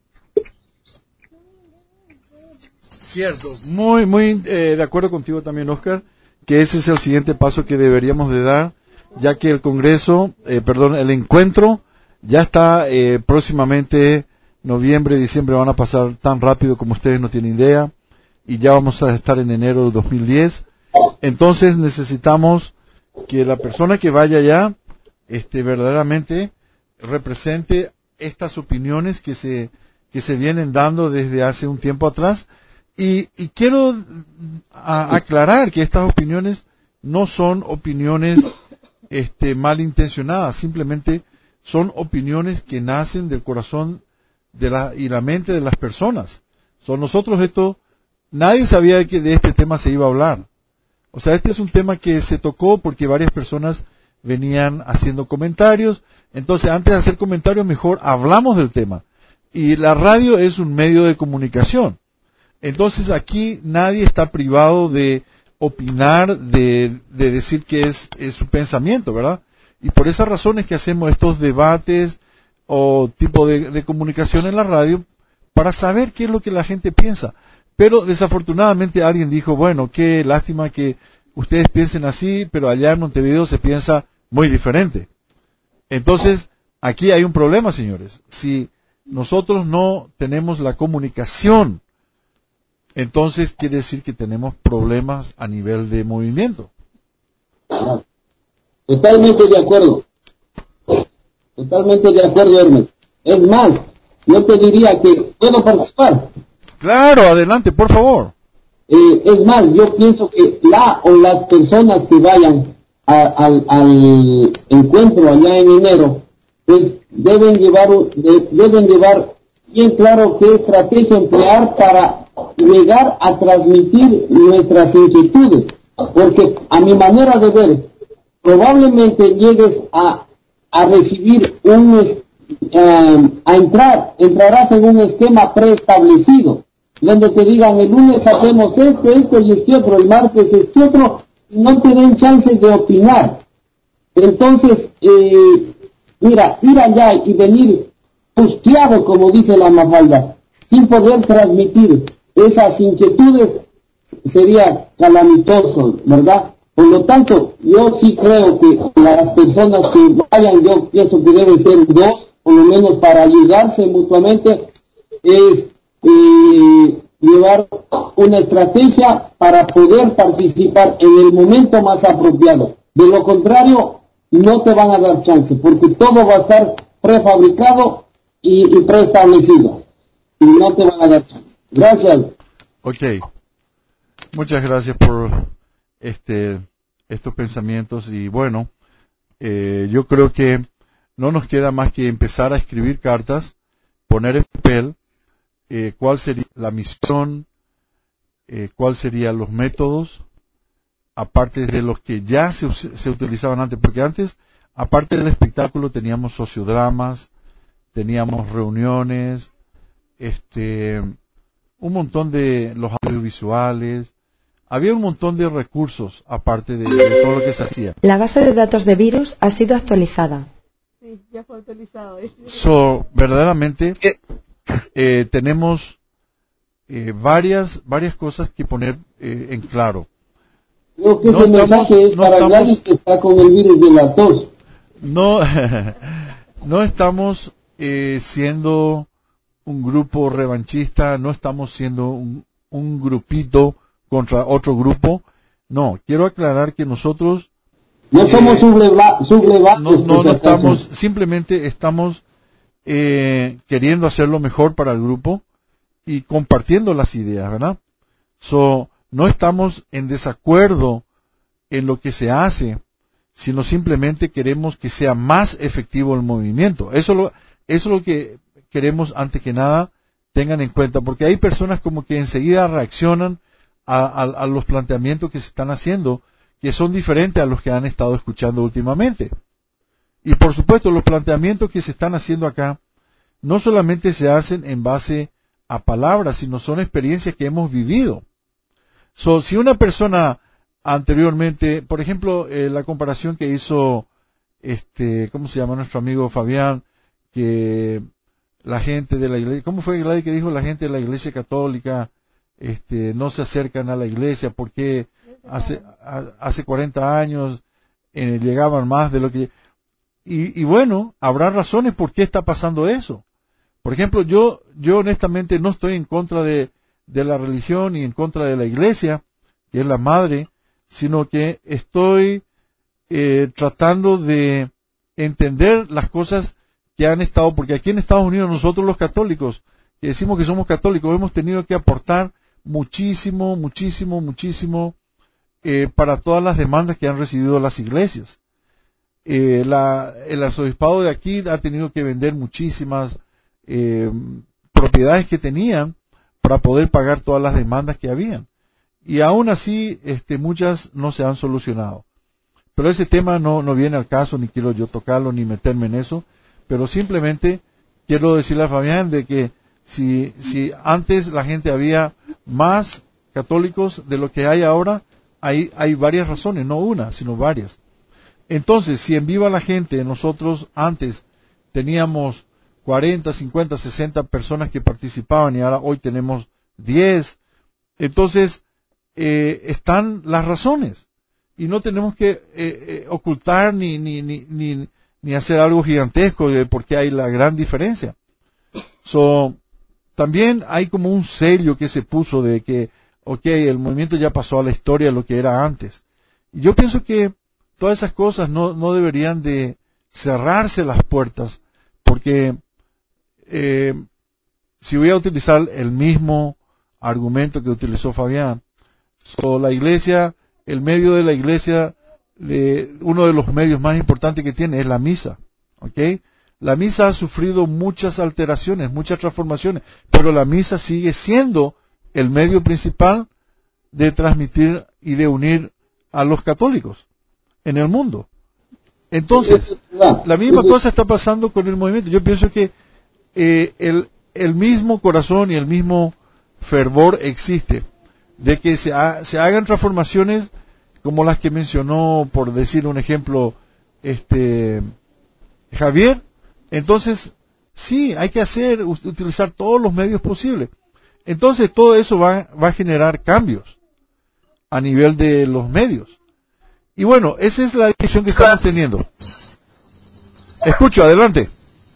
Cierto, muy muy eh, de acuerdo contigo también, Oscar, que ese es el siguiente paso que deberíamos de dar, ya que el Congreso, eh, perdón, el encuentro Ya está eh, próximamente, noviembre, diciembre van a pasar tan rápido como ustedes no tienen idea, y ya vamos a estar en enero de dos mil diez. Entonces necesitamos que la persona que vaya allá este, verdaderamente represente estas opiniones que se que se vienen dando desde hace un tiempo atrás, y, y quiero a, aclarar que estas opiniones no son opiniones este, malintencionadas, simplemente son opiniones que nacen del corazón de la, y la mente de las personas. Son nosotros esto, nadie sabía que de este tema se iba a hablar. O sea, este es un tema que se tocó porque varias personas venían haciendo comentarios. Entonces, antes de hacer comentarios, mejor hablamos del tema. Y la radio es un medio de comunicación. Entonces, aquí nadie está privado de opinar, de, de decir que es, es su pensamiento, ¿verdad? Y por esas razones que hacemos estos debates o tipo de, de comunicación en la radio para saber qué es lo que la gente piensa. Pero desafortunadamente alguien dijo, bueno, qué lástima que ustedes piensen así, pero allá en Montevideo se piensa muy diferente. Entonces, aquí hay un problema, señores. Si nosotros no tenemos la comunicación, entonces quiere decir que tenemos problemas a nivel de movimiento. Totalmente de acuerdo. Totalmente de acuerdo, Hermes. Es más, yo te diría que puedo participar. Claro, adelante, por favor. Eh, es más, yo pienso que la o las personas que vayan a, al, al encuentro allá en enero, pues deben llevar, de, deben llevar bien claro qué estrategia emplear para llegar a transmitir nuestras inquietudes. Porque a mi manera de ver, probablemente llegues a, a recibir un, eh, a entrar, entrarás en un esquema preestablecido, donde te digan el lunes hacemos esto, esto y este otro, el martes este otro, y no te den chances de opinar. Entonces, eh, mira, ir allá y venir pusteado, como dice la Mafalda, sin poder transmitir esas inquietudes, sería calamitoso, ¿verdad? Por lo tanto, yo sí creo que las personas que vayan, yo pienso que deben ser dos, por lo menos para ayudarse mutuamente, es eh, llevar una estrategia para poder participar en el momento más apropiado. De lo contrario, no te van a dar chance, porque todo va a estar prefabricado y, y preestablecido, y no te van a dar chance. Gracias. Ok. Muchas gracias por este estos pensamientos, y bueno, eh, yo creo que no nos queda más que empezar a escribir cartas, poner en papel eh, cuál sería la misión, eh, cuál serían los métodos, aparte de los que ya se, se utilizaban antes, porque antes, aparte del espectáculo, teníamos sociodramas, teníamos reuniones, este, un montón de los audiovisuales, había un montón de recursos aparte de, de todo lo que se hacía. La base de datos de virus ha sido actualizada. Sí, ya fue actualizado. So, verdaderamente, eh, tenemos eh, varias varias cosas que poner eh, en claro. Creo que no ese estamos, mensaje es no para estamos, Gladys, que está con el virus de la tos. No, no estamos eh, siendo un grupo revanchista, no estamos siendo un, un grupito contra otro grupo. No, quiero aclarar que nosotros no eh, somos sublevados, subleva, no, no, no estamos, simplemente estamos eh, queriendo hacer lo mejor para el grupo y compartiendo las ideas, ¿verdad? So, no estamos en desacuerdo en lo que se hace, sino simplemente queremos que sea más efectivo el movimiento. Eso lo, eso es lo que queremos, antes que nada, tengan en cuenta, porque hay personas como que enseguida reaccionan a, a, a los planteamientos que se están haciendo, que son diferentes a los que han estado escuchando últimamente. Y por supuesto, los planteamientos que se están haciendo acá no solamente se hacen en base a palabras, sino son experiencias que hemos vivido. So, si una persona anteriormente, por ejemplo, eh, la comparación que hizo, este, ¿cómo se llama nuestro amigo Fabián? Que la gente de la iglesia, ¿cómo fue Gladys que dijo la gente de la iglesia católica, este, no se acercan a la iglesia porque hace, a, hace cuarenta años eh, llegaban más de lo que... Y, y bueno, habrá razones por qué está pasando eso. Por ejemplo, yo, yo honestamente no estoy en contra de, de la religión y en contra de la iglesia, que es la madre, sino que estoy eh, tratando de entender las cosas que han estado, porque aquí en Estados Unidos nosotros los católicos, que decimos que somos católicos, hemos tenido que aportar muchísimo, muchísimo, muchísimo eh, para todas las demandas que han recibido las iglesias. Eh, la, el arzobispado de aquí ha tenido que vender muchísimas eh, propiedades que tenían para poder pagar todas las demandas que habían. Y aún así, este, muchas no se han solucionado. Pero ese tema no, no viene al caso, ni quiero yo tocarlo, ni meterme en eso. Pero simplemente quiero decirle a Fabián de que si, si antes la gente había más católicos de lo que hay ahora, hay, hay varias razones, no una, sino varias. Entonces, si en Viva la Gente nosotros antes teníamos cuarenta, cincuenta, sesenta personas que participaban y ahora hoy tenemos diez, entonces eh, están las razones y no tenemos que eh, eh, ocultar ni, ni, ni, ni, ni hacer algo gigantesco de por qué hay la gran diferencia. So, también hay como un sello que se puso de que, ok, el movimiento ya pasó a la historia lo que era antes. Y yo pienso que todas esas cosas no, no deberían de cerrarse las puertas, porque eh, si voy a utilizar el mismo argumento que utilizó Fabián, so, la iglesia, el medio de la iglesia, de, uno de los medios más importantes que tiene es la misa, ¿ok? La misa ha sufrido muchas alteraciones, muchas transformaciones, pero la misa sigue siendo el medio principal de transmitir y de unir a los católicos en el mundo. Entonces, la misma cosa está pasando con el movimiento. Yo pienso que eh, el, el mismo corazón y el mismo fervor existe de que se, ha, se hagan transformaciones como las que mencionó, por decir un ejemplo, este Javier. Entonces, sí, hay que hacer, utilizar todos los medios posibles. Entonces, todo eso va, va a generar cambios a nivel de los medios. Y bueno, esa es la discusión que estamos teniendo. Escucho, adelante.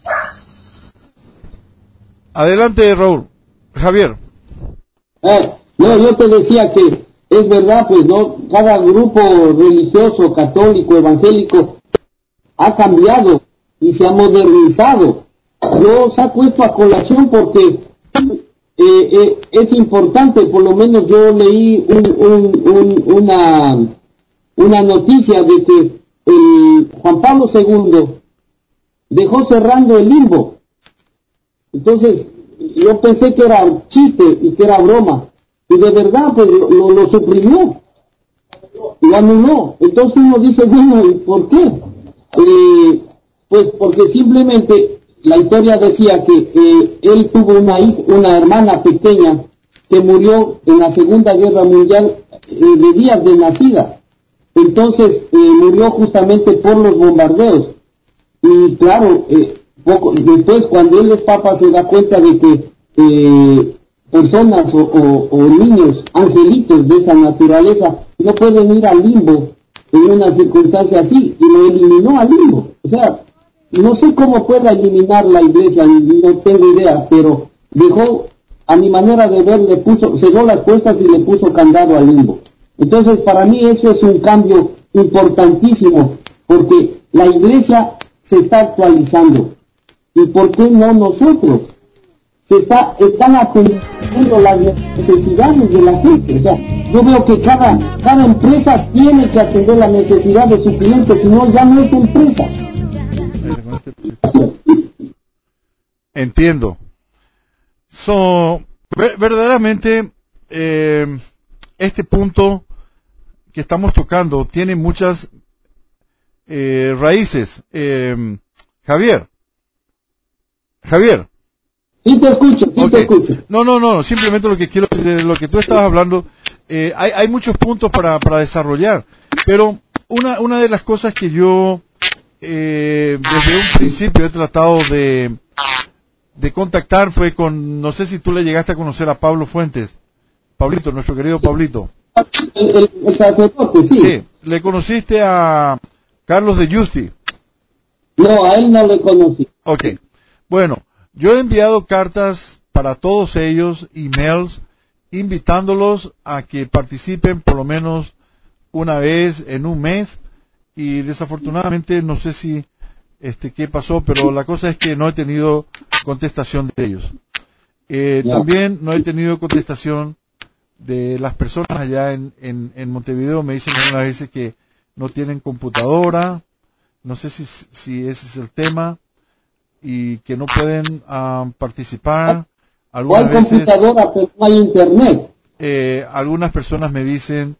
Adelante, Raúl. Javier. Eh, no, yo te decía que es verdad, pues no, cada grupo religioso, católico, evangélico, ha cambiado y se ha modernizado. Yo saco esto a colación porque eh, eh, es importante, por lo menos yo leí un, un, un, una, una noticia de que el Juan Pablo segundo dejó cerrando el limbo. Entonces, yo pensé que era chiste y que era broma, y de verdad pues lo, lo, lo suprimió, lo anuló. Entonces uno dice, bueno, ¿y por qué? Eh, pues porque simplemente la historia decía que eh, él tuvo una hija, una hermana pequeña que murió en la Segunda Guerra Mundial eh, de días de nacida. Entonces eh, murió justamente por los bombardeos. Y claro, eh, poco después, cuando él es papa, se da cuenta de que eh, personas o, o, o niños, angelitos de esa naturaleza, no pueden ir al limbo en una circunstancia así, y lo eliminó al limbo. O sea, no sé cómo pueda eliminar la iglesia, no tengo idea, pero dejó, a mi manera de ver, le puso, cerró las puertas y le puso candado al limbo. Entonces, para mí eso es un cambio importantísimo, porque la iglesia se está actualizando. ¿Y por qué no nosotros? Se está, están atendiendo las necesidades de la gente. O sea, yo veo que cada, cada empresa tiene que atender la necesidad de su cliente, si no, ya no es empresa. Entiendo. So, ver, verdaderamente, eh, este punto que estamos tocando tiene muchas eh, raíces. Eh, Javier. Javier. Sí te escucho, sí okay. te escucho. No, no, no, simplemente lo que quiero, de lo que tú estabas hablando, eh, hay, hay muchos puntos para, para desarrollar, pero una, una de las cosas que yo eh, desde un principio he tratado de, de contactar fue con, no sé si tú le llegaste a conocer a Pablo Fuentes, Pablito, nuestro querido Pablito. El, el, el sacerdote, sí. Sí, le conociste a Carlos de Justi. No, a él no le conocí. Ok. Bueno, yo he enviado cartas para todos ellos, emails, invitándolos a que participen por lo menos una vez en un mes, y desafortunadamente no sé si este qué pasó, pero la cosa es que no he tenido contestación de ellos. Eh, Ya. También no he tenido contestación de las personas allá en, en, en Montevideo. Me dicen algunas veces que no tienen computadora, no sé si, si ese es el tema, y que no pueden ah, participar. No Algunas hay veces, computadora, pero no hay internet. eh, algunas personas me dicen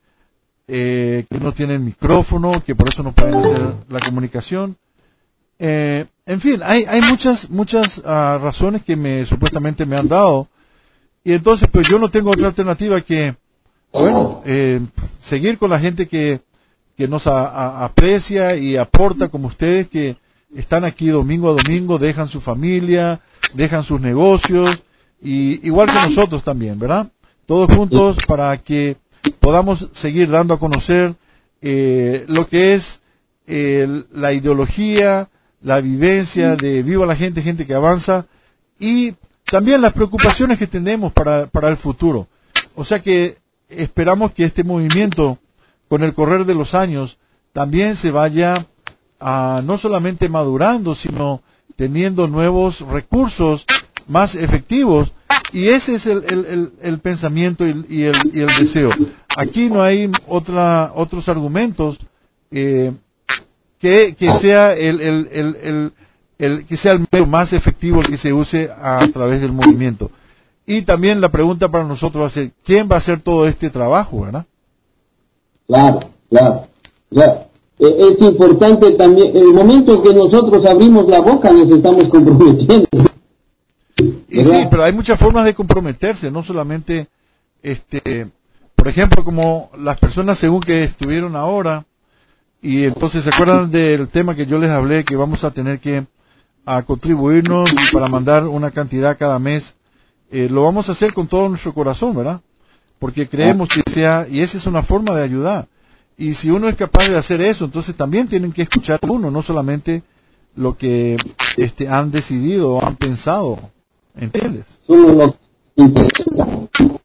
eh, que no tienen micrófono, que por eso no pueden hacer la comunicación. Eh, en fin, hay, hay muchas, muchas ah, razones que me supuestamente me han dado, y entonces pues yo no tengo otra alternativa que, bueno, eh, seguir con la gente que, que nos a- a- aprecia y aporta, como ustedes, que están aquí domingo a domingo, dejan su familia, dejan sus negocios, y igual que nosotros también, ¿verdad? Todos juntos para que podamos seguir dando a conocer eh, lo que es eh, la ideología, la vivencia de Viva la Gente, Gente que Avanza, y también las preocupaciones que tenemos para, para el futuro. O sea que esperamos que este movimiento, con el correr de los años, también se vaya a, no solamente madurando, sino teniendo nuevos recursos más efectivos, y ese es el, el, el, el pensamiento y, y, el, y el deseo. Aquí no hay otra, otros argumentos eh, que, que sea el, el, el, el, el que sea el medio más efectivo que se use a, a través del movimiento. Y también la pregunta para nosotros va a ser, ¿quién va a hacer todo este trabajo, verdad? Claro, claro. Ya. Eh, Es importante también, el momento en que nosotros abrimos la boca nos estamos comprometiendo. Y sí, pero hay muchas formas de comprometerse, no solamente, este, por ejemplo, como las personas según que estuvieron ahora, y entonces se acuerdan del tema que yo les hablé, que vamos a tener que a contribuirnos para mandar una cantidad cada mes. Eh, lo vamos a hacer con todo nuestro corazón, ¿verdad? Porque creemos que sea, y esa es una forma de ayudar. Y si uno es capaz de hacer eso, entonces también tienen que escuchar a uno, no solamente lo que este, han decidido o han pensado. ¿Entiendes? Solo lo que interesa.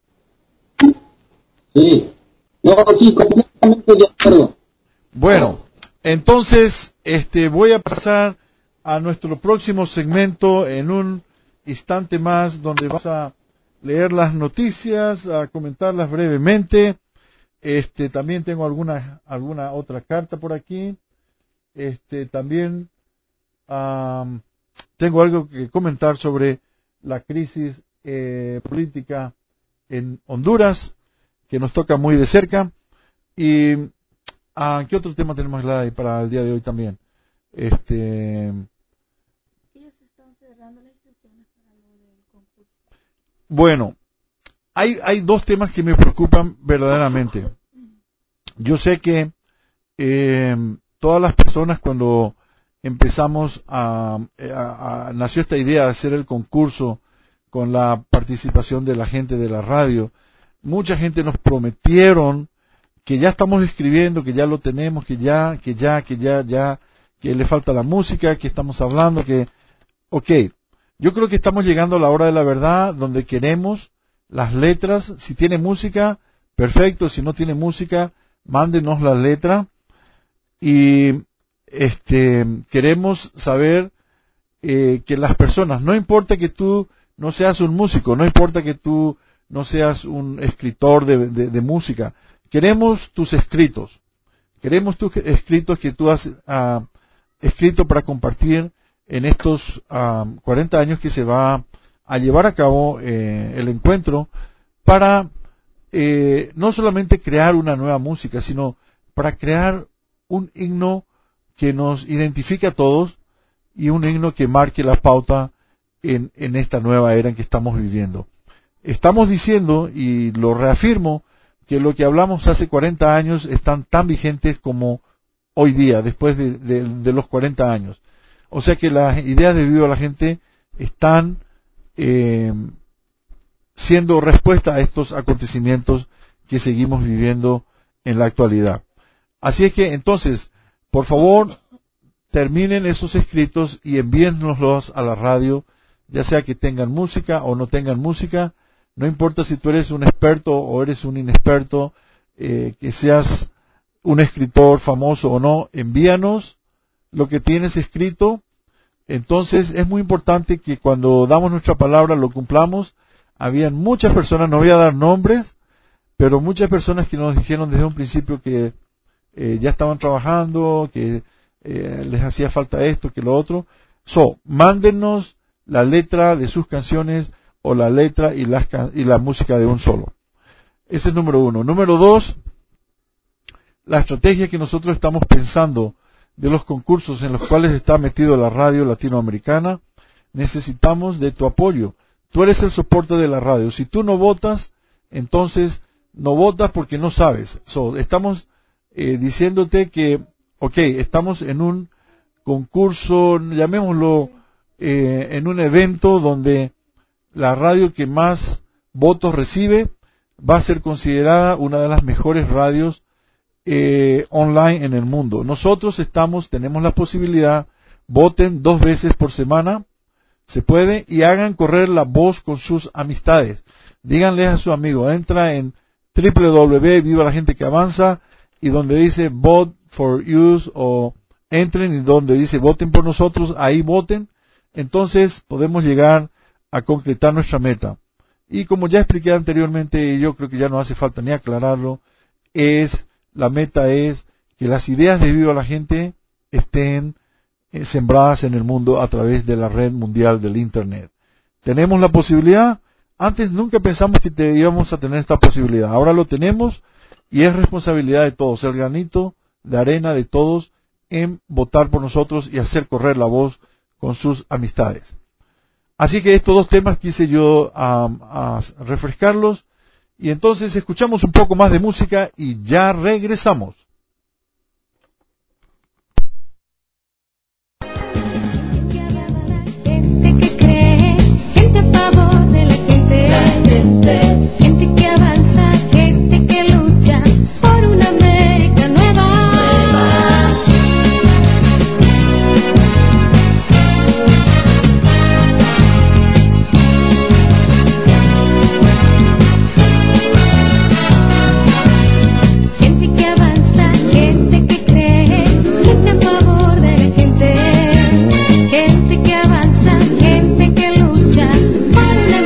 Sí. No, sí, completamente de acuerdo. Bueno, entonces este, voy a pasar a nuestro próximo segmento en un instante más, donde vamos a leer las noticias, a comentarlas brevemente. Este, también tengo alguna alguna otra carta por aquí. Este, también um, tengo algo que comentar sobre la crisis eh, política en Honduras, que nos toca muy de cerca. Y ah, ¿qué otro tema tenemos, Gladys, para el día de hoy también? Este, bueno, hay hay dos temas que me preocupan verdaderamente. Yo sé que eh, todas las personas, cuando empezamos a, a, a nació esta idea de hacer el concurso con la participación de la gente de la radio, mucha gente nos prometieron que ya estamos escribiendo, que ya lo tenemos, que ya, que ya, que ya, ya, que le falta la música, que estamos hablando, que, ok, yo creo que estamos llegando a la hora de la verdad, donde queremos las letras. Si tiene música, perfecto; si no tiene música, mándenos la letra. Y este queremos saber eh, que las personas, no importa que tú no seas un músico, no importa que tú no seas un escritor de, de, de música, queremos tus escritos, queremos tus escritos que tú has uh, escrito para compartir en estos uh, cuarenta años que se va a llevar a cabo eh, el encuentro, para eh, no solamente crear una nueva música, sino para crear un himno que nos identifique a todos, y un himno que marque la pauta en, en esta nueva era en que estamos viviendo. Estamos diciendo, y lo reafirmo, que lo que hablamos hace cuarenta años están tan vigentes como hoy día, después de, de, de los cuarenta años. O sea que las ideas de Viva la Gente están eh, siendo respuesta a estos acontecimientos que seguimos viviendo en la actualidad. Así es que, entonces, por favor, terminen esos escritos y envíennoslos a la radio, ya sea que tengan música o no tengan música. No importa si tú eres un experto o eres un inexperto, eh, que seas un escritor famoso o no, envíanos lo que tienes escrito. Entonces es muy importante que cuando damos nuestra palabra lo cumplamos. Habían muchas personas, no voy a dar nombres, pero muchas personas que nos dijeron desde un principio que eh, ya estaban trabajando, que eh, les hacía falta esto, que lo otro. So, mándenos la letra de sus canciones o la letra y, las can- y la música de un solo. Ese es número uno. Número dos, la estrategia que nosotros estamos pensando de los concursos en los cuales está metido la radio latinoamericana. Necesitamos de tu apoyo. Tú eres el soporte de la radio. Si tú no votas, entonces no votas porque no sabes. So, estamos eh, diciéndote que, ok, estamos en un concurso, llamémoslo, eh, en un evento donde la radio que más votos recibe va a ser considerada una de las mejores radios eh, online en el mundo. Nosotros estamos, tenemos la posibilidad, voten dos veces por semana. Se puede, y hagan correr la voz con sus amistades. Díganle a su amigo, entra en doble u doble u doble u punto viva la gente que avanza, y donde dice vote for use, o entren y donde dice voten por nosotros, ahí voten. Entonces podemos llegar a concretar nuestra meta. Y como ya expliqué anteriormente, y yo creo que ya no hace falta ni aclararlo, es, la meta es que las ideas de Viva la Gente estén Eh, sembradas en el mundo a través de la red mundial del Internet. ¿Tenemos la posibilidad? Antes nunca pensamos que te, íbamos a tener esta posibilidad. Ahora lo tenemos y es responsabilidad de todos, el granito de arena de todos en votar por nosotros y hacer correr la voz con sus amistades. Así que estos dos temas quise yo um, a refrescarlos, y entonces escuchamos un poco más de música y ya regresamos. Gente que cree, gente a favor de la gente, la gente, gente que avanza, gente que lucha por una América nueva. Gente que avanza, gente que cree, gente a favor de la gente. Gente que avanza, gente que lucha por una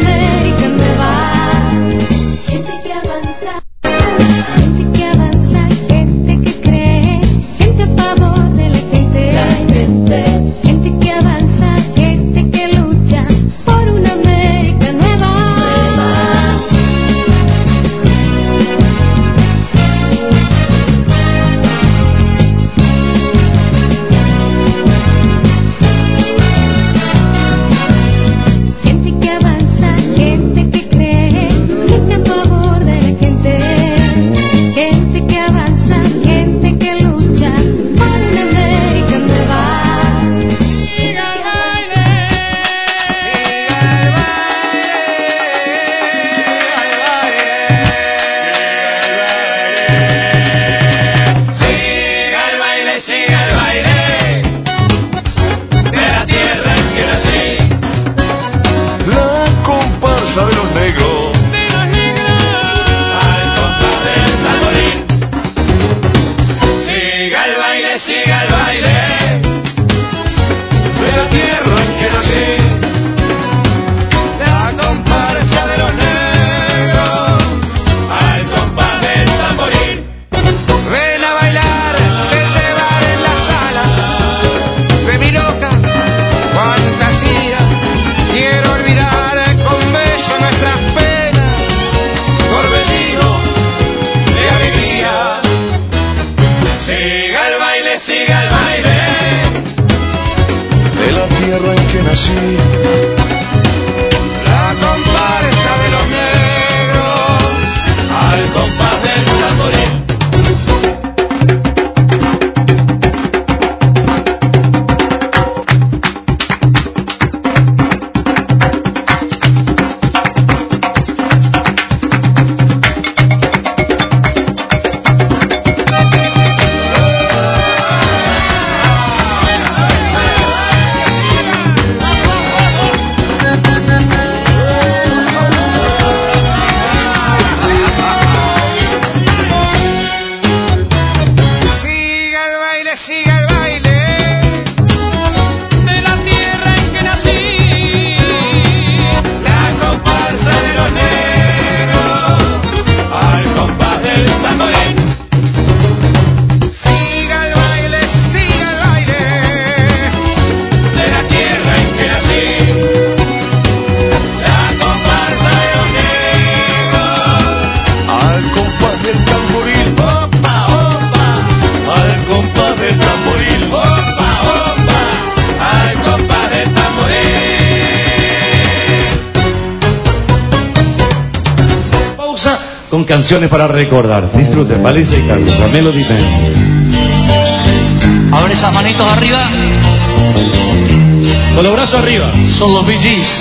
con canciones para recordar. Disfruten, Valencia y Carlos, la Melody Band. A ver esas manitos arriba. Con los brazos arriba. Son los Bee Gees.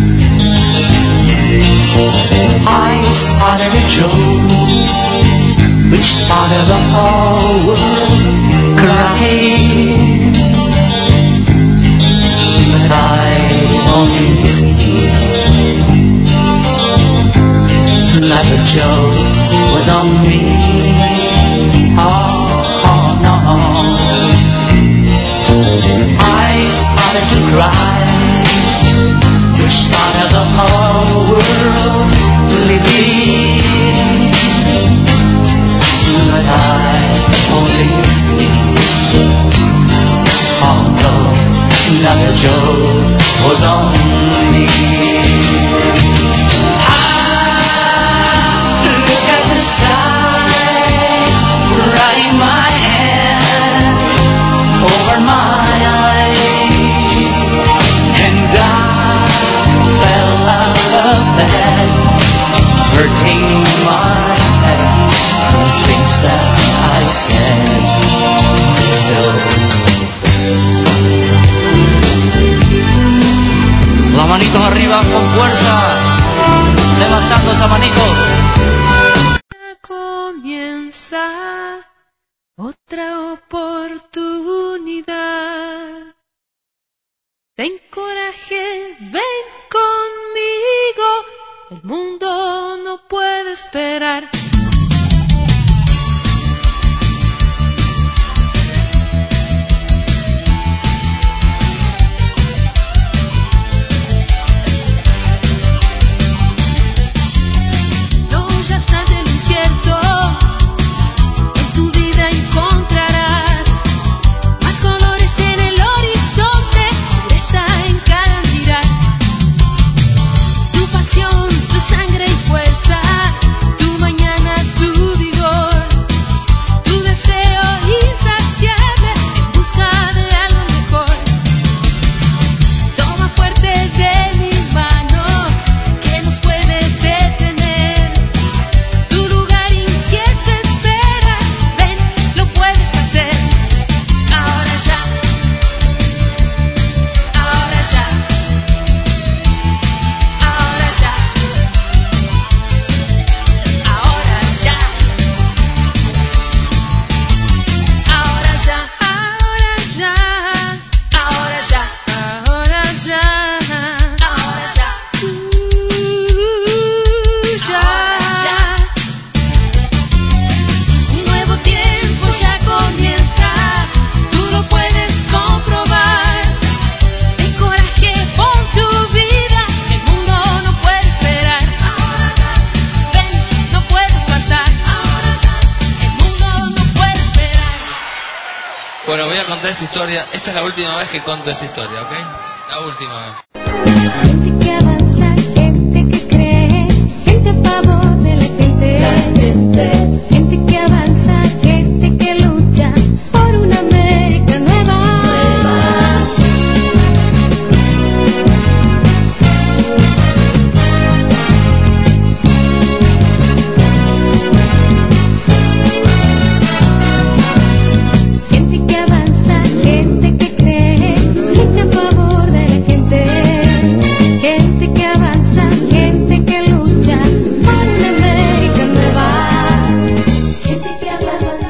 I spotted a Joe, which spotted the whole world crying, but I only see that the Joe was on me. Oh, oh no. I started to cry, which spotted the whole world living, but I only see, oh no, that the Joe was on me. I look at the sky, writing my hand over my eyes, and I fell out of bed, hurting my head from things that I said. Still, las manitos arriba con fuerza, levantando esas manitos. Comienza otra oportunidad. Ten coraje, ven conmigo. El mundo no puede esperar. No huyas ante lo incierto. En tu vida encontrarás más colores en el horizonte, pureza en cada mirar. Tu pasión, tu sangre y fuerza, tu mañana, tu vigor, tu deseo insaciable en busca de algo mejor. Toma fuerte de mis manos, que nos puedes detener. Tu lugar inquieto espera, ven, lo puedes hacer. Ahora ya, ahora ya, ahora ya, ahora ya, ahora ya, ahora ya, ahora ya, ahora ya, ahora ya, uh, ya. Un nuevo tiempo ya comienza, tú lo puedes comprobar. Ten coraje, pon tu vida, el mundo no puede esperar. Ven, no puedes faltar, el mundo no puede esperar. Bueno, voy a contar esta historia. Esta es la última vez que cuento esta historia, ¿ok? La última vez. Gente que avanza, gente que cree, gente a favor de la gente. La gente. Gente que avanza, gente que lucha por una América nueva. Gente que avanza, gente que cree, gente a favor de la gente. Gente que avanza, gente que lucha por una América nueva. Gente que avanza.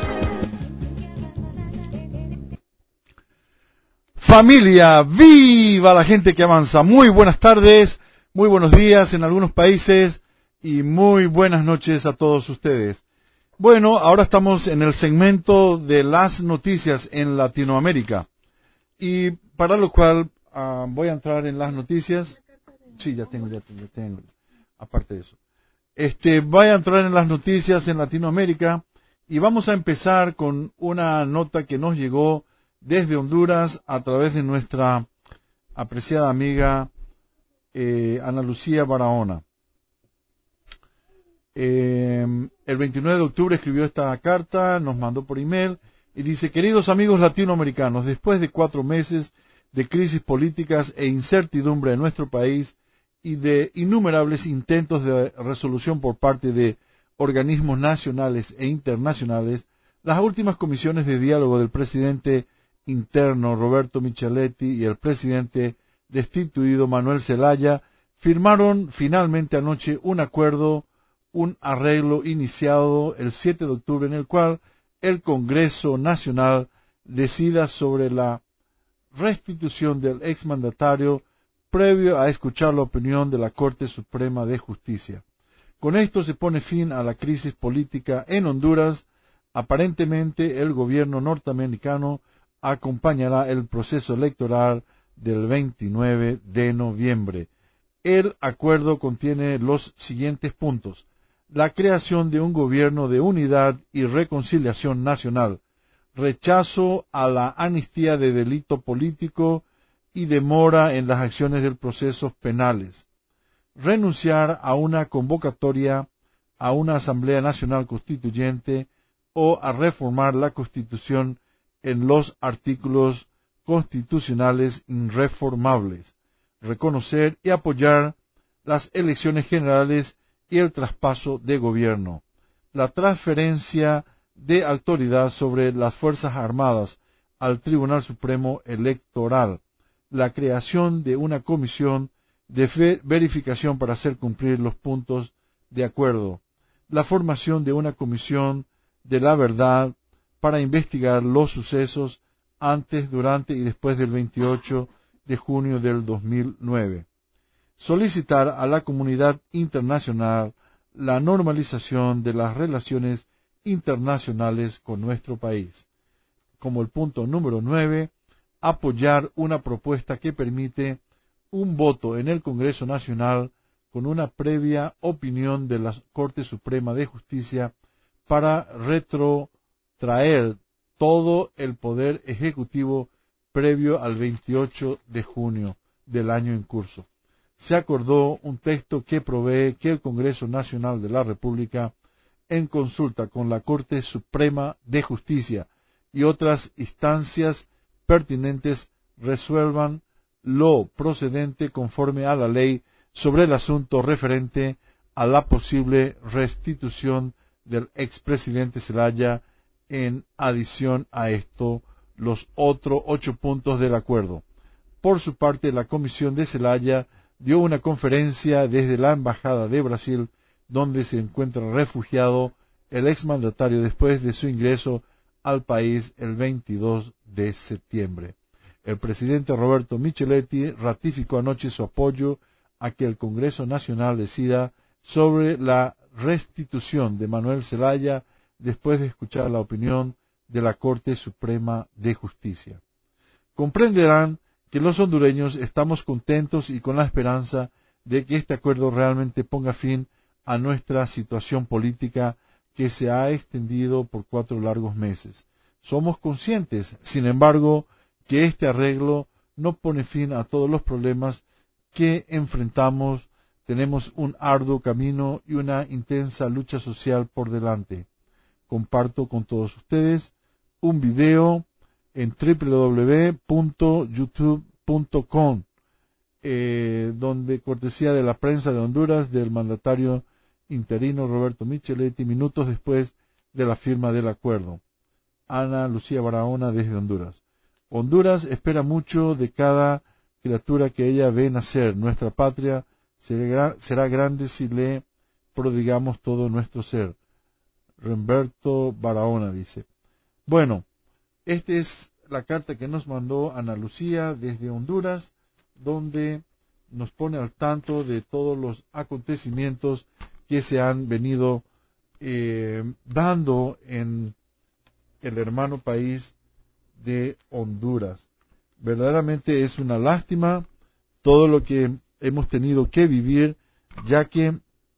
Familia, viva la gente que avanza. Muy buenas tardes, muy buenos días en algunos países y muy buenas noches a todos ustedes. Bueno, ahora estamos en el segmento de las noticias en Latinoamérica. Y para lo cual uh, voy a entrar en las noticias. Sí, ya tengo, ya tengo, ya tengo. Aparte de eso. Este, voy a entrar en las noticias en Latinoamérica y vamos a empezar con una nota que nos llegó desde Honduras a través de nuestra apreciada amiga eh, Ana Lucía Barahona. Eh, el veintinueve de octubre escribió esta carta, nos mandó por email y dice: queridos amigos latinoamericanos, después de cuatro meses de crisis políticas e incertidumbre en nuestro país, y de innumerables intentos de resolución por parte de organismos nacionales e internacionales, las últimas comisiones de diálogo del presidente interno Roberto Micheletti y el presidente destituido Manuel Zelaya firmaron finalmente anoche un acuerdo, un arreglo iniciado el siete de octubre en el cual el Congreso Nacional decida sobre la restitución del exmandatario previo a escuchar la opinión de la Corte Suprema de Justicia. Con esto se pone fin a la crisis política en Honduras. Aparentemente el gobierno norteamericano acompañará el proceso electoral del veintinueve de noviembre. El acuerdo contiene los siguientes puntos: la creación de un gobierno de unidad y reconciliación nacional, rechazo a la amnistía de delito político y demora en las acciones del proceso penales, renunciar a una convocatoria a una Asamblea Nacional Constituyente o a reformar la Constitución en los artículos constitucionales irreformables, reconocer y apoyar las elecciones generales y el traspaso de gobierno, la transferencia de autoridad sobre las Fuerzas Armadas al Tribunal Supremo Electoral, la creación de una comisión de verificación para hacer cumplir los puntos de acuerdo, la formación de una comisión de la verdad para investigar los sucesos antes, durante y después del veintiocho de junio del dos mil nueve. Solicitar a la comunidad internacional la normalización de las relaciones internacionales con nuestro país. Como el punto número nueve, apoyar una propuesta que permite un voto en el Congreso Nacional con una previa opinión de la Corte Suprema de Justicia para retrotraer todo el poder ejecutivo previo al veintiocho de junio del año en curso. Se acordó un texto que provee que el Congreso Nacional de la República, en consulta con la Corte Suprema de Justicia y otras instancias pertinentes, resuelvan lo procedente conforme a la ley sobre el asunto referente a la posible restitución del expresidente Zelaya. En adición a esto, los otros ocho puntos del acuerdo. Por su parte, la Comisión de Zelaya dio una conferencia desde la Embajada de Brasil, donde se encuentra refugiado el exmandatario después de su ingreso al país el veintidós de septiembre. El presidente Roberto Micheletti ratificó anoche su apoyo a que el Congreso Nacional decida sobre la restitución de Manuel Zelaya después de escuchar la opinión de la Corte Suprema de Justicia. Comprenderán que los hondureños estamos contentos y con la esperanza de que este acuerdo realmente ponga fin a nuestra situación política que se ha extendido por cuatro largos meses. Somos conscientes, sin embargo, que este arreglo no pone fin a todos los problemas que enfrentamos. Tenemos un arduo camino y una intensa lucha social por delante. Comparto con todos ustedes un video en doble u doble u doble u punto youtube punto com, eh, donde, cortesía de la prensa de Honduras, del mandatario interino Roberto Micheletti, minutos después de la firma del acuerdo. Ana Lucía Barahona, desde Honduras. Honduras espera mucho de cada criatura que ella ve nacer. Nuestra patria será, será grande si le prodigamos todo nuestro ser. Remberto Barahona dice. Bueno, esta es la carta que nos mandó Ana Lucía desde Honduras, donde nos pone al tanto de todos los acontecimientos que se han venido eh, dando en el hermano país de Honduras. Verdaderamente es una lástima todo lo que hemos tenido que vivir, ya que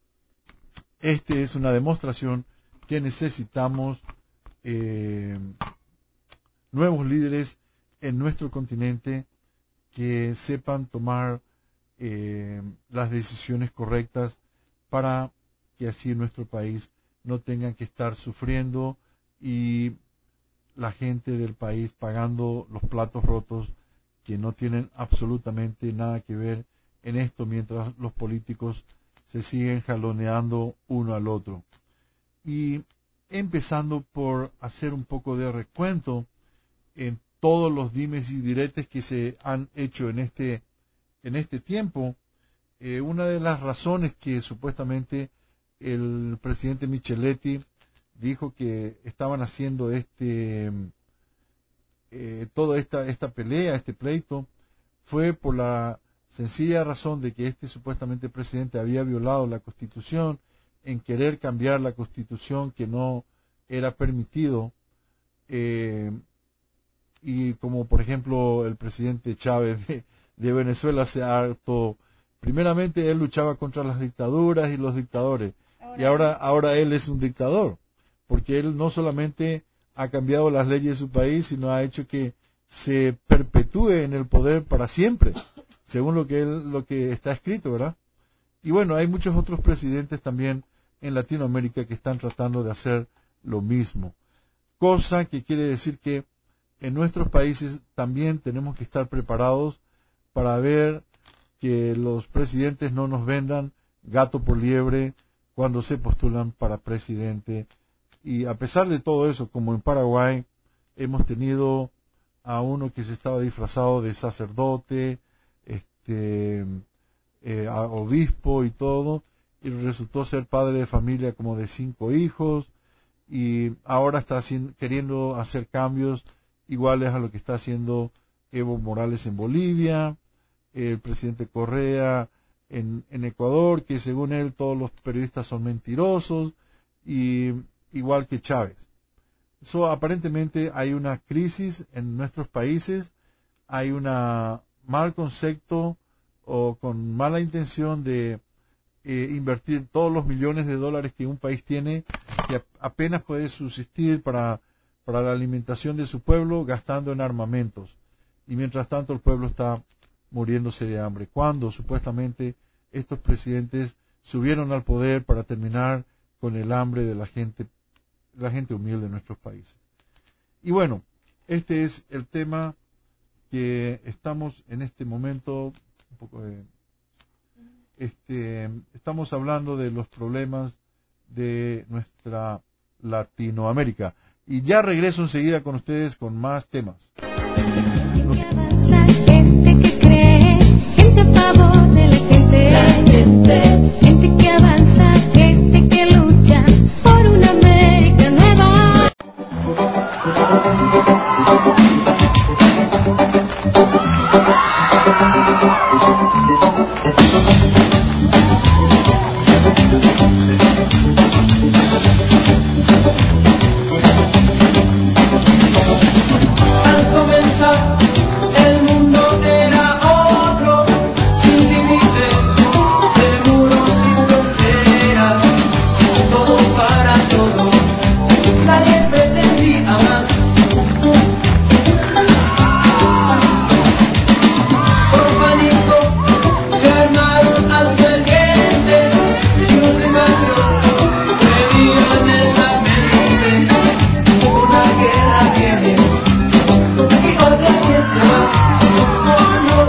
este es una demostración que necesitamos eh, nuevos líderes en nuestro continente que sepan tomar eh, las decisiones correctas para que así nuestro país no tenga que estar sufriendo y la gente del país pagando los platos rotos que no tienen absolutamente nada que ver en esto mientras los políticos se siguen jaloneando uno al otro. Y empezando por hacer un poco de recuento en todos los dimes y diretes que se han hecho en este, en este tiempo, eh, una de las razones que supuestamente el presidente Micheletti dijo que estaban haciendo este eh, toda esta esta pelea, este pleito, fue por la sencilla razón de que este supuestamente presidente había violado la Constitución en querer cambiar la Constitución, que no era permitido, eh, y como por ejemplo el presidente Chávez de, de Venezuela se hartó. Primeramente él luchaba contra las dictaduras y los dictadores, ahora, y ahora ahora él es un dictador, porque él no solamente ha cambiado las leyes de su país, sino ha hecho que se perpetúe en el poder para siempre, según lo que él, lo que está escrito, ¿verdad? Y bueno, hay muchos otros presidentes también en Latinoamérica que están tratando de hacer lo mismo, cosa que quiere decir que en nuestros países también tenemos que estar preparados para ver que los presidentes no nos vendan gato por liebre cuando se postulan para presidente. Y a pesar de todo eso, como en Paraguay, hemos tenido a uno que se estaba disfrazado de sacerdote, este, eh, a obispo y todo, y resultó ser padre de familia como de cinco hijos, y ahora está haciendo, queriendo hacer cambios iguales a lo que está haciendo Evo Morales en Bolivia, el presidente Correa en, en Ecuador, que según él todos los periodistas son mentirosos, y igual que Chávez. So, aparentemente hay una crisis en nuestros países, hay un mal concepto o con mala intención de eh, invertir todos los millones de dólares que un país tiene, que apenas puede subsistir para, para la alimentación de su pueblo, gastando en armamentos. Y mientras tanto el pueblo está muriéndose de hambre, cuando supuestamente estos presidentes subieron al poder para terminar con el hambre de la gente, la gente humilde de nuestros países. Y bueno, este es el tema que estamos en este momento, un poco de, este, estamos hablando de los problemas de nuestra Latinoamérica. Y ya regreso enseguida con ustedes con más temas. Gente que cree, gente a favor de la gente, la gente, gente que avanza, gente que lucha por una América nueva. Al comenzar el mundo era otro, sin límites, de muros y fronteras, todo para todos, nadie pretendía más. Por pánico se armaron hasta el diente, sublimación tenían en la mente, una guerra viene y otra que se va. Oh no,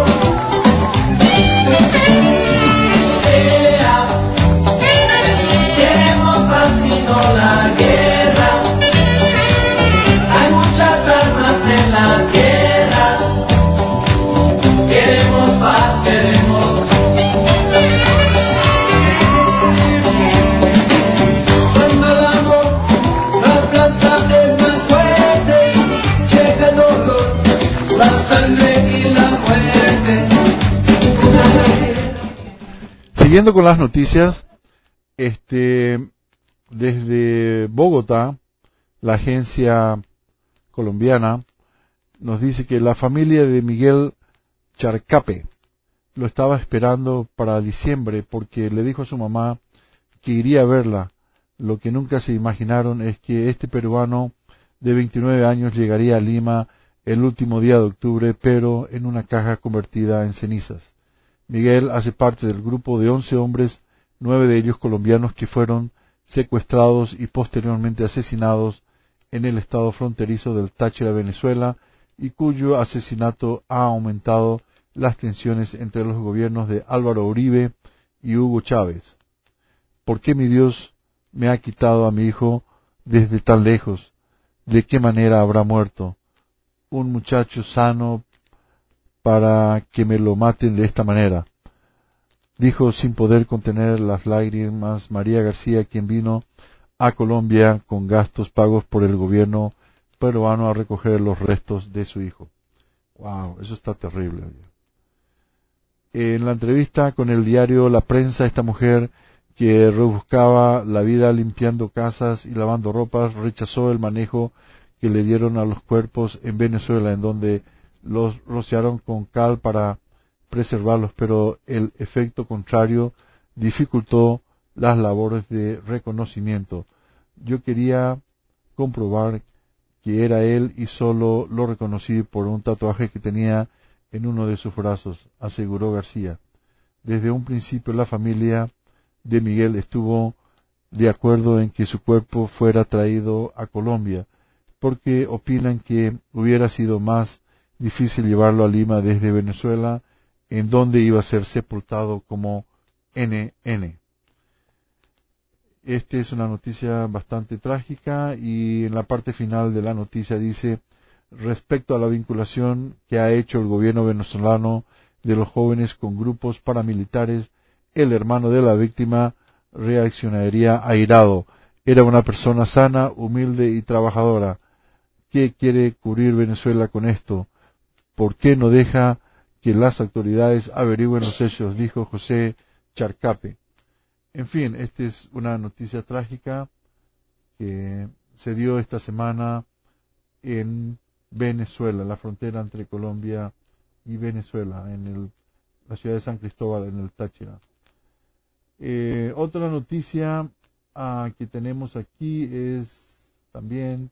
sea, queremos paz y no la guerra. Hay muchas armas en la tierra. Queremos paz, queremos. Cuando el amor la aplasta es más fuerte, llega el dolor, la sangre y la muerte. Siguiendo con las noticias, este, desde Bogotá, la agencia colombiana nos dice que la familia de Miguel Charcape lo estaba esperando para diciembre porque le dijo a su mamá que iría a verla. Lo que nunca se imaginaron es que este peruano de veintinueve años llegaría a Lima el último día de octubre, pero en una caja convertida en cenizas. Miguel hace parte del grupo de once hombres, nueve de ellos colombianos, que fueron secuestrados y posteriormente asesinados en el estado fronterizo del Táchira, Venezuela, y cuyo asesinato ha aumentado las tensiones entre los gobiernos de Álvaro Uribe y Hugo Chávez. ¿Por qué mi Dios me ha quitado a mi hijo desde tan lejos? ¿De qué manera habrá muerto? Un muchacho sano para que me lo maten de esta manera. Dijo sin poder contener las lágrimas María García, quien vino a Colombia con gastos pagos por el gobierno peruano a recoger los restos de su hijo. Wow, eso está terrible. En la entrevista con el diario La Prensa, esta mujer que rebuscaba la vida limpiando casas y lavando ropas rechazó el manejo que le dieron a los cuerpos en Venezuela, en donde los rociaron con cal para preservarlos, pero el efecto contrario dificultó las labores de reconocimiento. Yo quería comprobar que era él y solo lo reconocí por un tatuaje que tenía en uno de sus brazos, aseguró García. Desde un principio la familia de Miguel estuvo de acuerdo en que su cuerpo fuera traído a Colombia, porque opinan que hubiera sido más difícil llevarlo a Lima desde Venezuela, en donde iba a ser sepultado como N N. Esta es una noticia bastante trágica y en la parte final de la noticia dice: respecto a la vinculación que ha hecho el gobierno venezolano de los jóvenes con grupos paramilitares, el hermano de la víctima reaccionaría airado. Era una persona sana, humilde y trabajadora. ¿Qué quiere cubrir Venezuela con esto? ¿Por qué no deja que las autoridades averigüen los hechos?, dijo José Charcape. En fin, esta es una noticia trágica que se dio esta semana en Venezuela, la frontera entre Colombia y Venezuela, en el, la ciudad de San Cristóbal, en el Táchira. Eh, otra noticia ah, que tenemos aquí es también,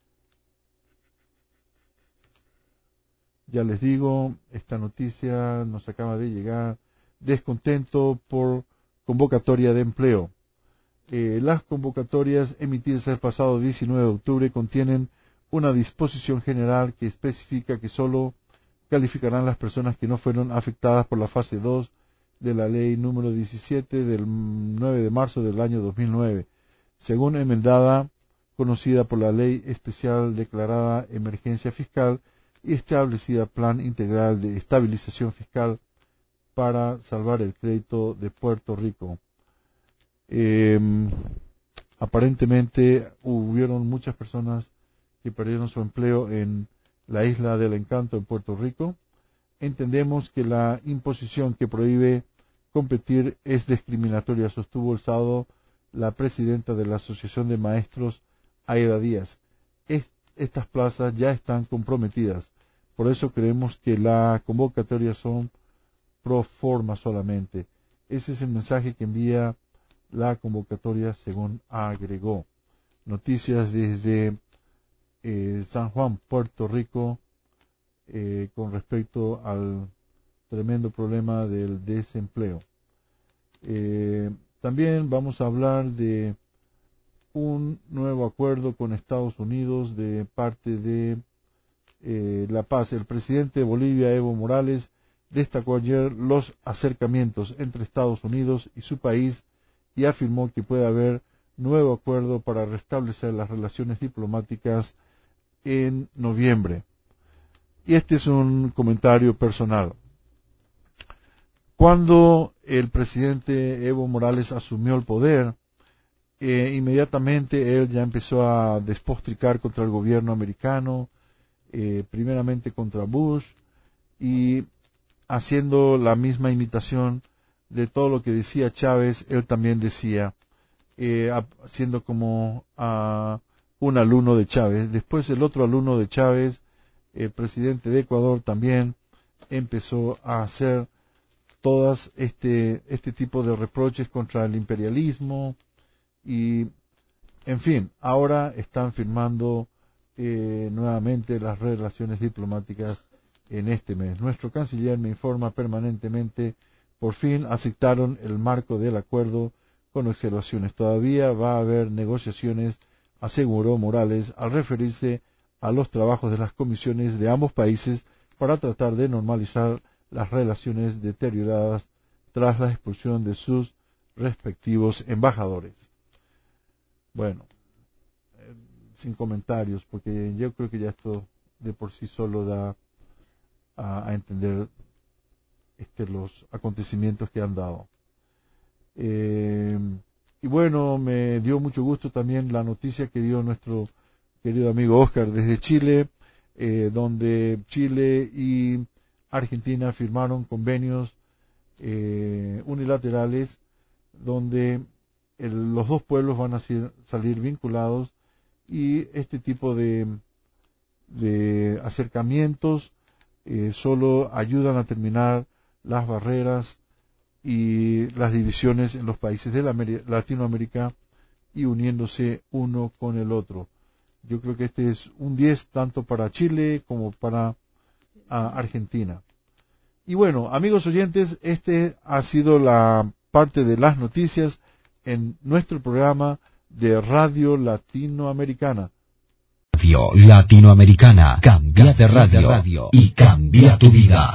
ya les digo, esta noticia nos acaba de llegar: descontento por convocatoria de empleo. Eh, las convocatorias emitidas el pasado diecinueve de octubre contienen una disposición general que especifica que solo calificarán las personas que no fueron afectadas por la fase dos de la ley número diecisiete del nueve de marzo del año dos mil nueve, según enmendada, conocida por la Ley Especial Declarada Emergencia Fiscal y establecida Plan Integral de Estabilización Fiscal para salvar el crédito de Puerto Rico. Eh, aparentemente hubieron muchas personas que perdieron su empleo en la Isla del Encanto en Puerto Rico. Entendemos que la imposición que prohíbe competir es discriminatoria, sostuvo el sábado la presidenta de la Asociación de Maestros, Aida Díaz. Est estas plazas ya están comprometidas, por eso creemos que la convocatoria son pro forma solamente. Ese es el mensaje que envía la convocatoria, según agregó. Noticias desde eh, San Juan, Puerto Rico, eh, con respecto al tremendo problema del desempleo. Eh, también vamos a hablar de un nuevo acuerdo con Estados Unidos de parte de eh, La Paz. El presidente de Bolivia, Evo Morales, destacó ayer los acercamientos entre Estados Unidos y su país y afirmó que puede haber nuevo acuerdo para restablecer las relaciones diplomáticas en noviembre. Y este es un comentario personal. Cuando el presidente Evo Morales asumió el poder, eh, inmediatamente él ya empezó a despotricar contra el gobierno americano, eh, primeramente contra Bush, y haciendo la misma imitación de todo lo que decía Chávez, él también decía, eh, siendo como uh, un alumno de Chávez. Después el otro alumno de Chávez, el presidente de Ecuador, también empezó a hacer todas este este tipo de reproches contra el imperialismo y, en fin, ahora están firmando eh, nuevamente las relaciones diplomáticas en este mes. Nuestro canciller me informa permanentemente, por fin aceptaron el marco del acuerdo con observaciones. Todavía va a haber negociaciones, aseguró Morales, al referirse a los trabajos de las comisiones de ambos países para tratar de normalizar las relaciones deterioradas tras la expulsión de sus respectivos embajadores. Bueno, eh, sin comentarios, porque yo creo que ya esto de por sí solo da a, a entender este, los acontecimientos que han dado. Eh, y bueno, me dio mucho gusto también la noticia que dio nuestro querido amigo Oscar desde Chile, eh, donde Chile y Argentina firmaron convenios eh, unilaterales donde el, los dos pueblos van a ser, salir vinculados, y este tipo de, de acercamientos eh, solo ayudan a terminar las barreras y las divisiones en los países de la Ameri- Latinoamérica y uniéndose uno con el otro. Yo creo que este es un diez tanto para Chile como para a Argentina. Y bueno, amigos oyentes, este ha sido la parte de las noticias en nuestro programa de Radio Latinoamericana. Radio Latinoamericana. Cambia de radio, radio y cambia tu vida.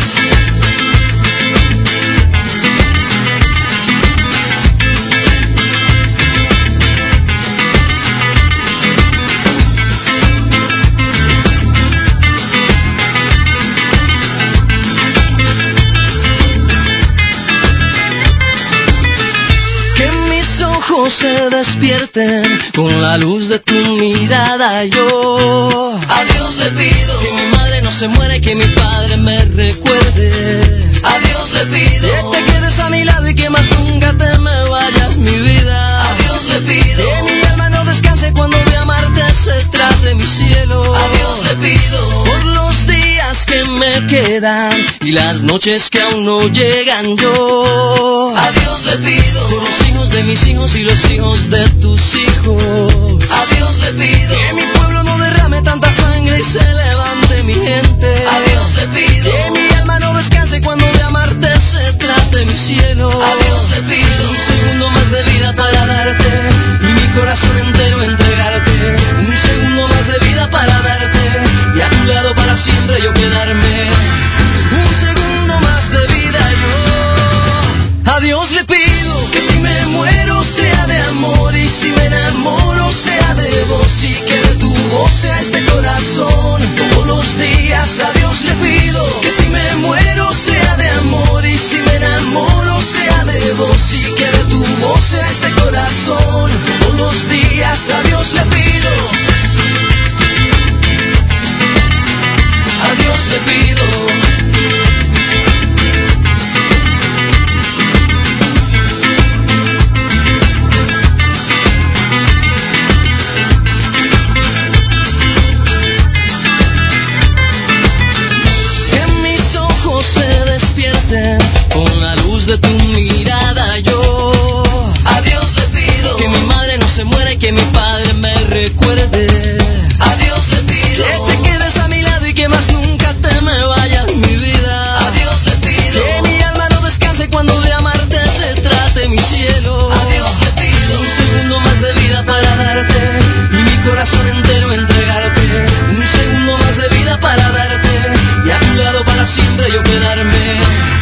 Se despierten con la luz de tu mirada. Yo a Dios le pido que mi madre no se muera y que mi padre me recuerde. A Dios le pido que te quedes a mi lado y que más nunca te me vayas, mi vida. A Dios le pido que mi alma no descanse cuando de amarte se trate, mi cielo. A Dios le pido por los días que me quedan y las noches que aún no llegan. Yo a Dios le pido por los hijos de mis hijos y los hijos de tus hijos. A Dios le pido que mi pueblo no derrame tanta sangre y se levante mi gente. A Dios le pido que mi alma no descanse cuando de amarte se trate, mi cielo. A Dios le pido un segundo más de vida para darte y mi corazón entero entregarte. Un segundo más de vida para darte y a tu lado para siempre yo quedarme. Un segundo más de vida yo a Dios le pido que si me muero sea de amor y si me enamoro sea de vos y que de tu voz sea este corazón todos los días. A Dios le pido que si me muero sea de amor y si me enamoro sea de vos y que de tu voz sea este corazón todos los días. A Dios le pido, a Dios le pido. Con la luz de tu mirada yo a Dios le pido que mi madre no se muera y que mi padre me recuerde. A Dios le pido que te quedes a mi lado y que más nunca te me vayas, mi vida. A Dios le pido que mi alma no descanse cuando de amarte se trate, mi cielo. A Dios le pido un segundo más de vida para darte y mi corazón entero entregarte. Un segundo más de vida para darte y a tu lado para siempre yo quedarme.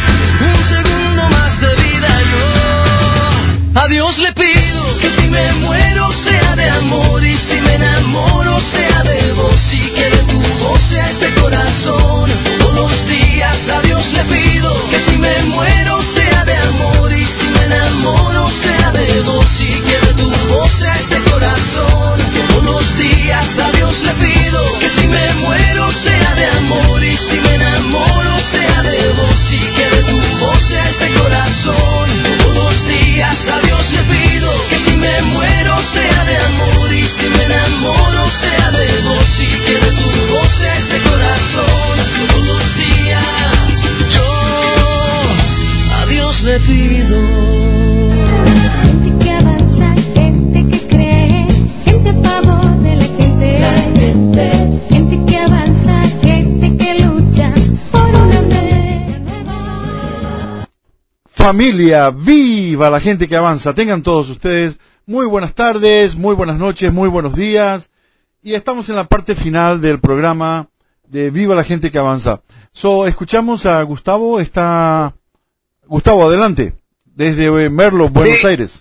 A Dios le pido que si me muero sea de amor y si me enamoro sea de vos y que de tu voz sea este corazón todos los días. A Dios le pido que si me muero sea de amor y si me enamoro sea de vos y que de tu voz sea este corazón todos los días. A Dios le pido que si me muero sea de amor y si me enamoro sea de vos y que de tu voz sea este corazón todos los días. A Dios le pido que si me muero sea de amor y si me enamoro sea de vos y que de tu voz sea este corazón todos los días. Yo a Dios le pido. Gente que avanza, gente que cree, gente a favor de la gente. La gente. Gente que avanza, gente que lucha por una América nueva. Familia, viva la gente que avanza. Tengan todos ustedes muy buenas tardes, muy buenas noches, muy buenos días. Y estamos en la parte final del programa de Viva la gente que avanza. So, escuchamos a Gustavo, está... Gustavo, adelante, desde eh, Merlo, Buenos Sí. Aires.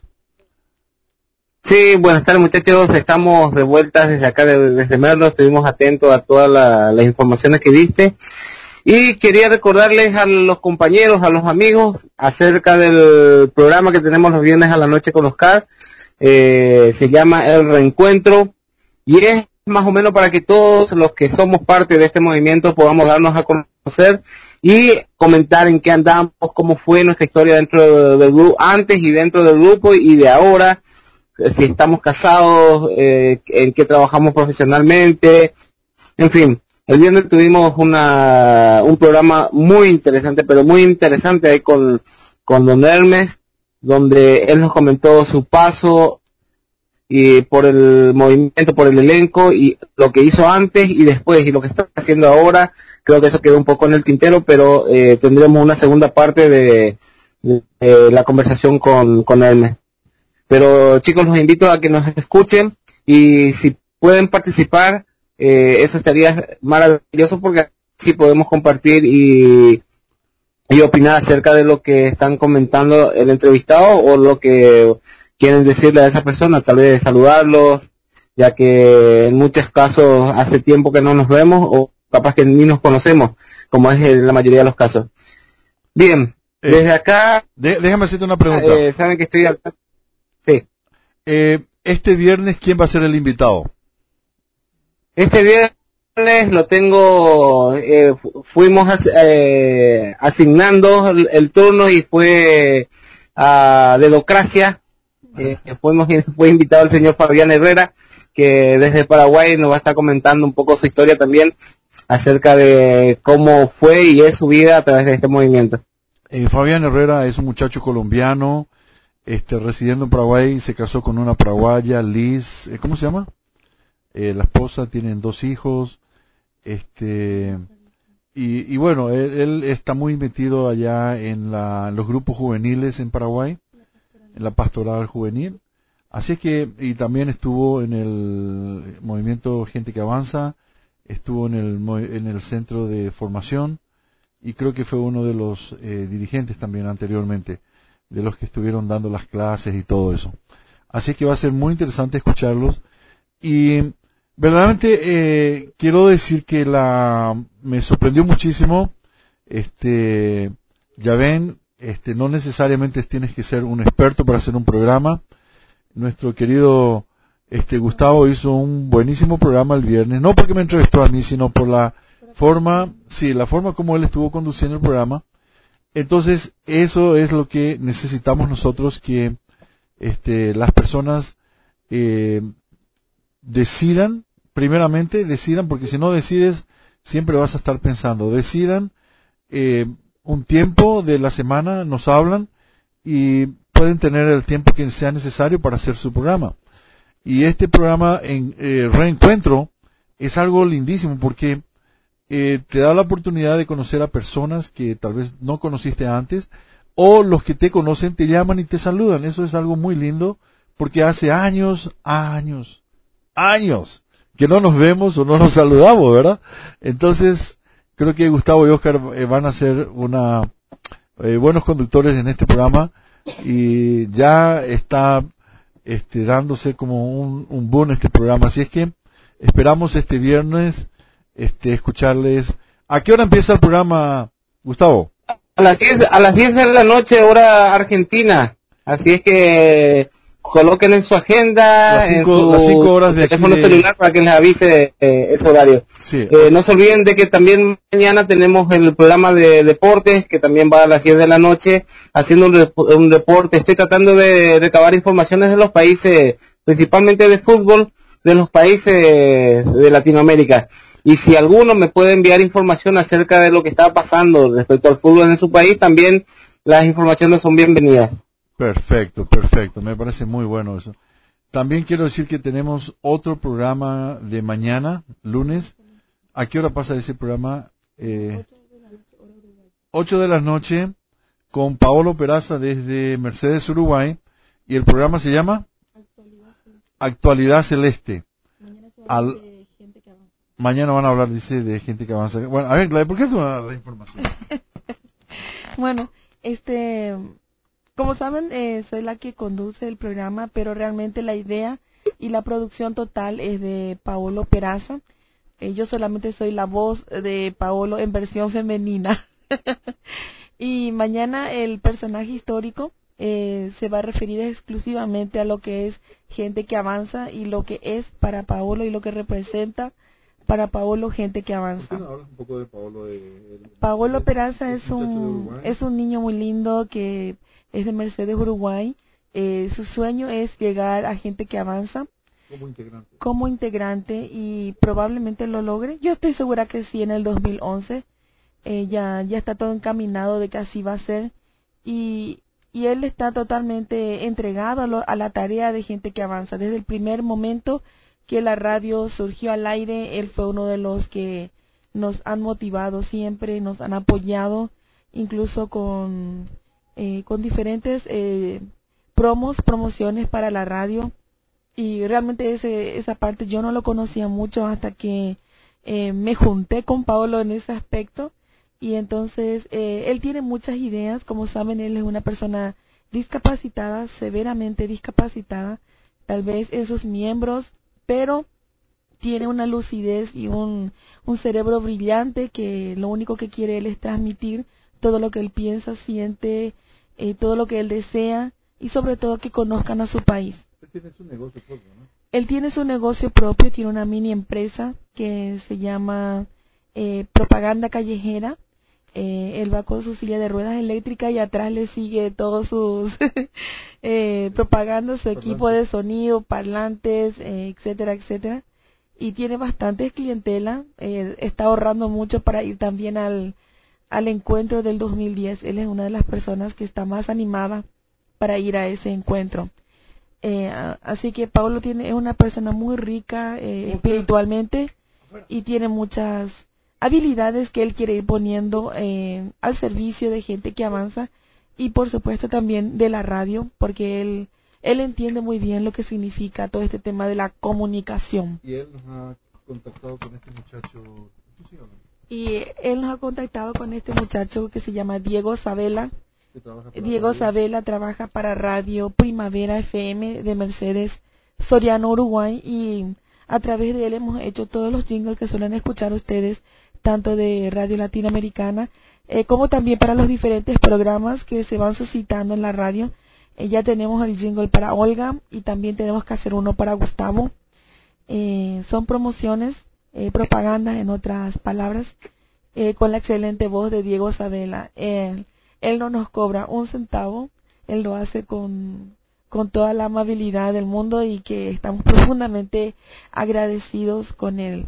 Sí, buenas tardes muchachos, estamos de vuelta desde acá, de- desde Merlo, estuvimos atentos a todas la- las informaciones que diste y quería recordarles a los compañeros, a los amigos, acerca del programa que tenemos los viernes a la noche con Oscar, eh, se llama El Reencuentro y es más o menos para que todos los que somos parte de este movimiento podamos darnos a conocer y comentar en qué andamos, cómo fue nuestra historia dentro del grupo, antes y dentro del grupo y de ahora, si estamos casados, eh, en qué trabajamos profesionalmente, en fin. El viernes tuvimos una un programa muy interesante, pero muy interesante ahí con, con Don Hermes, donde él nos comentó su paso y por el movimiento, por el elenco y lo que hizo antes y después y lo que está haciendo ahora. Creo que eso quedó un poco en el tintero, pero eh, tendremos una segunda parte de, de, de la conversación con, con Hermes. Pero chicos, los invito a que nos escuchen y si pueden participar, eh, eso estaría maravilloso porque así podemos compartir y, y opinar acerca de lo que están comentando el entrevistado o lo que quieren decirle a esa persona, tal vez saludarlos, ya que en muchos casos hace tiempo que no nos vemos o capaz que ni nos conocemos, como es en la mayoría de los casos. Bien, Eh, desde acá... de- déjame hacerte una pregunta. eh, saben que estoy al... Sí. Eh, este viernes, ¿quién va a ser el invitado? Este viernes lo tengo, eh, fu- fuimos as- eh, asignando el, el turno y fue a Dedocracia, eh, fuimos, fue invitado el señor Fabián Herrera, que desde Paraguay nos va a estar comentando un poco su historia también acerca de cómo fue y es su vida a través de este movimiento. Eh, Fabián Herrera es un muchacho colombiano, este, residiendo en Paraguay, se casó con una paraguaya, Liz, eh, ¿cómo se llama? Eh, la esposa, tienen dos hijos, este, y, y bueno, él, él está muy metido allá en, la, en los grupos juveniles en Paraguay, en la pastoral juvenil, así es que, y también estuvo en el movimiento Gente que Avanza, estuvo en el, mo- en el centro de formación, y creo que fue uno de los eh, dirigentes también anteriormente, de los que estuvieron dando las clases y todo eso. Así que va a ser muy interesante escucharlos. Y verdaderamente eh, quiero decir que la me sorprendió muchísimo. Este, ya ven, este, no necesariamente tienes que ser un experto para hacer un programa. Nuestro querido este Gustavo hizo un buenísimo programa el viernes, no porque me entrevistó a mí, sino por la forma, sí, la forma como él estuvo conduciendo el programa. Entonces, eso es lo que necesitamos nosotros, que este, las personas eh, decidan, primeramente decidan, porque si no decides, siempre vas a estar pensando, decidan eh, un tiempo de la semana, nos hablan y pueden tener el tiempo que sea necesario para hacer su programa. Y este programa en eh, Reencuentro es algo lindísimo porque Eh, te da la oportunidad de conocer a personas que tal vez no conociste antes, o los que te conocen te llaman y te saludan. Eso es algo muy lindo, porque hace años, años, años que no nos vemos o no nos saludamos, ¿verdad? Entonces, creo que Gustavo y Oscar eh, van a ser una eh, buenos conductores en este programa, y ya está este, dándose como un, un boom este programa. Así es que esperamos este viernes este escucharles. ¿A qué hora empieza el programa, Gustavo? A las diez, a las diez de la noche, hora argentina. Así es que coloquen en su agenda, Las cinco- en su las cinco horas de teléfono aquí de- celular para que les avise eh, ese horario. Sí. Eh, no se olviden de que también mañana tenemos el programa de deportes, que también va a las diez de la noche, haciendo un, rep- un reporte. Estoy tratando de recabar informaciones de los países, principalmente de fútbol, de los países de Latinoamérica. Y si alguno me puede enviar información acerca de lo que está pasando respecto al fútbol en su país, también las informaciones son bienvenidas. Perfecto, perfecto. Me parece muy bueno eso. También quiero decir que tenemos otro programa de mañana, lunes. ¿A qué hora pasa ese programa? Eh, ocho de la noche, con Paolo Peraza desde Mercedes, Uruguay. Y el programa se llama Actualidad Celeste. Al, mañana van a hablar, dice, de gente que avanza. Bueno, a ver, Gladys, ¿por qué tú vas a dar la información? Bueno, este, como saben, eh, soy la que conduce el programa, pero realmente la idea y la producción total es de Paolo Peraza. Eh, yo solamente soy la voz de Paolo en versión femenina. Y mañana el personaje histórico eh, se va a referir exclusivamente a lo que es gente que avanza y lo que es para Paolo y lo que representa para Paolo gente que avanza. ¿Por qué no hablas un poco de Paolo? De, de, Paolo de, Peraza de, es un es un niño muy lindo que es de Mercedes, Uruguay. Eh, su sueño es llegar a gente que avanza como integrante. como integrante y probablemente lo logre. Yo estoy segura que sí, en el dos mil once eh, ya ya está todo encaminado de que así va a ser, y y él está totalmente entregado a, lo, a la tarea de gente que avanza. Desde el primer momento que la radio surgió al aire, él fue uno de los que nos han motivado siempre, nos han apoyado, incluso con eh, con diferentes eh, promos, promociones para la radio. Y realmente ese, esa parte yo no lo conocía mucho hasta que eh, me junté con Paolo en ese aspecto. Y entonces eh, él tiene muchas ideas. Como saben, él es una persona discapacitada, severamente discapacitada, tal vez en sus miembros, pero tiene una lucidez y un, un cerebro brillante que lo único que quiere él es transmitir todo lo que él piensa, siente, eh, todo lo que él desea, y sobre todo que conozcan a su país. Él tiene su negocio propio, ¿no? Él tiene su negocio propio, tiene una mini empresa que se llama eh, Propaganda Callejera. Eh, él va con su silla de ruedas eléctrica y atrás le sigue todos sus eh, propagandas, su equipo de sonido, parlantes, eh, etcétera, etcétera. Y tiene bastante clientela. Eh, está ahorrando mucho para ir también al, al encuentro del dos mil diez. Él es una de las personas que está más animada para ir a ese encuentro. Eh, así que Paolo tiene, es una persona muy rica eh, espiritualmente, y tiene muchas habilidades que él quiere ir poniendo eh, al servicio de gente que avanza, y por supuesto también de la radio, porque él él entiende muy bien lo que significa todo este tema de la comunicación. Y él nos ha contactado con este muchacho. ¿Sí o no? Y él nos ha contactado con este muchacho que se llama Diego Sabela. Diego radio. Sabela trabaja para Radio Primavera F M de Mercedes, Soriano, Uruguay, y a través de él hemos hecho todos los jingles que suelen escuchar ustedes, tanto de Radio Latinoamericana eh, como también para los diferentes programas que se van suscitando en la radio. Eh, ya tenemos el jingle para Olga y también tenemos que hacer uno para Gustavo. Eh, son promociones, eh, propagandas en otras palabras, eh, con la excelente voz de Diego Sabela. Eh, él no nos cobra un centavo, él lo hace con, con toda la amabilidad del mundo, y que estamos profundamente agradecidos con él.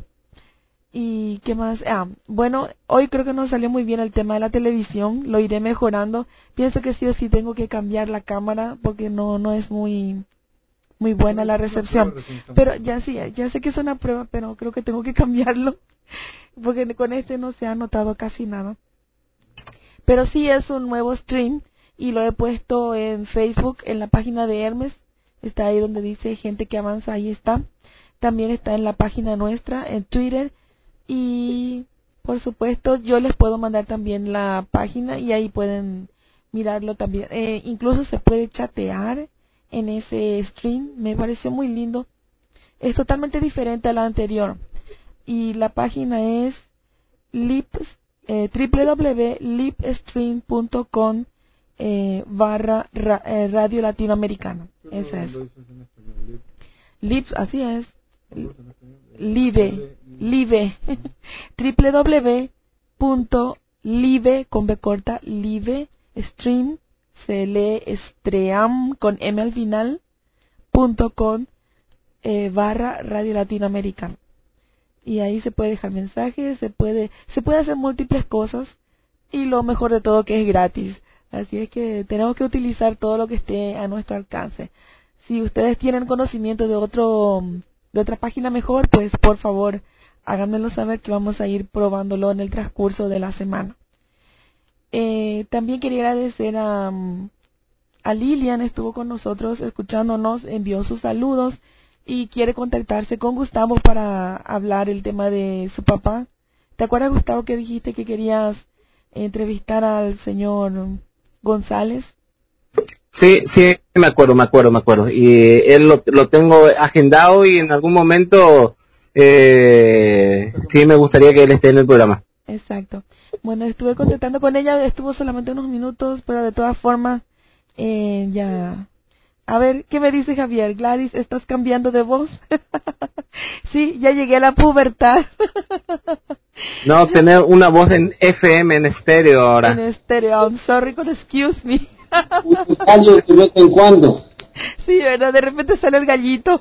¿Y qué más? Ah, bueno, hoy creo que nos salió muy bien el tema de la televisión, lo iré mejorando. Pienso que sí o sí tengo que cambiar la cámara porque no no es muy muy buena la recepción. Pero ya sí, ya sé que es una prueba, pero creo que tengo que cambiarlo porque con este no se ha notado casi nada. Pero sí es un nuevo stream y lo he puesto en Facebook, en la página de Hermes. Está ahí donde dice gente que avanza, ahí está. También está en la página nuestra, en Twitter. Y por supuesto yo les puedo mandar también la página y ahí pueden mirarlo también. Eh, incluso se puede chatear en ese stream. Me pareció muy lindo. Es totalmente diferente a la anterior. Y la página es lips, eh, w w w punto lipstream punto com eh, barra ra, eh, Radio Latinoamericana. Esa es. Lips, así es. Live, live, w w w punto live con B corta, live stream, se lee stream con M al final, punto com eh, barra Radio Latinoamericana. Y ahí se puede dejar mensajes, se puede, se puede hacer múltiples cosas, y lo mejor de todo que es gratis. Así es que tenemos que utilizar todo lo que esté a nuestro alcance. Si ustedes tienen conocimiento de otro de otra página mejor, pues por favor háganmelo saber, que vamos a ir probándolo en el transcurso de la semana. Eh, también quería agradecer a, a Lilian, estuvo con nosotros escuchándonos, envió sus saludos, y quiere contactarse con Gustavo para hablar el tema de su papá. ¿Te acuerdas, Gustavo, que dijiste que querías entrevistar al señor González? Sí, sí, me acuerdo, me acuerdo, me acuerdo. Y él lo, lo tengo agendado y en algún momento eh, sí me gustaría que él esté en el programa. Exacto. Bueno, estuve contactando con ella, estuvo solamente unos minutos, pero de todas formas, eh, ya... A ver, ¿qué me dice Javier? Gladys, ¿estás cambiando de voz? Sí, ya llegué a la pubertad. No, tener una voz en F M, en estéreo ahora. En estéreo, I'm sorry, con excuse me. Muchos gallos de vez en cuando. Sí, ¿verdad? De repente sale el gallito.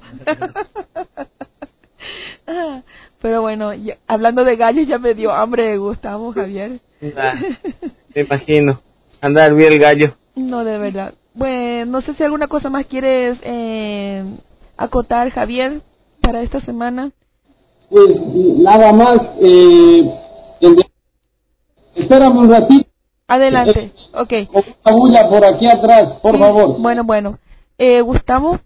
Pero bueno, ya, hablando de gallos, ya me dio hambre, Gustavo, Javier. Ah, me imagino. Andar bien el gallo. No, de verdad. Bueno, no sé si alguna cosa más quieres eh, acotar, Javier, para esta semana. Pues nada más. Eh, el de... Espérame un ratito. Adelante, ok. Con una bulla por aquí atrás, por sí, favor. Bueno, bueno. Eh, Gustavo.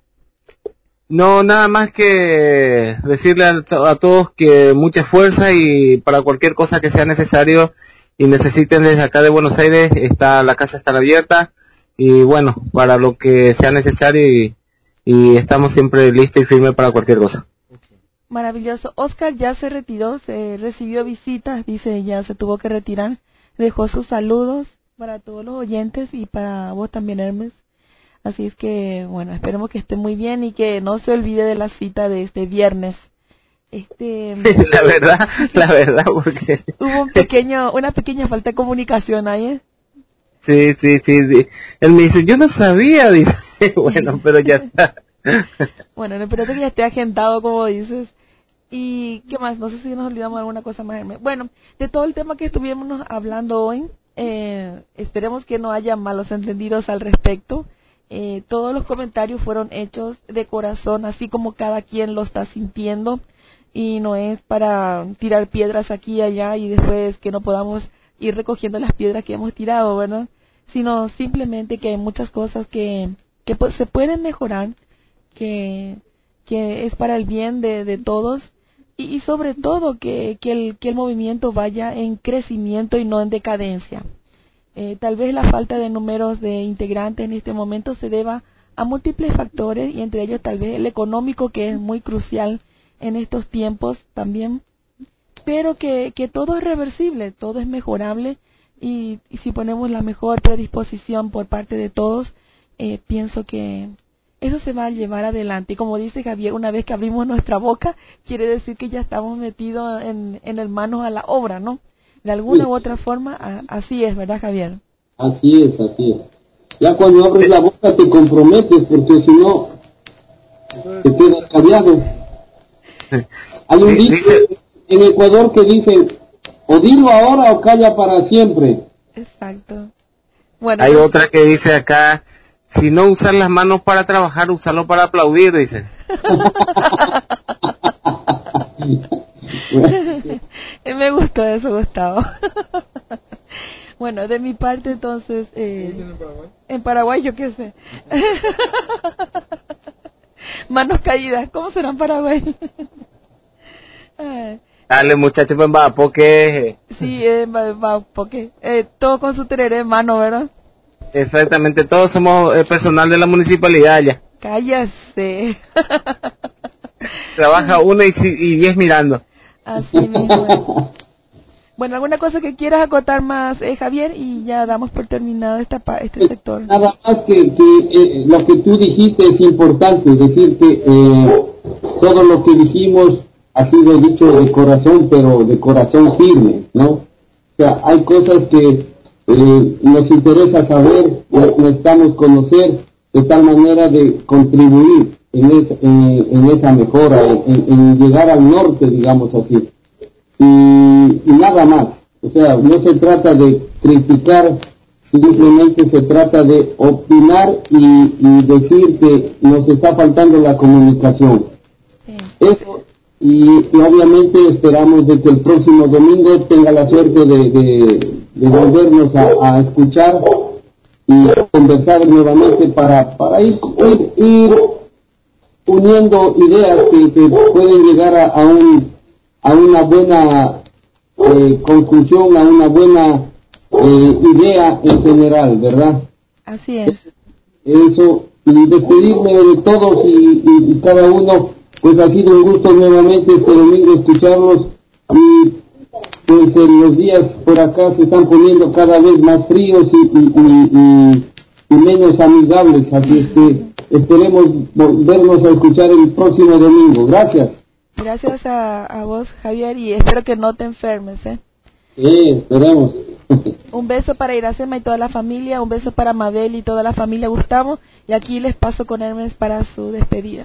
No, nada más que decirle a, a todos que mucha fuerza y para cualquier cosa que sea necesario y necesiten desde acá de Buenos Aires, está la casa está abierta y bueno, para lo que sea necesario y, y estamos siempre listos y firmes para cualquier cosa. Maravilloso. Oscar ya se retiró, se recibió visitas, dice ya se tuvo que retirar, dejó sus saludos para todos los oyentes y para vos también, Hermes. Así es que, bueno, esperemos que esté muy bien y que no se olvide de la cita de este viernes. Este, la verdad, la verdad, porque hubo un pequeño, una pequeña falta de comunicación ahí, ¿eh? Sí, sí, sí, sí. Él me dice, yo no sabía, dice, bueno, pero ya está. Bueno, espero que ya esté agendado, como dices. ¿Y qué más? No sé si nos olvidamos de alguna cosa más, Hermes. Bueno, de todo el tema que estuvimos hablando hoy, eh, esperemos que no haya malos entendidos al respecto. Eh, todos los comentarios fueron hechos de corazón, así como cada quien lo está sintiendo, y no es para tirar piedras aquí y allá y después que no podamos ir recogiendo las piedras que hemos tirado, ¿verdad? Sino simplemente que hay muchas cosas que, que pues, se pueden mejorar, que, que es para el bien de, de todos, y, y sobre todo que, que, el, que el movimiento vaya en crecimiento y no en decadencia. Eh, tal vez la falta de números de integrantes en este momento se deba a múltiples factores y entre ellos tal vez el económico, que es muy crucial en estos tiempos también, pero que, que todo es reversible, todo es mejorable y, y si ponemos la mejor predisposición por parte de todos, eh, pienso que eso se va a llevar adelante. Y como dice Javier, una vez que abrimos nuestra boca, quiere decir que ya estamos metidos en, en el manos a la obra, ¿no? De alguna u otra forma, a, así es, ¿verdad, Javier? Así es, así es. Ya cuando abres la boca te comprometes, porque si no, te quedas callado. Hay un dicho en Ecuador que dice, o dilo ahora o calla para siempre. Exacto. Bueno, hay otra que dice acá, si no usar las manos para trabajar, usarlo para aplaudir, dice. Me gustó eso, Gustavo. Bueno, de mi parte entonces, eh, en Paraguay? En Paraguay, yo qué sé. Manos caídas, ¿cómo será en Paraguay? Dale, muchachos, pues va, porque... Sí, eh, va, va, porque eh, todo con su tereré en mano, ¿verdad? Exactamente, todos somos eh, personal de la municipalidad ya. Cállate. Trabaja uno y, y diez mirando. Así mismo. Bueno, ¿alguna cosa que quieras acotar más, eh, Javier? Y ya damos por terminado esta este sector. Nada más que, que eh, lo que tú dijiste es importante, decir que eh, todo lo que dijimos ha sido dicho de corazón, pero de corazón firme, ¿no? O sea, hay cosas que eh, nos interesa saber, necesitamos conocer, de tal manera de contribuir en, es, en, en esa mejora, en, en llegar al norte, digamos así. Y, y nada más, o sea, no se trata de criticar, simplemente se trata de opinar y, y decir que nos está faltando la comunicación. Sí. Eso, y, y obviamente esperamos de que el próximo domingo tenga la suerte de, de, de volvernos a, a escuchar y conversar nuevamente para, para ir, ir, ir uniendo ideas que, que pueden llegar a, a, un, a una buena eh, conclusión, a una buena eh, idea en general, ¿verdad? Así es. Eso, y despedirme de todos y, y, y cada uno, pues ha sido un gusto nuevamente este domingo escucharlos, y pues en los días por acá se están poniendo cada vez más fríos y, y, y, y, y menos amigables, así es que esperemos volvernos a escuchar el próximo domingo. Gracias. Gracias a, a vos, Javier, y espero que no te enfermes, ¿eh? Sí, esperemos. Un beso para Iracema y toda la familia, un beso para Mabel y toda la familia Gustavo, y aquí les paso con Hermes para su despedida.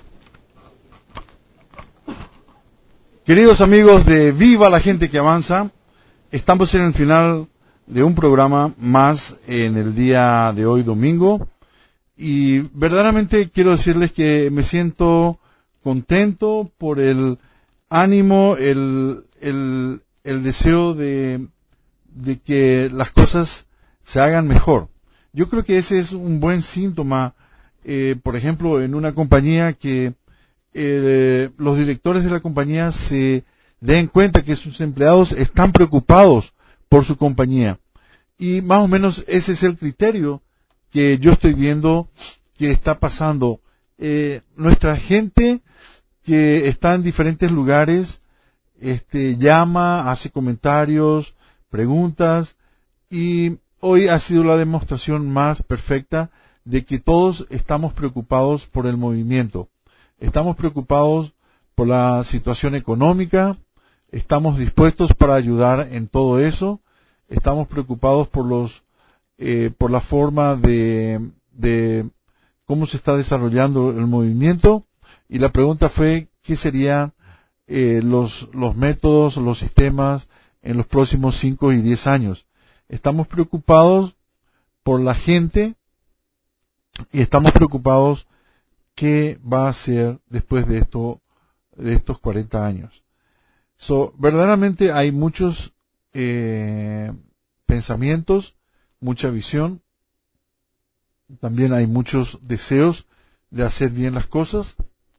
Queridos amigos de Viva la Gente que Avanza, estamos en el final de un programa más en el día de hoy domingo, y verdaderamente quiero decirles que me siento contento por el ánimo, el, el, el deseo de de que las cosas se hagan mejor. Yo creo que ese es un buen síntoma, eh, por ejemplo, en una compañía que eh, los directores de la compañía se den cuenta que sus empleados están preocupados por su compañía. Y más o menos ese es el criterio que yo estoy viendo que está pasando. Eh, nuestra gente que está en diferentes lugares, este, llama, hace comentarios, preguntas, y hoy ha sido la demostración más perfecta de que todos estamos preocupados por el movimiento. Estamos preocupados por la situación económica, estamos dispuestos para ayudar en todo eso, estamos preocupados por los eh, por la forma de, de cómo se está desarrollando el movimiento, y la pregunta fue qué serían eh, los los métodos, los sistemas en los próximos cinco y diez años. Estamos preocupados por la gente y estamos preocupados qué va a hacer después de esto, de estos cuarenta años. So, verdaderamente hay muchos eh, pensamientos, mucha visión, también hay muchos deseos de hacer bien las cosas.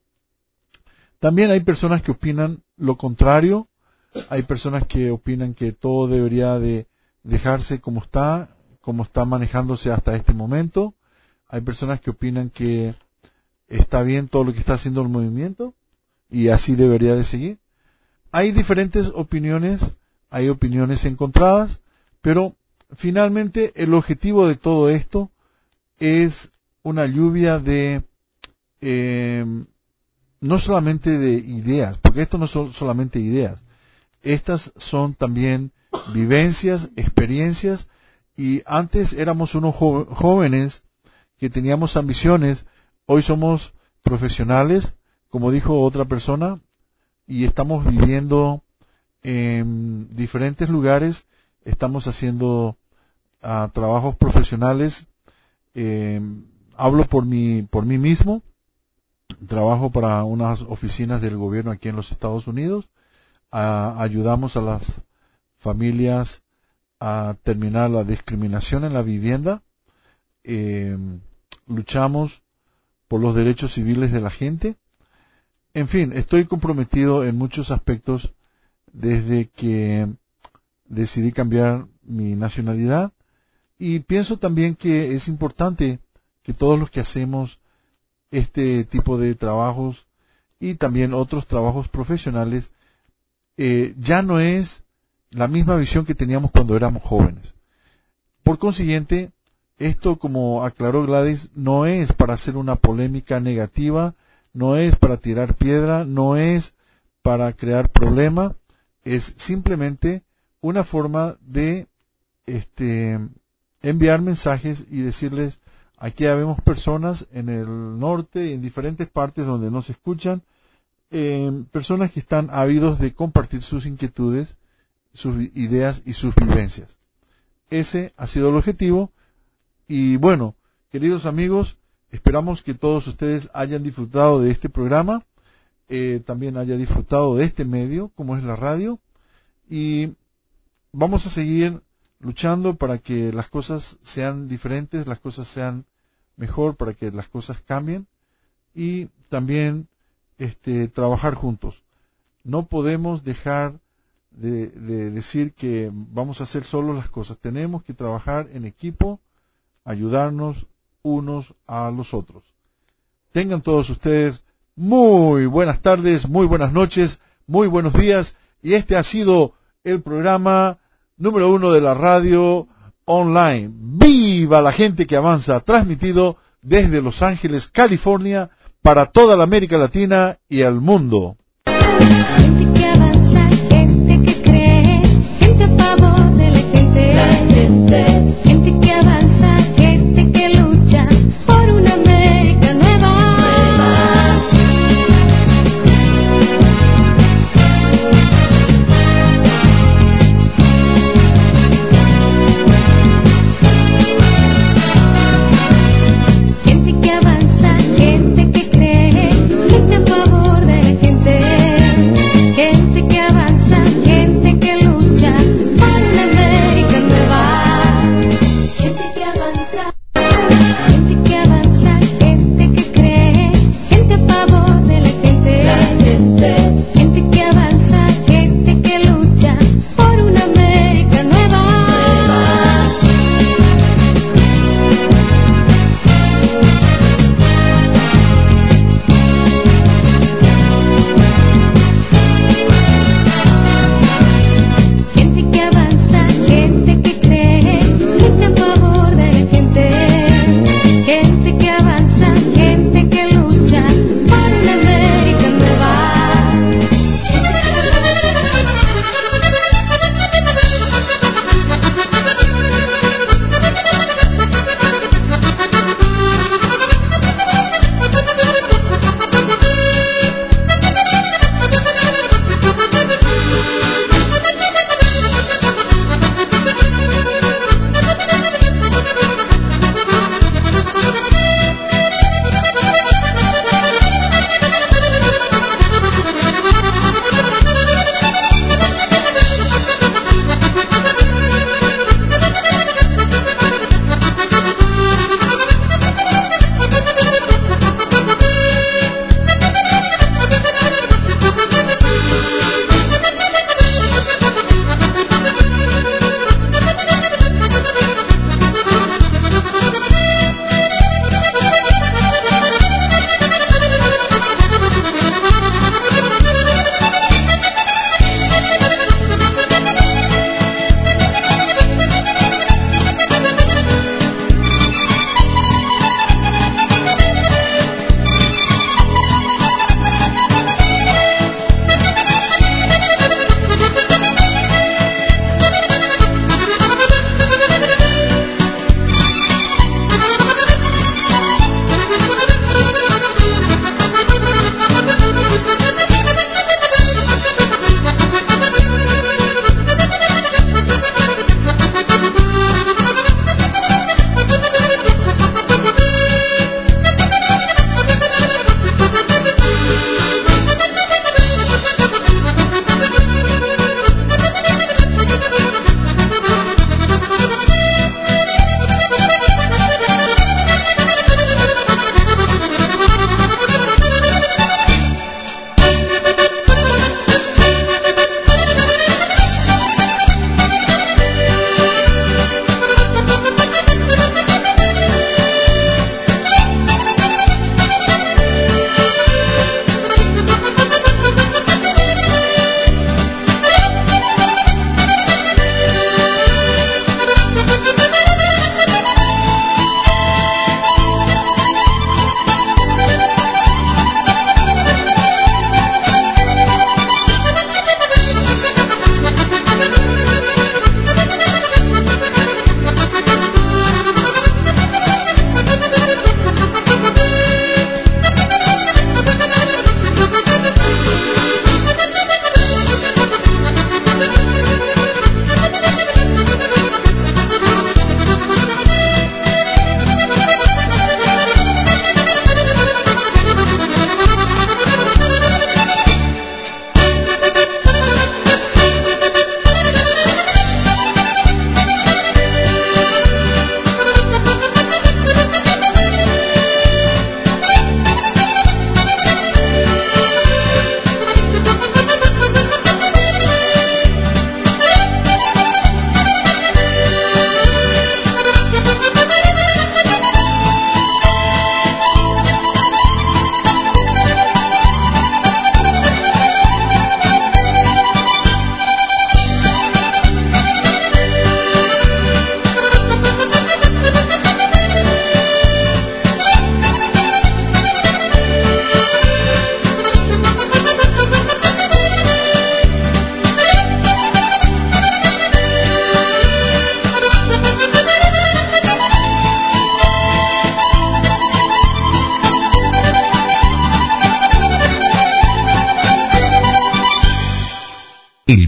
También hay personas que opinan lo contrario. Hay personas que opinan que todo debería de dejarse como está, como está manejándose hasta este momento. Hay personas que opinan que está bien todo lo que está haciendo el movimiento y así debería de seguir. Hay diferentes opiniones, hay opiniones encontradas, pero finalmente el objetivo de todo esto es una lluvia de eh, no solamente de ideas, porque esto no son solamente ideas. Estas son también vivencias, experiencias, y antes éramos unos jo- jóvenes que teníamos ambiciones, hoy somos profesionales, como dijo otra persona, y estamos viviendo en diferentes lugares, estamos haciendo uh, trabajos profesionales, eh, hablo por mí, por mí mismo, trabajo para unas oficinas del gobierno aquí en los Estados Unidos. A, ayudamos a las familias a terminar la discriminación en la vivienda, eh, luchamos por los derechos civiles de la gente. En fin, estoy comprometido en muchos aspectos desde que decidí cambiar mi nacionalidad, y pienso también que es importante que todos los que hacemos este tipo de trabajos y también otros trabajos profesionales Eh, ya no es la misma visión que teníamos cuando éramos jóvenes. Por consiguiente, esto, como aclaró Gladys, no es para hacer una polémica negativa, no es para tirar piedra, no es para crear problema, es simplemente una forma de este, enviar mensajes y decirles, aquí habemos personas en el norte y en diferentes partes donde no se escuchan, Eh, personas que están ávidos de compartir sus inquietudes, sus ideas y sus vivencias. Ese ha sido el objetivo, y bueno, queridos amigos, esperamos que todos ustedes hayan disfrutado de este programa, eh, también hayan disfrutado de este medio, como es la radio, y vamos a seguir luchando para que las cosas sean diferentes, las cosas sean mejor, para que las cosas cambien, y también este, trabajar juntos. No podemos dejar de, de decir que vamos a hacer solo las cosas. Tenemos que trabajar en equipo, ayudarnos unos a los otros. Tengan todos ustedes muy buenas tardes, muy buenas noches, muy buenos días. Y este ha sido el programa número uno de la radio online. ¡Viva la gente que avanza! Transmitido desde Los Ángeles, California, para toda la América Latina y el mundo. Gente que avanza, gente que cree, gente a favor de la gente. La gente. Gente que avanza, gente que lucha por una América nueva. Gente que avanza, gente que cree, gente a favor de la gente. Gente que avanza, gente que lucha por una América nueva.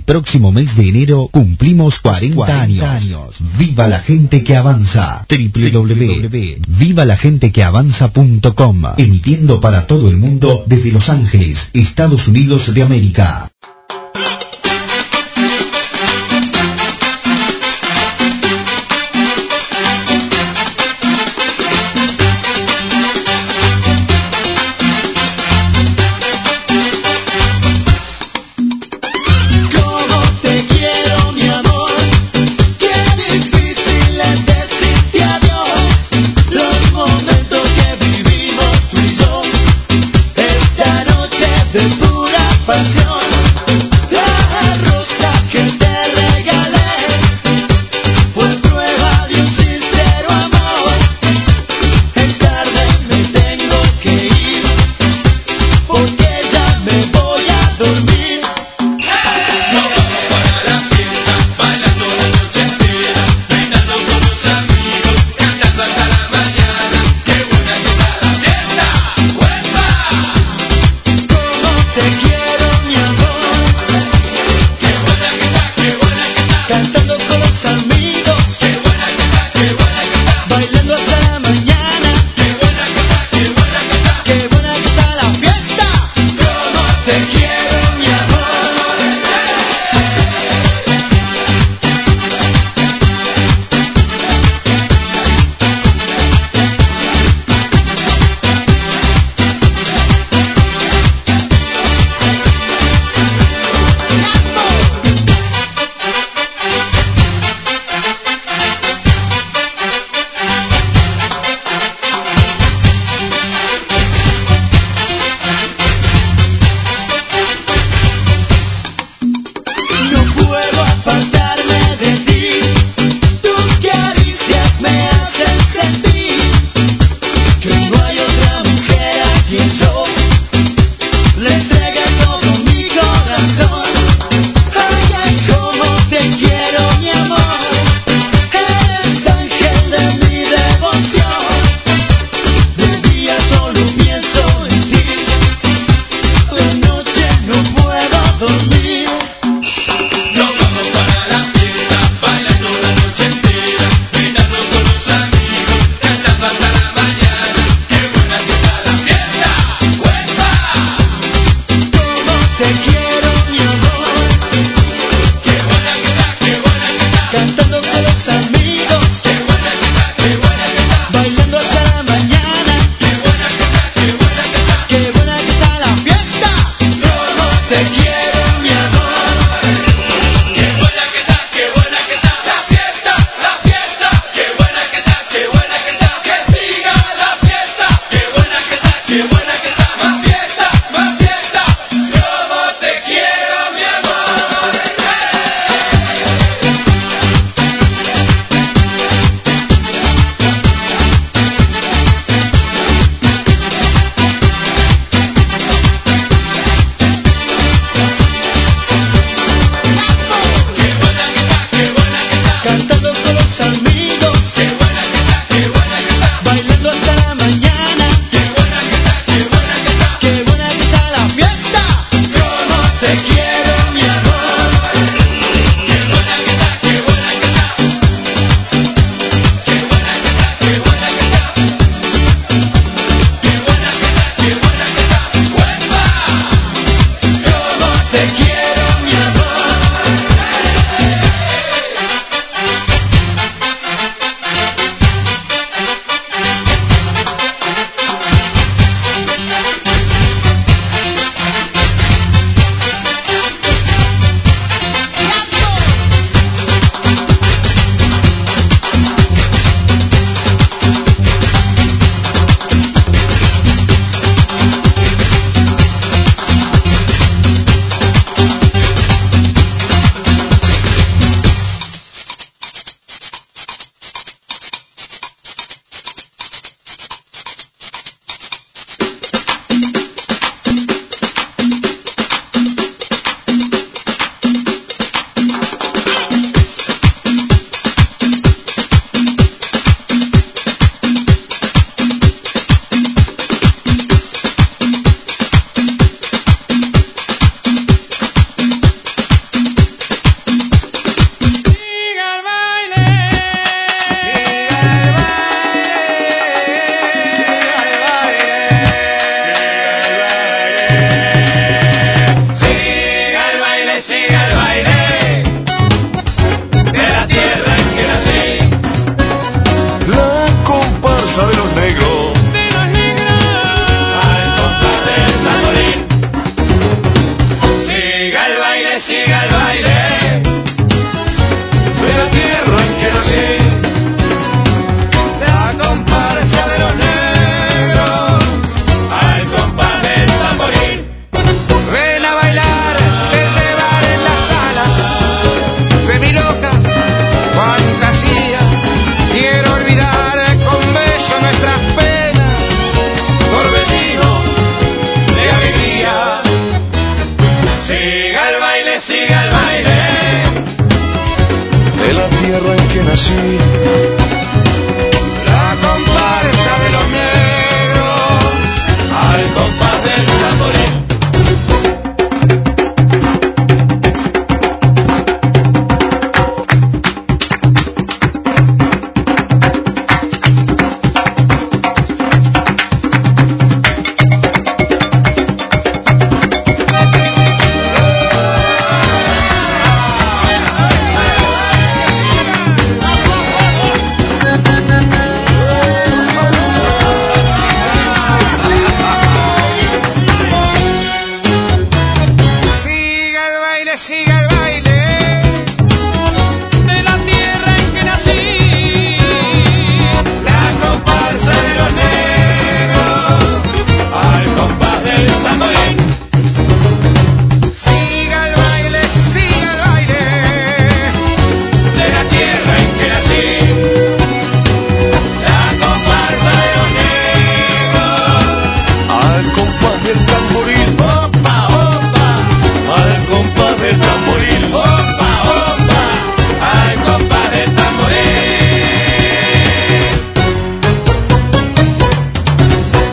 próximo mes de enero cumplimos cuarenta años. ¡Viva la gente que avanza! doble u doble u doble u punto viva la gente que avanza punto com, emitiendo para todo el mundo desde Los Ángeles, Estados Unidos de América. Esta noche de pura pasión. querer.